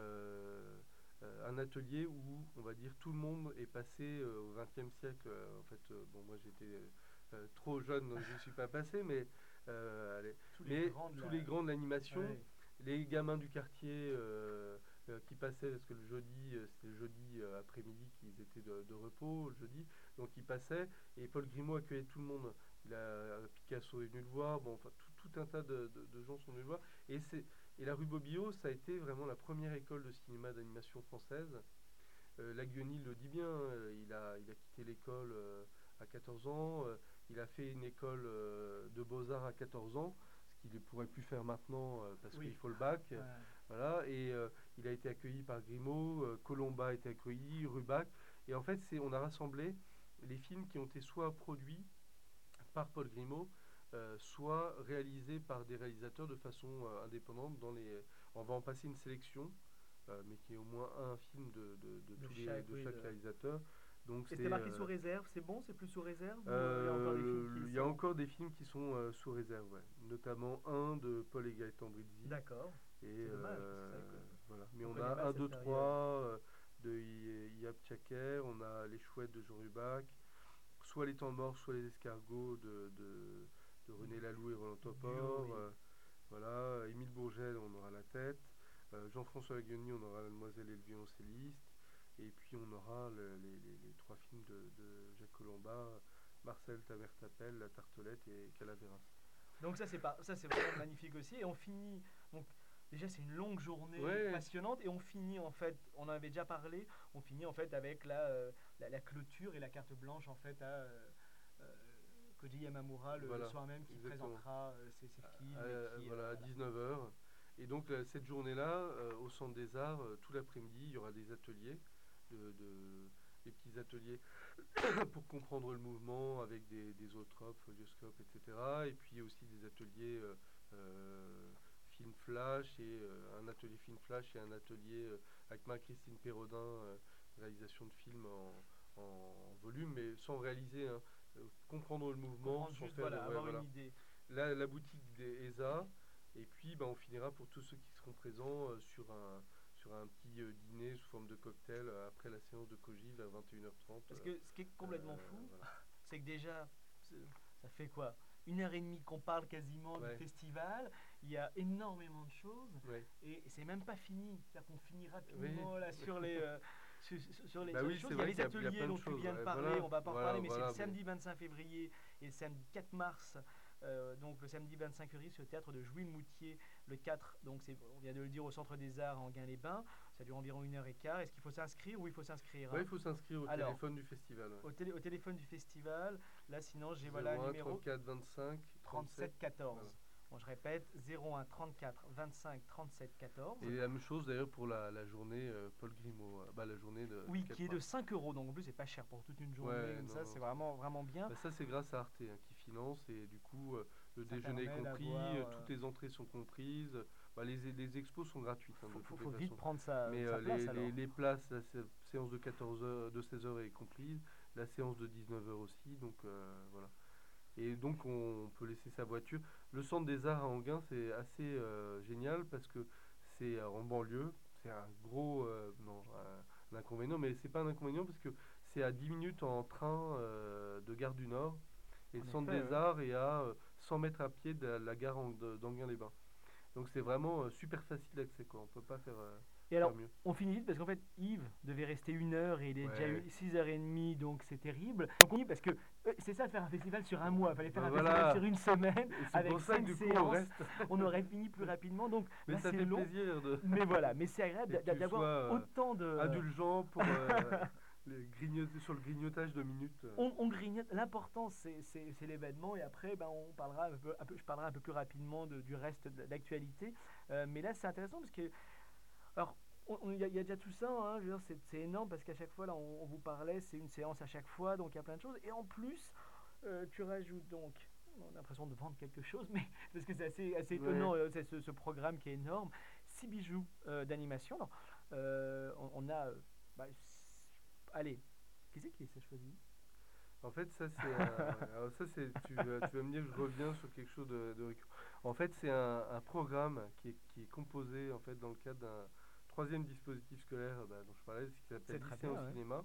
euh, euh, un atelier où, on va dire, tout le monde est passé euh, au vingtième siècle. euh, en fait, euh, bon, moi j'étais euh, trop jeune, donc je n'y suis pas passé, mais, euh, allez, Tous les mais grands de tous la... les grands de l'animation, Ouais. les gamins du quartier. euh, euh, qui passaient, parce que le jeudi, euh, c'était le jeudi euh, après-midi qu'ils étaient de, de repos, le jeudi, donc ils passaient, et Paul Grimaud accueillait tout le monde. Il a, Picasso est venu le voir, bon, enfin, tout, tout un tas de, de- de gens sont venus le voir, et, c'est, et la rue Bobillot, ça a été vraiment la première école de cinéma d'animation française. Euh, la Guionille le dit bien, euh, il, a, il a quitté l'école euh, à quatorze ans, euh, il a fait une école euh, de beaux-arts à quatorze ans, ce qu'il ne pourrait plus faire maintenant euh, parce qu'il Oui. faut le bac. euh, Ouais. voilà, et euh, il a été accueilli par Grimaud, euh, Colomba a été accueilli, Rubac, et en fait, c'est, on a rassemblé les films qui ont été soit produits par Paul Grimaud, euh, soit réalisés par des réalisateurs de façon euh, indépendante. Dans les, on va en passer une sélection, euh, mais qui est au moins un film de, de- de De tous les, chaque, de oui. chaque De... réalisateur. Donc Et c'est, c'était marqué sous euh, réserve, c'est bon, c'est plus sous réserve ou euh, il y a encore des films euh, qui il y a sont... encore des films qui sont euh, sous réserve, ouais. Notamment un de Paul et Gaëtan Brizzi. D'accord, Et c'est dommage, parce que c'est vrai euh, voilà. Mais qu'on on connaît a mal un, cette deux, période. trois euh, de I- Yap Tchaker, on a Les Chouettes de Jean Rubac, soit Les Temps Morts, soit Les Escargots de, de, de René Laloux et Roland Du duo, Topor. oui. euh, voilà, Émile Bourget, on aura La Tête. euh, Jean-François Laguioni, on aura La Demoiselle et le violoncelliste. Et puis on aura le- les, les- les trois films de, de Jacques Colomba, Marcel, ta mère t'appelle, La Tartelette et Calaveras. Donc ça c'est pas, ça c'est vraiment magnifique aussi. Et on finit, donc déjà c'est une longue journée Ouais, passionnante et on finit en fait, on en avait déjà parlé, on finit en fait avec la, euh, la, la clôture et la carte blanche en fait à euh, euh, Koji Yamamura le, le voilà, soir même qui exactement. présentera euh, ses, ses À- films et à- qui euh, voilà, à voilà. dix-neuf heures. Et donc là, cette journée-là, euh, au Centre des Arts, euh, tout l'après-midi, il y aura des ateliers, de, de- des petits ateliers pour comprendre le mouvement avec des, des zootropes, pholioscopes, et cetera. Et puis aussi des ateliers euh, euh, film flash et euh, un atelier film flash et un atelier euh, avec Marie-Christine Perrodin, euh, réalisation de films en, en volume, mais sans réaliser, hein. Euh, comprendre le mouvement, Comprendre sans juste faire de, voilà, ouais, avoir une voilà. idée. La, la boutique des E S A, et puis bah, on finira pour tous ceux qui seront présents euh, sur, un, sur un petit euh, dîner sous forme de cocktail euh, après la séance de Cogive à vingt et une heures trente. Parce euh, que ce qui est complètement euh, fou, voilà. c'est que déjà, c'est- ça fait quoi? Une heure et demie qu'on parle quasiment du Ouais. festival, il y a énormément de choses Ouais. et c'est même pas fini. C'est-à-dire qu'on finit Oui. rapidement là sur les, euh, sur, sur- sur les, Bah sur les oui, choses. c'est Il y a vrai les qu'il y a- il y a ateliers plein de dont tu choses, viens de ouais, parler, voilà, on va pas en voilà, reparler, mais voilà, c'est le mais- samedi vingt-cinq février et le samedi quatre mars. Euh, donc le samedi vingt-cinq février sur le théâtre de Jouy-le-Moutier, le quatre, donc c'est, on vient de le dire, au Centre des Arts en Guin-les-Bains. Ça dure environ une heure et quart. Est-ce qu'il faut s'inscrire ou il faut s'inscrire, Ouais, hein il faut s'inscrire au Alors, téléphone du festival. Ouais. au, télé- au téléphone du festival. Là, sinon, j'ai voilà un zéro un numéro trente-quatre vingt-cinq trente-sept trente-sept. quatorze. Voilà. Bon, je répète, zéro un trente-quatre vingt-cinq trente-sept quatorze. Et la même chose d'ailleurs pour la, la journée euh, Paul Grimaud, euh, bah, la journée de, Oui, du quatre qui est de mars. cinq euros, donc en plus c'est pas cher pour toute une journée, Ouais, comme non, ça, non, c'est c'est- vraiment, vraiment bien. Bah, ça c'est grâce à Arte hein, qui finance et du coup euh, le Ça déjeuner est permet compris, d'avoir, euh, euh, toutes les entrées sont comprises, bah, les, les expos sont gratuites hein, Faut, de faut, toutes les faut vite façons. prendre sa, Mais sa euh, place les, alors. les, les places, la sé- séance de quatorze heures, de seize heures est comprise, la séance de dix-neuf heures aussi, donc euh, voilà. Et donc on peut laisser sa voiture. Le centre des arts à Enghien c'est assez euh, génial parce que c'est euh, en banlieue, c'est un gros euh, non un, un inconvénient, mais c'est pas un inconvénient parce que c'est à dix minutes en train euh, de Gare du Nord. Et le En centre effet, des oui. arts est à euh, cent mètres à pied de la, la gare en- de- d'Enghien-les-Bains. Donc c'est vraiment euh, super facile d'accès quoi. On peut pas faire, euh, Et faire alors, mieux. on finit vite parce qu'en fait, Yves devait rester une heure et il est déjà Ouais. eu six heures trente, donc c'est terrible. Donc on dit parce que euh, c'est ça de faire un festival sur un mois, il fallait faire Bah un festival voilà. sur une semaine Et c'est avec pour ça que cinq du coup on séances. reste. On aurait fini plus rapidement, donc Mais là ça c'est fait long. plaisir de. Mais voilà, mais c'est agréable Et d'a- que tu d'avoir sois euh, autant de... indulgent pour euh, les grignoter, sur le grignotage de minutes. euh. On, on grignote. L'important, c'est, c'est- c'est l'événement. Et après, ben, on parlera un peu, un peu- je parlerai un peu plus rapidement de- du reste de l'actualité. Euh, mais là, c'est intéressant parce que. Alors, on- on- il y, a il y a déjà tout ça. Hein, je veux dire, c'est, c'est énorme parce qu'à chaque fois, là, on, on vous parlait, c'est une séance à chaque fois. Donc, il y a plein de choses. Et en plus, euh, tu rajoutes donc. On a l'impression de vendre quelque chose, mais parce que c'est assez, assez étonnant, Ouais. euh, c'est ce, ce programme qui est énorme. Six bijoux euh, d'animation. Alors, euh, on, on a. euh, bah, s- allez, qui c'est qui s'est choisi? En fait, ça c'est un- alors ça c'est tu vas, tu vas me dire que je reviens sur quelque chose de, de récurrent. En fait, c'est un, un programme qui est, qui est composé en fait dans le cadre d'un troisième dispositif scolaire bah, dont je parlais, qui C'est s'appelle très Lycéen au bien, ouais. cinéma.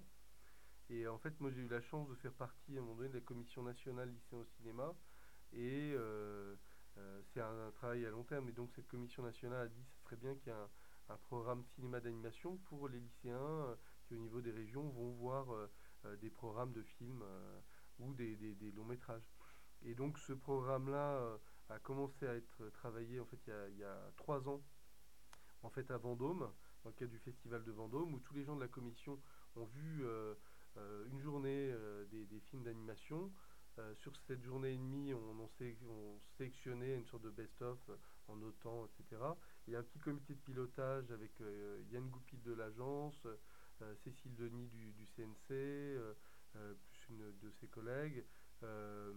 Et en fait, moi j'ai eu la chance de faire partie à un moment donné de la commission nationale Lycéen au cinéma. Et euh, euh, c'est un, un travail à long terme. Et donc cette commission nationale a dit que ce serait bien qu'il y ait un, un programme cinéma d'animation pour les lycéens euh, qui au niveau des régions vont voir euh, euh, des programmes de films euh, ou des, des- des longs métrages. Et donc ce programme-là euh, a commencé à être travaillé en fait il y a, il y a trois ans en fait à Vendôme, dans le cadre du festival de Vendôme, où tous les gens de la commission ont vu euh, euh, une journée euh, des, des films d'animation. Euh, sur cette journée et demie, on, on, sé- on sélectionnait une sorte de best-of euh, en notant, et cetera. Il y a un petit comité de pilotage avec euh, Yann Goupil de l'agence, euh, Cécile Denis du, du C N C, euh, euh, plus une de ses collègues, euh,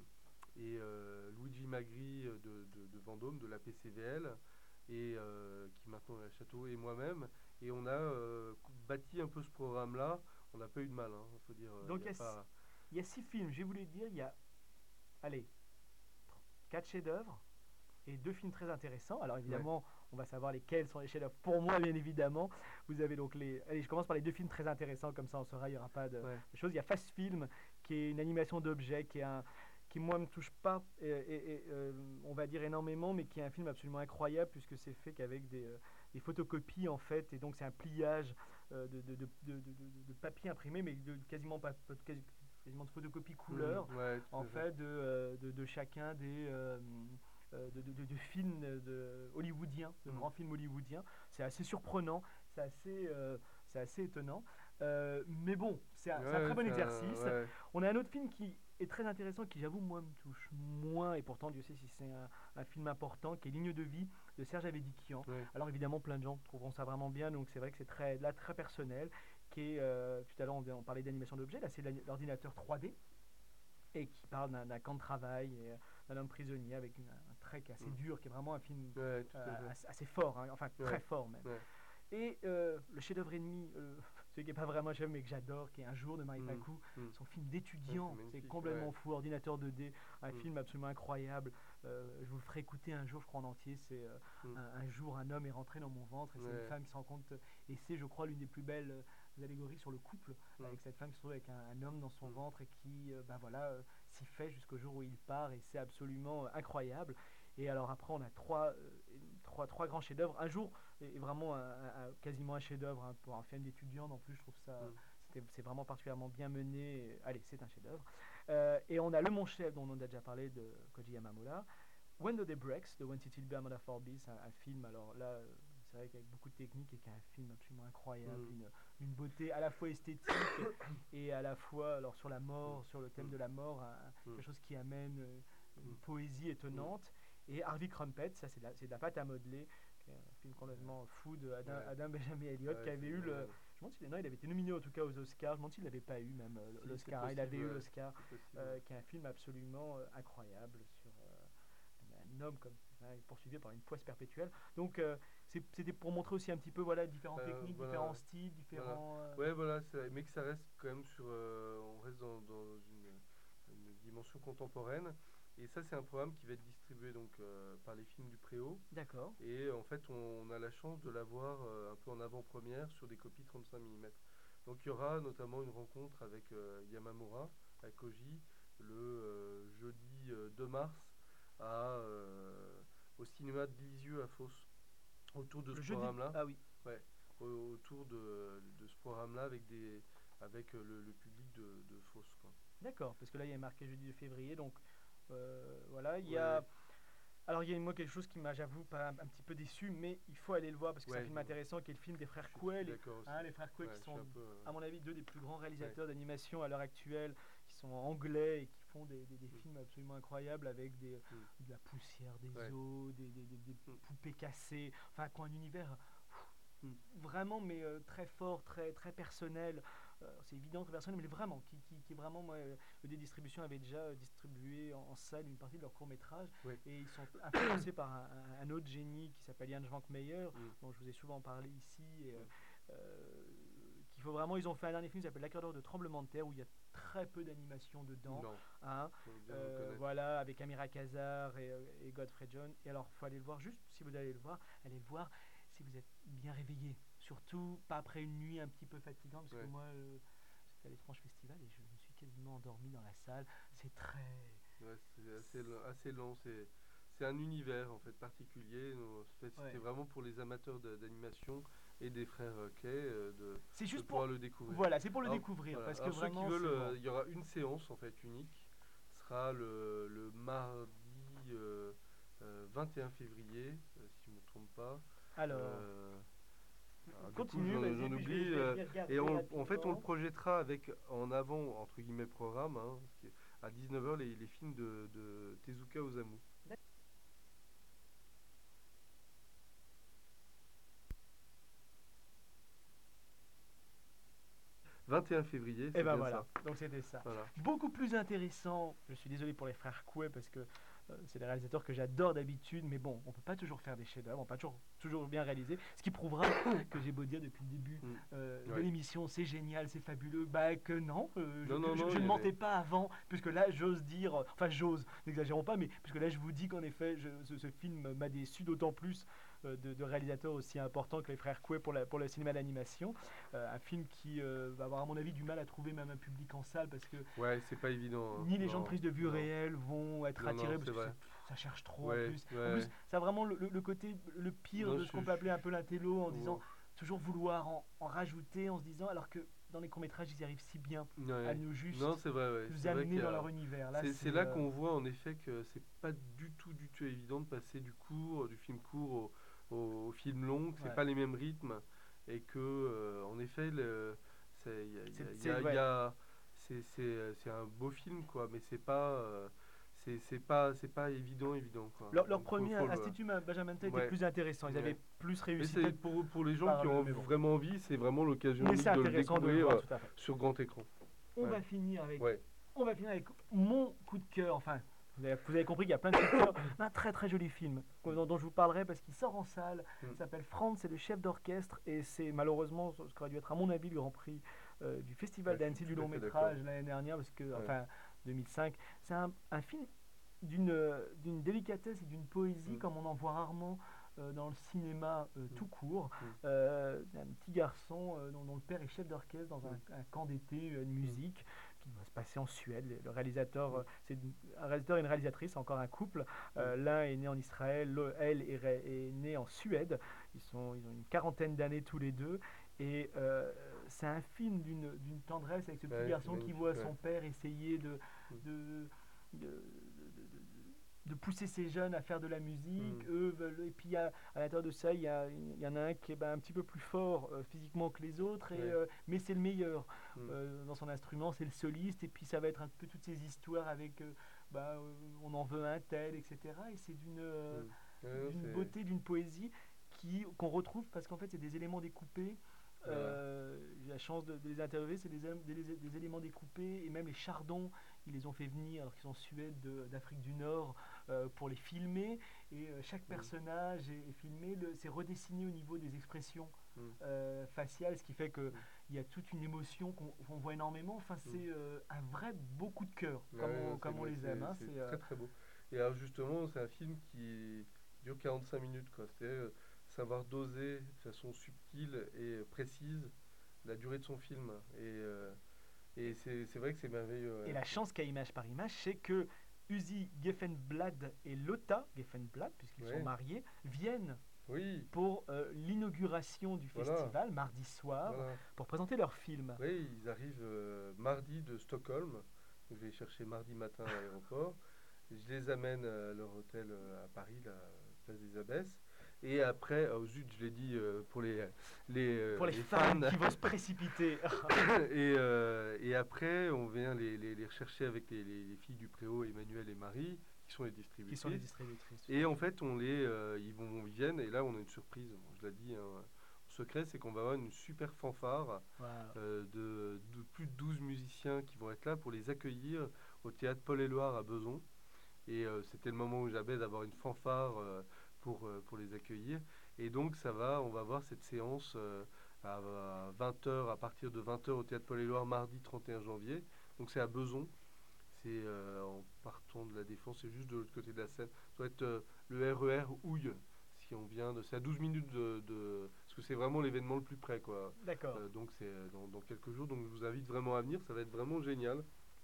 et euh, Luigi Magri de, de, de Vendôme, de la P C V L, et euh, qui maintenant est à Château, et moi-même. Et on a euh, bâti un peu ce programme-là. On n'a pas eu de mal, il faut dire. Il Donc n'y il y, a a six- pas. il y a six films, j'ai voulu dire, il y a, allez, quatre chefs-d'œuvre et deux films très intéressants. Alors Ouais. évidemment, on va savoir lesquels sont les chefs-d'œuvre. Pour moi, bien évidemment, vous avez donc les. Allez, je commence par les deux films très intéressants, comme ça on saura, il n'y aura pas de, Ouais. de choses. Il y a Fast Film, qui est une animation d'objets, qui est un qui moi me touche pas, et, et- et, euh, on va dire énormément, mais qui est un film absolument incroyable puisque c'est fait qu'avec des, euh, des photocopies en fait, et donc c'est un pliage euh, de, de, de, de, de- de- de papier imprimé, mais de quasiment pas, pas- quasi- quasiment de photocopies couleur Mmh, ouais, tout en à fait. fait de, euh, de, de chacun des euh, euh, de, de- de- de films de hollywoodiens, de Mm. grands films hollywoodiens. C'est assez surprenant, c'est assez, euh, c'est assez étonnant. Euh, mais bon, c'est un, c'est un Ouais, très bon c'est un- exercice. ouais. On a un autre film qui est très intéressant, qui j'avoue moi me touche moins, et pourtant Dieu sait si c'est un, un film important, qui est Ligne de vie de Serge Avedikian. Ouais. Alors évidemment plein de gens trouveront ça vraiment bien, donc c'est vrai que c'est très, là, très personnel, qui est, euh, tout à l'heure on, on parlait d'animation d'objets, là c'est l'ani- l'ordinateur trois D, et qui parle d'un d'un camp de travail et euh, d'un homme prisonnier avec une- un trait qui est assez Mm. dur, qui est vraiment un film Ouais, tout à euh, fait. assez, assez fort, hein, enfin très Ouais. fort même. Ouais. Et euh, le chef-d'œuvre ennemi, euh, celui qui n'est pas vraiment un chef mais que j'adore, qui est Un jour de Marie Mm. Pacou, Mm. son film d'étudiant, Ouais, c'est c'est magnifique, complètement ouais. fou, ordinateur deux D, un Mm. film absolument incroyable. Euh, je vous le ferai écouter un jour, je crois en entier. C'est euh, Mm. un, un jour, un homme est rentré dans mon ventre et c'est une Ouais. femme qui se rend compte. Et c'est, je crois, l'une des plus belles euh, allégories sur le couple, Mm. avec cette femme qui se trouve avec un, un homme dans son Mm. ventre et qui, euh, ben voilà, euh, s'y fait jusqu'au jour où il part. Et c'est absolument euh, incroyable. Et alors après, on a trois, euh, trois, trois grands chefs-d'œuvre. Un jour est vraiment un, un- un- quasiment un chef-d'œuvre hein, pour un film d'étudiant. En plus, je trouve ça, Mm. c'était, c'est vraiment particulièrement bien mené. Allez, c'est un chef-d'œuvre. Euh, et on a Le Mon Chef, dont on a déjà parlé, de Koji Yamamura. When the Day Breaks, de When Cecil B. Amanda Forbes, un, un film, alors là, euh, c'est vrai qu'avec beaucoup de technique et qui est un film absolument incroyable, Mm. une, une beauté à la fois esthétique et à la fois alors sur la mort, sur le thème Mm. de la mort, un- Mm. quelque chose qui amène euh, une Mm. poésie étonnante. Et Harvey Crumpet, ça c'est de, la- c'est de la pâte à modeler, qui est un film complètement fou de Adam, Ouais. Adam Benjamin Elliott, Ouais, qui avait c'est eu le... génial. Je me demande s'il non, il avait été nominé en tout cas aux Oscars, je me demande s'il l'avait pas eu même euh, Si, l'Oscar, c'est hein, il avait possible, eu ouais. l'Oscar, C'est possible, euh, ouais. qui est un film absolument euh, incroyable sur euh, un homme comme hein, poursuivi par une poisse perpétuelle. Donc euh, c'est- c'était pour montrer aussi un petit peu voilà différentes Euh, techniques, voilà, différents ouais. styles, Voilà. différents. euh, Ouais, voilà, c'est- mais que ça reste quand même sur. Euh, on reste dans, dans une, une dimension contemporaine. Et ça, c'est un programme qui va être distribué donc euh, par les films du Préau. D'accord. Et en fait, on, on a la chance de l'avoir euh, un peu en avant-première sur des copies trente-cinq millimètres. Donc il y aura notamment une rencontre avec euh, Yamamura, avec Koji, le euh, jeudi euh, deux mars à, euh, au cinéma de Lisieux à Fos, autour de Le ce jeudi. programme-là. Ah oui. Ouais, au- autour de, de ce programme-là avec, des, avec euh, le, le public de, de Fos, quoi. D'accord, parce que là il y a marqué jeudi de février, donc euh, voilà, il y Ouais, a. Alors il y a moi quelque chose qui m'a, j'avoue, pas un, un petit peu déçu, mais il faut aller le voir parce que c'est un ouais, film ouais. intéressant qui est le film des Je, frères suis- je Coué, suis les, d'accord aussi. hein, les frères Coué Ouais, qui je suis sont, un peu. euh, à mon avis, deux des plus grands ouais. réalisateurs d'animation à l'heure actuelle, qui sont anglais et qui font des, des- des Mm. films absolument incroyables avec des, Mm. de la poussière, des Ouais. os, des, des- des- des Mm. poupées cassées, enfin quoi, un univers Mm. vraiment mais euh, très fort, très, très personnel. Euh, c'est évident, très personnel, mais vraiment, qui, qui, qui est vraiment, moi, euh, E D Distribution avait déjà euh, distribué en, en salle une partie de leur court métrage, Ouais. et ils sont influencés par un, un- un autre génie qui s'appelle Jan Schwankmeyer, Mm. dont je vous ai souvent parlé ici, et, euh, Mm. euh, qu'il faut vraiment, ils ont fait un dernier film qui s'appelle L'accord de tremblement de terre, où il y a très peu d'animation dedans, Non, hein, faut bien le euh, reconnaître. voilà, avec Amira Kazar et, euh, et Godfrey John. Et alors, faut aller le voir, juste si vous allez le voir, allez le voir si vous êtes bien réveillé. Surtout pas après une nuit un petit peu fatigante, parce Ouais. que moi, euh, j'étais à l'étrange festival et je me suis quasiment endormi dans la salle. C'est très. Ouais, c'est assez, l- assez lent. C'est, c'est un univers en fait particulier. Nous, en fait, c'était Ouais. vraiment pour les amateurs de- d'animation et des frères euh, Kay euh, de, C'est de juste pouvoir pour. le découvrir. Voilà, c'est pour le Alors, découvrir, voilà. parce que Alors, ceux qui vraiment. veulent, c'est euh, bon. il y aura une séance en fait unique. Ce sera le, le mardi euh, euh, vingt et un février, euh, si je ne me trompe pas. Alors, Euh, alors, du coup, continue, j'en, vas-y, j'en puis je vais- oublie. je vais- je euh, vais regarder et on, en fait, on le rapidement. projettera avec en avant, entre guillemets, programme, hein, ce qui est- à dix-neuf heures, les, les films de, de Tezuka Osamu. vingt et un février, c'est Et ben bien voilà, ça. donc c'était ça. Voilà. Beaucoup plus intéressant, je suis désolé pour les frères Coué parce que euh, c'est des réalisateurs que j'adore d'habitude, mais bon, on peut pas toujours faire des chefs-d'œuvre, on peut pas toujours, toujours bien réaliser, ce qui prouvera que j'ai beau dire depuis le début Mm. euh, de Ouais. l'émission, c'est génial, c'est fabuleux, bah que non, euh, je, Non, non, je- non, je il y ne avait- mentais pas avant, puisque là j'ose dire, euh, enfin j'ose, n'exagérons pas, mais puisque là je vous dis qu'en effet je- ce, ce film m'a déçu d'autant plus euh, de, de réalisateurs aussi importants que les frères Coué pour, la- pour le cinéma d'animation, Euh, un film qui euh, va avoir à mon avis du mal à trouver même un public en salle parce que Ouais, c'est pas évident. hein. ni les gens Non, de prise de vue non. réelle vont être Non, non, attirés c'est parce que vrai. c'est- ça cherche trop Ouais, en plus. ouais, En plus, ouais. ça a vraiment le, le- le côté le pire Non, de ce je- qu'on peut je- appeler un peu l'intello en disant Ouais. toujours vouloir en, en rajouter en se disant alors que dans les courts-métrages ils y arrivent si bien à Ouais. nous juste Non, c'est vrai, ouais. nous C'est vrai amener qu'il y dans a- leur univers. Là, c'est, c'est là euh, qu'on voit en effet que c'est pas du tout, du tout évident de passer du court, du film court au, au, au film long, que c'est Ouais. pas les mêmes rythmes et que euh, en effet, le, c'est, il y a- il y a- C'est- il y c'est- a- il ouais. y a- c'est, c'est, c'est un beau film quoi, mais c'est pas, euh, c'est, c'est pas, c'est pas évident, évident quoi. leur, leur Donc, faut- premier faut le- Institut Benjamin Tate Ouais. était plus intéressant. Ils Ouais. avaient plus Mais réussi. c'est peut-être pour, pour les gens par qui le- ont mais bon. vraiment envie, c'est vraiment l'occasion Mais unique c'est de le intéressant de le découvrir voir, euh, tout à fait. sur grand écran. On Ouais. va finir avec Ouais. on va finir avec mon coup de cœur, enfin Vous avez, vous avez compris qu'il y a plein de secteurs. Un très très joli film dont, dont je vous parlerai parce qu'il sort en salle. Mm. Il s'appelle Franz, c'est le chef d'orchestre et c'est malheureusement ce qui aurait dû être à mon avis le Grand Prix euh, du Festival Ouais, je suis d'Annecy du tout à long fait métrage d'accord. l'année dernière parce que, Ouais. enfin deux mille cinq, c'est un, un film d'une euh, d'une délicatesse et d'une poésie Mm. comme on en voit rarement euh, dans le cinéma euh, Mm. tout court. Mm. Euh, un petit garçon euh, dont, dont le père est chef d'orchestre dans un, Mm. un camp d'été, une musique qui va se passer en Suède. Le, le réalisateur, Mm. euh, c'est un réalisateur et une réalisatrice, encore un couple. Euh, Mm. L'un est né en Israël, le- elle est, ré- est née en Suède. Ils, sont, ils ont une quarantaine d'années tous les deux. Et euh, c'est un film d'une d'une tendresse avec ce petit Ouais, c'est garçon qui magnifique, voit ouais. son père essayer de, Mm. de, de, de- de- de pousser ses jeunes à faire de la musique. Mm. Eux veulent- et puis il y a- à l'intérieur de ça, il y, a- il y en a un qui est ben, un petit peu plus fort euh, physiquement que les autres, et, Ouais. euh, mais c'est le meilleur Mm. euh, dans son instrument, c'est le soliste. Et puis ça va être un peu toutes ces histoires avec euh, bah, euh, on en veut un tel, et cetera. Et c'est d'une euh, Mm. Ouais, non, d'une c'est- beauté, d'une poésie qui qu'on retrouve parce qu'en fait c'est des éléments découpés. Voilà. Euh, j'ai la chance de, de les interviewer, c'est des, élé- des- des éléments découpés et même les chardons, ils les ont fait venir alors qu'ils sont en Suède, de- d'Afrique du Nord, euh, pour les filmer. Et euh, chaque Mm. personnage est, est filmé, le- c'est redessiné au niveau des expressions Mm. euh, faciales, ce qui fait qu'il Mm. y a toute une émotion qu'on qu'on voit énormément. Enfin, c'est euh, un vrai beau coup de cœur, Ouais, comme, on, non, comme c'est- on les c'est- aime. Hein, C'est c'est, très euh, très beau. Et alors justement, c'est un film qui dure quarante-cinq minutes, quoi. C'est euh, savoir doser de façon subtile et précise la durée de son film. Et, euh, et c'est c'est vrai que c'est merveilleux. Et Ouais. la chance qu'a Image par Image, c'est que Uzi Geffenblad et Lotta Geffenblad, puisqu'ils sont Ouais. mariés, viennent Oui, pour euh, l'inauguration du Voilà. festival, mardi soir, voilà. pour présenter leur film. Oui, ils arrivent euh, mardi de Stockholm. Donc, je vais les chercher mardi matin à l'aéroport. Je les amène à leur hôtel euh, à Paris, la place des Abbesses. Et après, oh zut, je l'ai dit euh, pour les, les, euh, Pour les, les fans, qui vont se précipiter. et, euh, et après, on vient les, les, les rechercher avec les, les, les filles du Préau, Emmanuel et Marie, qui sont les qui distributrices. sont les distributrices. Et en fait, on les, euh, ils, vont, ils viennent, et là, on a une surprise. Bon, je l'ai dit, hein, en secret, c'est qu'on va avoir une super fanfare Voilà. euh, de, de plus de douze musiciens qui vont être là pour les accueillir au théâtre Paul-Éluard à Besançon. Et euh, c'était le moment où j'avais d'avoir une fanfare euh, pour, euh, pour les accueillir. Et donc, ça va, on va voir cette séance euh, à, à vingt heures, à partir de vingt heures au théâtre Paul-Éluard, mardi trente et un janvier. Donc, c'est à Besançon. C'est euh, en partant de la Défense, c'est juste de l'autre côté de la Seine. Ça doit être euh, le R E R Houille, si on vient de. C'est à douze minutes de. de- parce que c'est vraiment l'événement le plus près, quoi. D'accord. Euh, donc, c'est euh, dans, dans quelques jours. Donc, je vous invite vraiment à venir. Ça va être vraiment génial.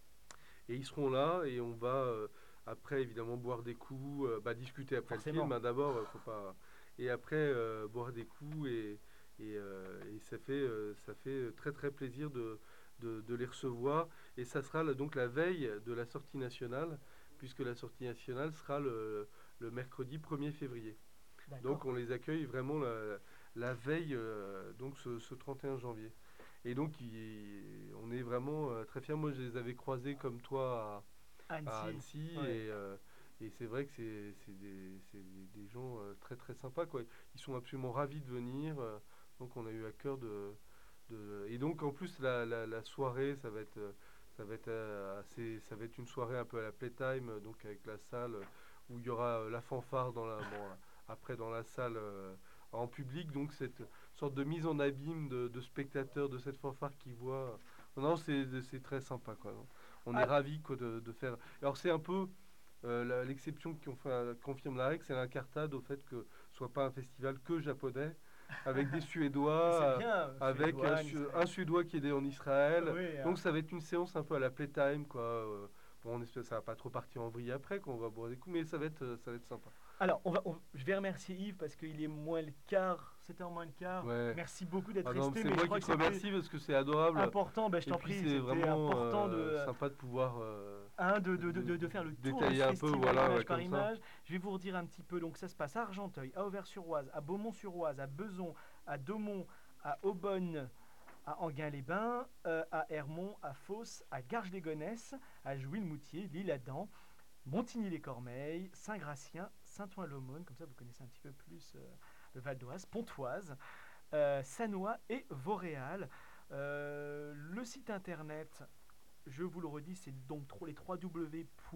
Et ils seront là et on va euh, après évidemment boire des coups, euh, bah, discuter après Forcément. le film. Hein, d'abord, euh, faut pas. Et après euh, boire des coups et, et, euh, et ça fait euh, ça fait très très plaisir de, de, de les recevoir. Et ça sera là, donc la veille de la sortie nationale, puisque la sortie nationale sera le, le mercredi premier février. D'accord. Donc on les accueille vraiment la, la veille, euh, donc ce, ce trente et un janvier. Et donc il- on est vraiment euh, très fiers. Moi je les avais croisés comme toi à, Annecy. à Annecy Ouais. et, euh, et c'est vrai que c'est c'est des, c'est des- des gens euh, très très sympas, quoi. Ils sont absolument ravis de venir. euh, donc on a eu à cœur de, de- et donc en plus la, la, la soirée ça va être euh, ça va être euh, assez, ça va être une soirée un peu à la Playtime, euh, donc avec la salle euh, où il y aura euh, la fanfare dans la bon, après dans la salle euh, en public, donc cette sorte de mise en abîme de, de spectateurs de cette fanfare qui voient. Non, non, c'est c'est très sympa, quoi. On est Ah. ravis, quoi, de, de faire. Alors c'est un peu euh, la- l'exception qui conf- confirme la règle, c'est l'incartade au fait que ce soit pas un festival que japonais, avec des Suédois, C'est euh, bien. avec Suédois, un, Su- Israël. un Suédois qui est né en Israël. Oui, hein. Donc ça va être une séance un peu à la Playtime, quoi. euh, Bon, on espère que ça va pas trop partir en vrille après, qu'on va boire des coups, mais ça va être, euh, ça va être sympa. Alors, on va, on- je vais remercier Yves parce qu'il est moins le quart, sept heures moins le quart. Ouais. Merci beaucoup d'être Ah non, resté. c'est mais je moi crois qui que te c'était remercie parce que c'est adorable. important. Ben, je Et t'en puis prie, c'est c'était vraiment important euh, de, sympa de pouvoir. euh, hein, de, de, de, de- de faire le tour de ce détailler un peu, festival voilà, image ouais, par comme ça. image. Je vais vous redire un petit peu. Donc ça se passe à Argenteuil, à Auvers-sur-Oise, à Beaumont-sur-Oise, à Besançon, à Daumont, à Aubonne, à Enghien-les-Bains, euh, à Hermont, à Fos, à Garges-les-Gonesse, à Jouy-le-Moutier, l'Isle-Adam, Montigny-les-Cormeilles, Saint-Gratien, Saint-Ouen-l'Aumône, comme ça vous connaissez un petit peu plus euh, le Val d'Oise, Pontoise, euh, Sannois et Vauréal. Euh, le site internet, je vous le redis, c'est donc tro- les w w w point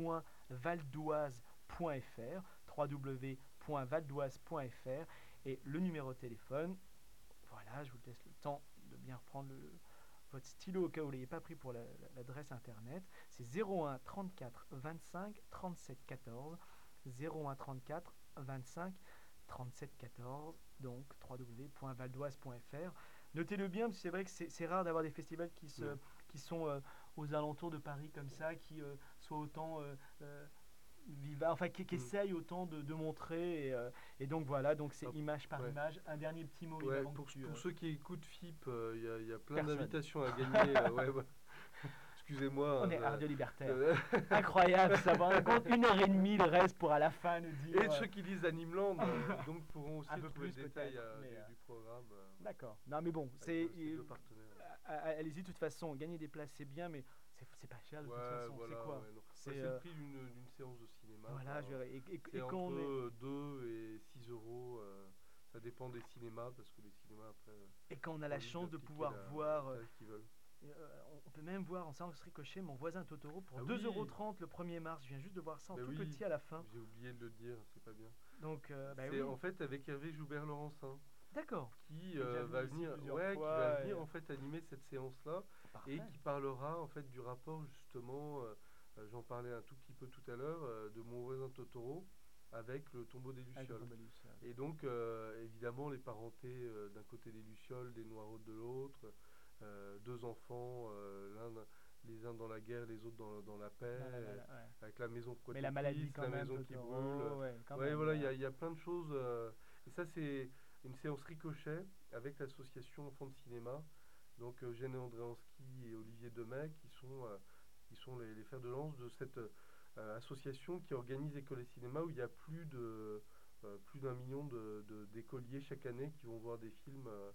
valdoise point f r, w w w point valdoise point f r, et le numéro de téléphone. Voilà, je vous laisse le temps de bien reprendre le, votre stylo au cas où vous ne l'ayez pas pris pour la, la, l'adresse internet. C'est zéro un trente-quatre vingt-cinq trente-sept quatorze, zéro un trente-quatre vingt-cinq trente-sept quatorze, donc w w w point valdoise point f r. Notez-le bien, parce que c'est vrai que c'est, c'est rare d'avoir des festivals qui, se, Ouais. qui sont euh, aux alentours de Paris comme ça, qui euh, soient autant euh, euh, viva, enfin qui, qui Mm. essaye autant de, de montrer, et, euh, et donc voilà, donc c'est Hop, image par ouais. image. Un dernier petit mot, Yves, Ouais, avant pour, que tu, pour euh, ceux qui écoutent F I P, il euh, y, a, y a plein Personne. d'invitations à gagner. euh, ouais, voilà. Excusez-moi. on hein, est de- radio libertaire. de- Incroyable, ça va. Compte une heure et demie, il reste pour à la fin nous dire. Et euh, ceux qui lisent Animeland, euh, donc pourront aussi Un peu trouver plus, le détail peut-être, euh, mais, du, euh, du programme. euh, D'accord. Non mais bon, avec c'est nos- ces euh, deux partenaires. a- a- allez-y de toute façon, gagner des places c'est bien, mais c'est, c'est pas cher de toute Ouais, façon. voilà, c'est quoi ouais, non. Bah, C'est, c'est euh, le prix d'une, d'une séance de cinéma. voilà, quoi. je dirais, et, et, C'est et quand entre on est, euh, deux et six euros. euh, ça dépend des cinémas, parce que les cinémas, après, euh, et quand on a la choisissent chance de d'appliquer pouvoir la- voir, le euh, tarif qu'ils veulent. euh, on, on peut même voir en séance ricochet mon voisin Totoro pour Ah deux oui. euros trente le premier mars. Je viens juste de voir ça en Bah tout oui, petit à la fin. J'ai oublié de le dire, c'est pas bien. Donc, euh, bah c'est oui. en fait avec Hervé Joubert-Laurencin D'accord. qui Qui est déjà euh, va venu ici venir, plusieurs ouais, qui fois, va et- venir en fait animer cette séance-là Parfait. et qui parlera en fait du rapport justement, euh, euh, j'en parlais un tout petit peu tout à l'heure, euh, de mon voisin Totoro avec le tombeau des Avec le Lucioles. tombeau des Lucioles. Et donc euh, évidemment les parentés euh, d'un côté des Lucioles, des Noiraudes de l'autre, euh, deux enfants, euh, l'un les uns dans la guerre, les autres dans, dans la paix, Non, la- la- euh, la- ouais. avec la maison Mais la maladie protectrice, quand la même, maison qui Totoro, brûle. ouais, quand Ouais, même, voilà, il y, euh, a- il y a plein de choses. euh, et ça, c'est une séance ricochet avec l'association Enfants de Cinéma. Donc, Eugène Andréanski et Olivier Demey, qui sont, euh, qui sont les, les fers de lance de cette euh, association qui organise École et Cinéma, où il y a plus de euh, plus d'un million de, de- d'écoliers chaque année qui vont voir des films euh,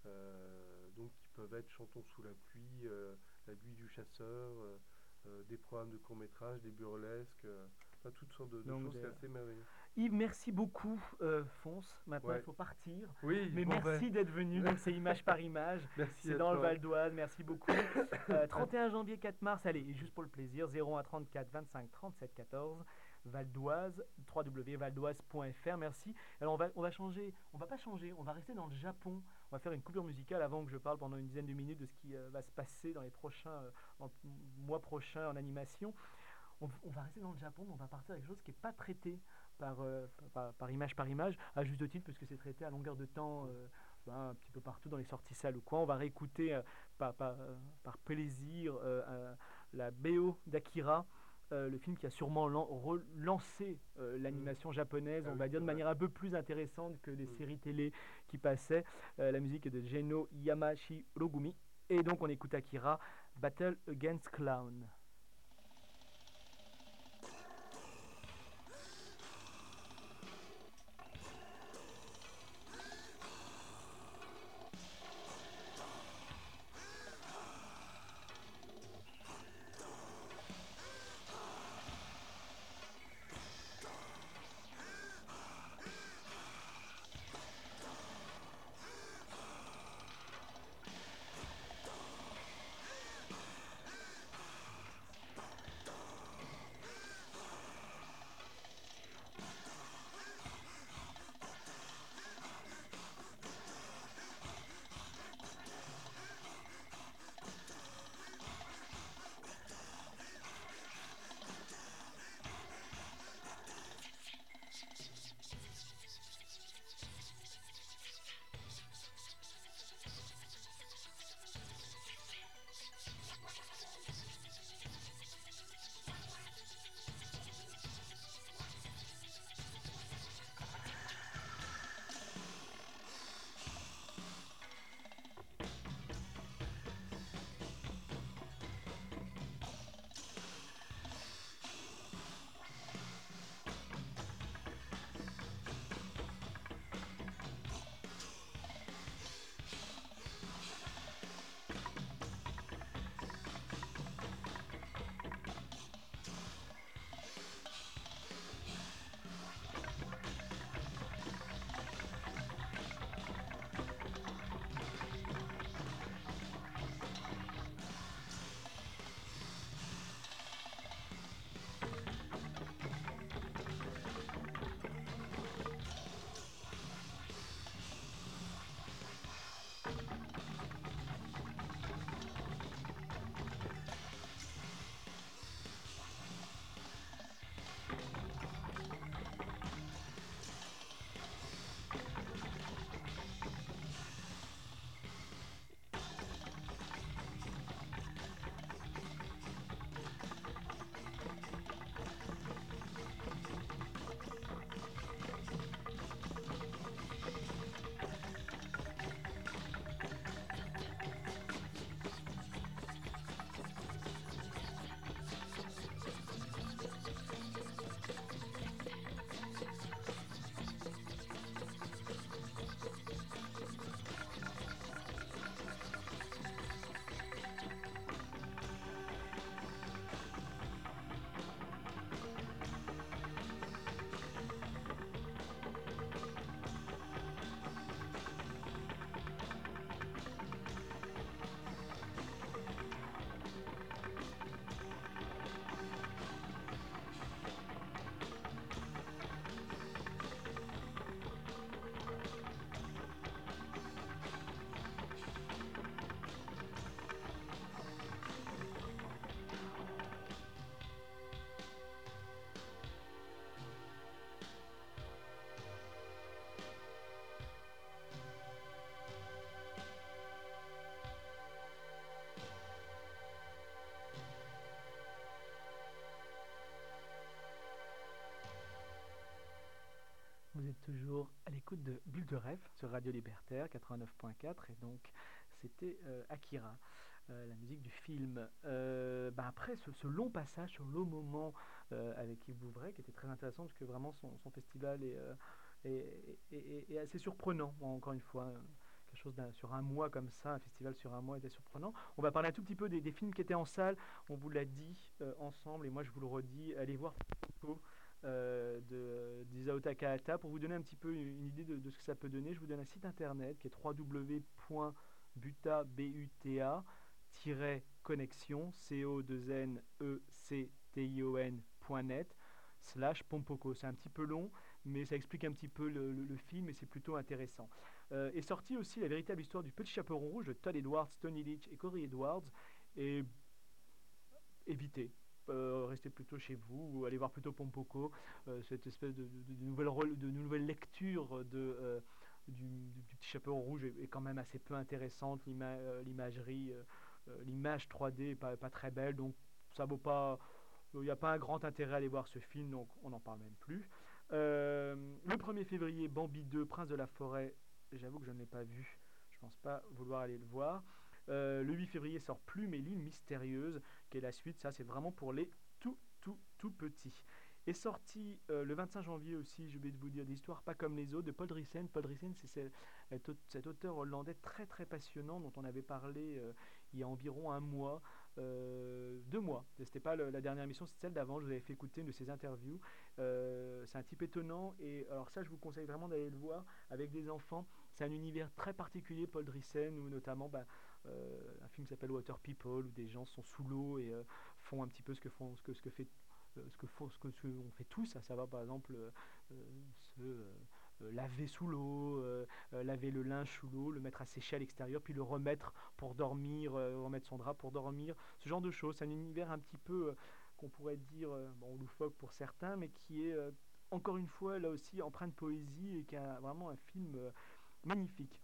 euh, donc qui peuvent être Chantons sous la pluie, euh, La Buée du chasseur, euh, euh, des programmes de court-métrage, des burlesques, euh, enfin, toutes sortes de, de Donc, choses, des- c'est assez merveilleux. Yves, merci beaucoup, euh, Fonce. Maintenant, Ouais. il faut partir. Oui, Mais bon, merci ben, d'être venu. Donc, c'est image par image. merci C'est à dans le toi. Val d'Oise. Merci beaucoup. Euh, trente et un janvier, quatre mars. Allez, et juste pour le plaisir, zéro un trente-quatre vingt-cinq trente-sept quatorze. Val d'Oise, w w w point valdoise point f r. Merci. Alors, on va, on va changer. On va pas changer. On va rester dans le Japon. On va faire une coupure musicale avant que je parle pendant une dizaine de minutes de ce qui euh, va se passer dans les prochains, euh, dans le mois prochain en animation. On, on va rester dans le Japon, mais on va partir avec quelque chose qui n'est pas traité par, euh, par, par image par image, à juste titre, parce que c'est traité à longueur de temps, euh, ben, un petit peu partout dans les sorties salles ou quoi. On va réécouter euh, par, par, euh, par plaisir euh, euh, la B O d'Akira, euh, le film qui a sûrement lan- relancé euh, l'animation japonaise, Ah on oui, va dire c'est de vrai. manière un peu plus intéressante que les Mm. séries télé qui passaient. Euh, la musique est de Geno Yamashirogumi. Et donc on écoute Akira, Battle Against Clown. Vous êtes toujours à l'écoute de Bulle de Rêve sur Radio Libertaire quatre-vingt-neuf point quatre et donc c'était euh, Akira, euh, la musique du film. Euh, bah après ce, ce long passage, ce long moment euh, avec Yves Bouvray qui était très intéressant parce que vraiment son, son festival est, euh, est, est, est, est assez surprenant, bon, encore une fois. Euh, quelque chose sur un mois comme ça, un festival sur un mois était surprenant. On va parler un tout petit peu des, des films qui étaient en salle, on vous l'a dit euh, ensemble et moi je vous le redis, allez voir Poco euh, de d'Isao Takahata pour vous donner un petit peu une idée de, de ce que ça peut donner. Je vous donne un site internet qui est w w w point buta connexion c o deux n e c t i o n point net slash Pompoko. C'est un petit peu long, mais ça explique un petit peu le, le, le film et c'est plutôt intéressant. Euh, est sortie aussi la véritable histoire du Petit Chaperon Rouge de Todd Edwards, Tony Leach et Corey Edwards. Et évitez. Euh, restez plutôt chez vous ou allez voir plutôt Pompoko, euh, cette espèce de, de, de, nouvelle, rôle, de nouvelle lecture de, euh, du, du, du Petit Chaperon Rouge est, est quand même assez peu intéressante. L'ima, euh, l'imagerie, euh, l'image trois D n'est pas, pas très belle, donc ça vaut pas. Il n'y a pas un grand intérêt à aller voir ce film, donc on n'en parle même plus. Euh, le premier février, Bambi deux, Prince de la Forêt, j'avoue que je ne l'ai pas vu, je ne pense pas vouloir aller le voir. Euh, le huit février sort Plume et l'île mystérieuse, qui est la suite. Ça, c'est vraiment pour les tout, tout, tout petits. Est sorti euh, le vingt-cinq janvier aussi, je vais vous dire, des histoires pas comme les autres, de Paul Driessen. Paul Driessen, c'est cet auteur hollandais très, très passionnant dont on avait parlé euh, il y a environ un mois, euh, deux mois. C'était pas le, la dernière émission, c'est celle d'avant. Je vous avais fait écouter une de ses interviews. Euh, c'est un type étonnant et alors ça, je vous conseille vraiment d'aller le voir avec des enfants. C'est un univers très particulier, Paul Driessen, où notamment bah, euh, un film qui s'appelle Water People, où des gens sont sous l'eau et euh, font un petit peu ce que, font, ce que, ce que fait euh, ce que faut, ce que ce qu'on fait tous, à savoir par exemple euh, se euh, laver sous l'eau, euh, laver le linge sous l'eau, le mettre à sécher à l'extérieur, puis le remettre pour dormir, euh, remettre son drap pour dormir, ce genre de choses. C'est un univers un petit peu euh, qu'on pourrait dire euh, bon, loufoque pour certains, mais qui est euh, encore une fois là aussi empreint de poésie et qui a vraiment un film euh, magnifique.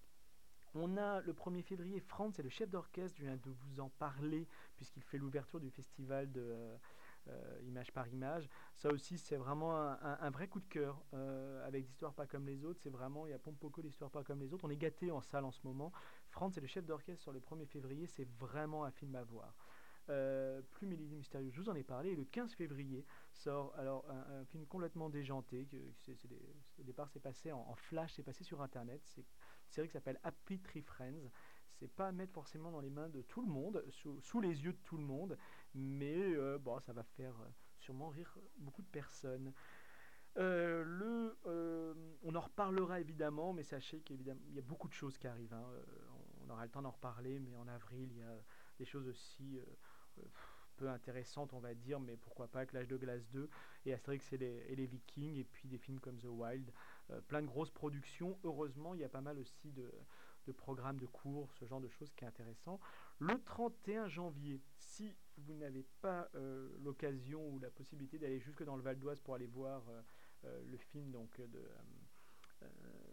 On a le premier février, Franz, c'est le chef d'orchestre, je viens de vous en parler, puisqu'il fait l'ouverture du festival de euh, euh, Image par Image. Ça aussi, c'est vraiment un, un, un vrai coup de cœur, euh, avec d'histoires pas comme les autres. C'est vraiment, il y a Pompoko, l'histoire pas comme les autres. On est gâtés en salle en ce moment. Franz, c'est le chef d'orchestre sur le premier février, c'est vraiment un film à voir. Euh, Plume et l'île mystérieuse, je vous en ai parlé. Et le quinze février sort alors un, un film complètement déjanté. Que, c'est, c'est des, au départ, c'est passé en, en flash, c'est passé sur Internet. C'est une série qui s'appelle Happy Tree Friends. C'est pas à mettre forcément dans les mains de tout le monde, sous, sous les yeux de tout le monde, mais euh, bon, ça va faire euh, sûrement rire beaucoup de personnes. Euh, le, euh, on en reparlera évidemment, mais sachez qu'il y a beaucoup de choses qui arrivent. Hein. Euh, on aura le temps d'en reparler, mais en avril, il y a des choses aussi euh, peu intéressantes, on va dire, mais pourquoi pas, avec l'âge de glace deux, et Astérix et les, et les Vikings, et puis des films comme The Wild. Euh, plein de grosses productions. Heureusement, il y a pas mal aussi de, de programmes de cours, ce genre de choses qui est intéressant. Le trente et un janvier, si vous n'avez pas euh, l'occasion ou la possibilité d'aller jusque dans le Val d'Oise pour aller voir euh, euh, le film donc, de... Euh,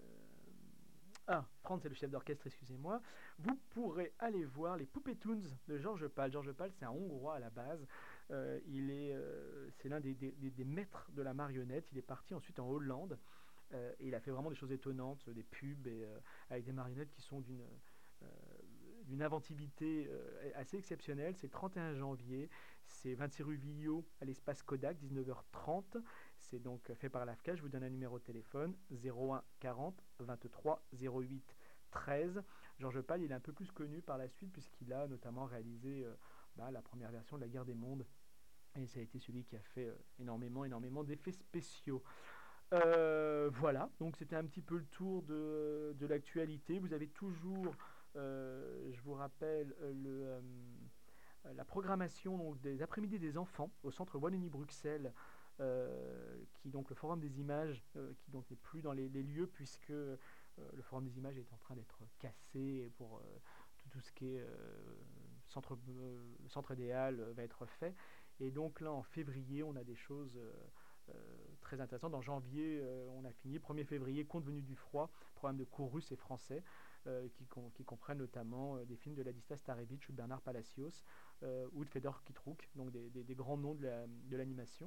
ah, Franz c'est le chef d'orchestre, excusez-moi. Vous pourrez aller voir les Poupées Toons de Georges Pal. Georges Pal, c'est un Hongrois à la base. Euh, il est, euh, c'est l'un des, des, des maîtres de la marionnette. Il est parti ensuite en Hollande. Euh, et il a fait vraiment des choses étonnantes, des pubs et, euh, avec des marionnettes qui sont d'une, euh, d'une inventivité euh, assez exceptionnelle. C'est le trente et un janvier, c'est vingt-six rue Villot à l'espace Kodak, dix-neuf heures trente. C'est donc fait par l'A F C A. Je vous donne un numéro de téléphone, zéro un quarante vingt-trois zéro huit treize. Georges Pal, il est un peu plus connu par la suite puisqu'il a notamment réalisé euh, bah, la première version de La Guerre des Mondes. Et ça a été celui qui a fait euh, énormément, énormément d'effets spéciaux. Euh, voilà, donc c'était un petit peu le tour de, de l'actualité. Vous avez toujours, euh, je vous rappelle, le, euh, la programmation donc, des après-midi des enfants au centre Wallonie-Bruxelles, euh, qui donc le Forum des images, euh, qui donc n'est plus dans les, les lieux puisque euh, le Forum des images est en train d'être cassé pour euh, tout, tout ce qui est euh, centre, euh, centre des Halles euh, va être fait. Et donc là, en février, on a des choses... Euh, Euh, très intéressant. Dans janvier, euh, on a fini. premier février, Compte venu du froid, programme de cours russes et français, euh, qui, com- qui comprennent notamment euh, des films de Ladislas Starevich ou de Bernard Palacios, euh, ou de Fedor Kitrouk, donc des, des, des grands noms de, la, de l'animation.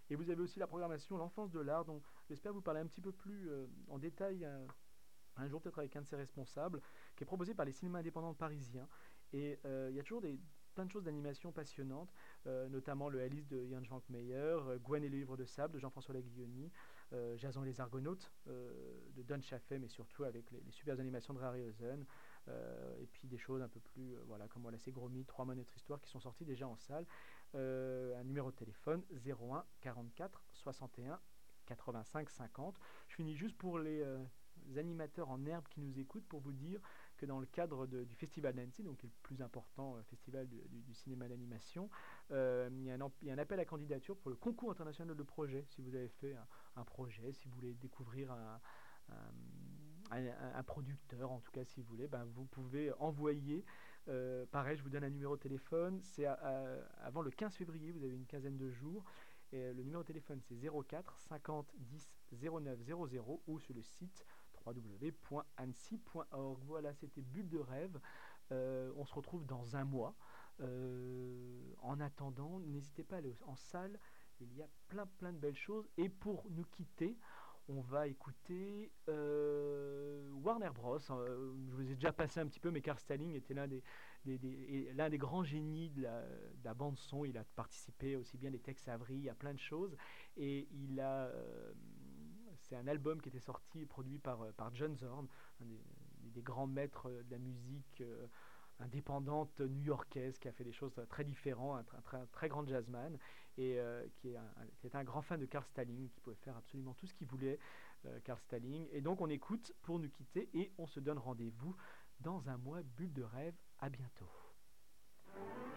Et vous avez aussi la programmation L'Enfance de l'Art, dont j'espère vous parler un petit peu plus euh, en détail un, un jour, peut-être avec un de ses responsables, qui est proposé par les cinémas indépendants parisiens. Et euh, il y a toujours des, plein de choses d'animation passionnantes, euh, notamment le Alice de Jan Schwankmeyer, euh, Gwen et les livres de sable de Jean-François Laguilloni, euh, Jason et les Argonautes euh, de Don Chaffey, mais surtout avec les, les super animations de Harryhausen, euh, et puis des choses un peu plus, euh, voilà, comme Wallace et Gromit, Trois mots notre histoire, qui sont sortis déjà en salle. Euh, un numéro de téléphone zéro un quarante-quatre soixante et un quatre-vingt-cinq cinquante. Je finis juste pour les euh, animateurs en herbe qui nous écoutent pour vous dire que dans le cadre de, du Festival d'Annecy, donc qui est le plus important euh, festival du, du, du cinéma d'animation, euh, il, y a un, il y a un appel à candidature pour le concours international de projet. Si vous avez fait un, un projet, si vous voulez découvrir un, un, un, un producteur, en tout cas si vous voulez, ben, vous pouvez envoyer. Euh, pareil, je vous donne un numéro de téléphone. C'est à, à, avant le quinze février, vous avez une quinzaine de jours. Et le numéro de téléphone, c'est zéro quatre cinquante dix zéro neuf zéro zéro ou sur le site w w w point annecy point org. Voilà, c'était Bulle de rêve. Euh, on se retrouve dans un mois. Euh, en attendant, n'hésitez pas à aller en salle. Il y a plein plein de belles choses. Et pour nous quitter, on va écouter euh, Warner Bros. Euh, je vous ai déjà passé un petit peu, mais Carl Stalling était l'un des, des, des, l'un des grands génies de la, de la bande son. Il a participé aussi bien des Tex Avery, à plein de choses. Et il a, euh, c'est un album qui était sorti et produit par, par John Zorn, un des, des grands maîtres de la musique euh, indépendante new-yorkaise, qui a fait des choses très différentes, un, un, un très grand jazzman, et euh, qui, est un, qui était un grand fan de Carl Stalling, qui pouvait faire absolument tout ce qu'il voulait, euh, Carl Stalling. Et donc on écoute pour nous quitter, et on se donne rendez-vous dans un mois. Bulle de rêve, à bientôt.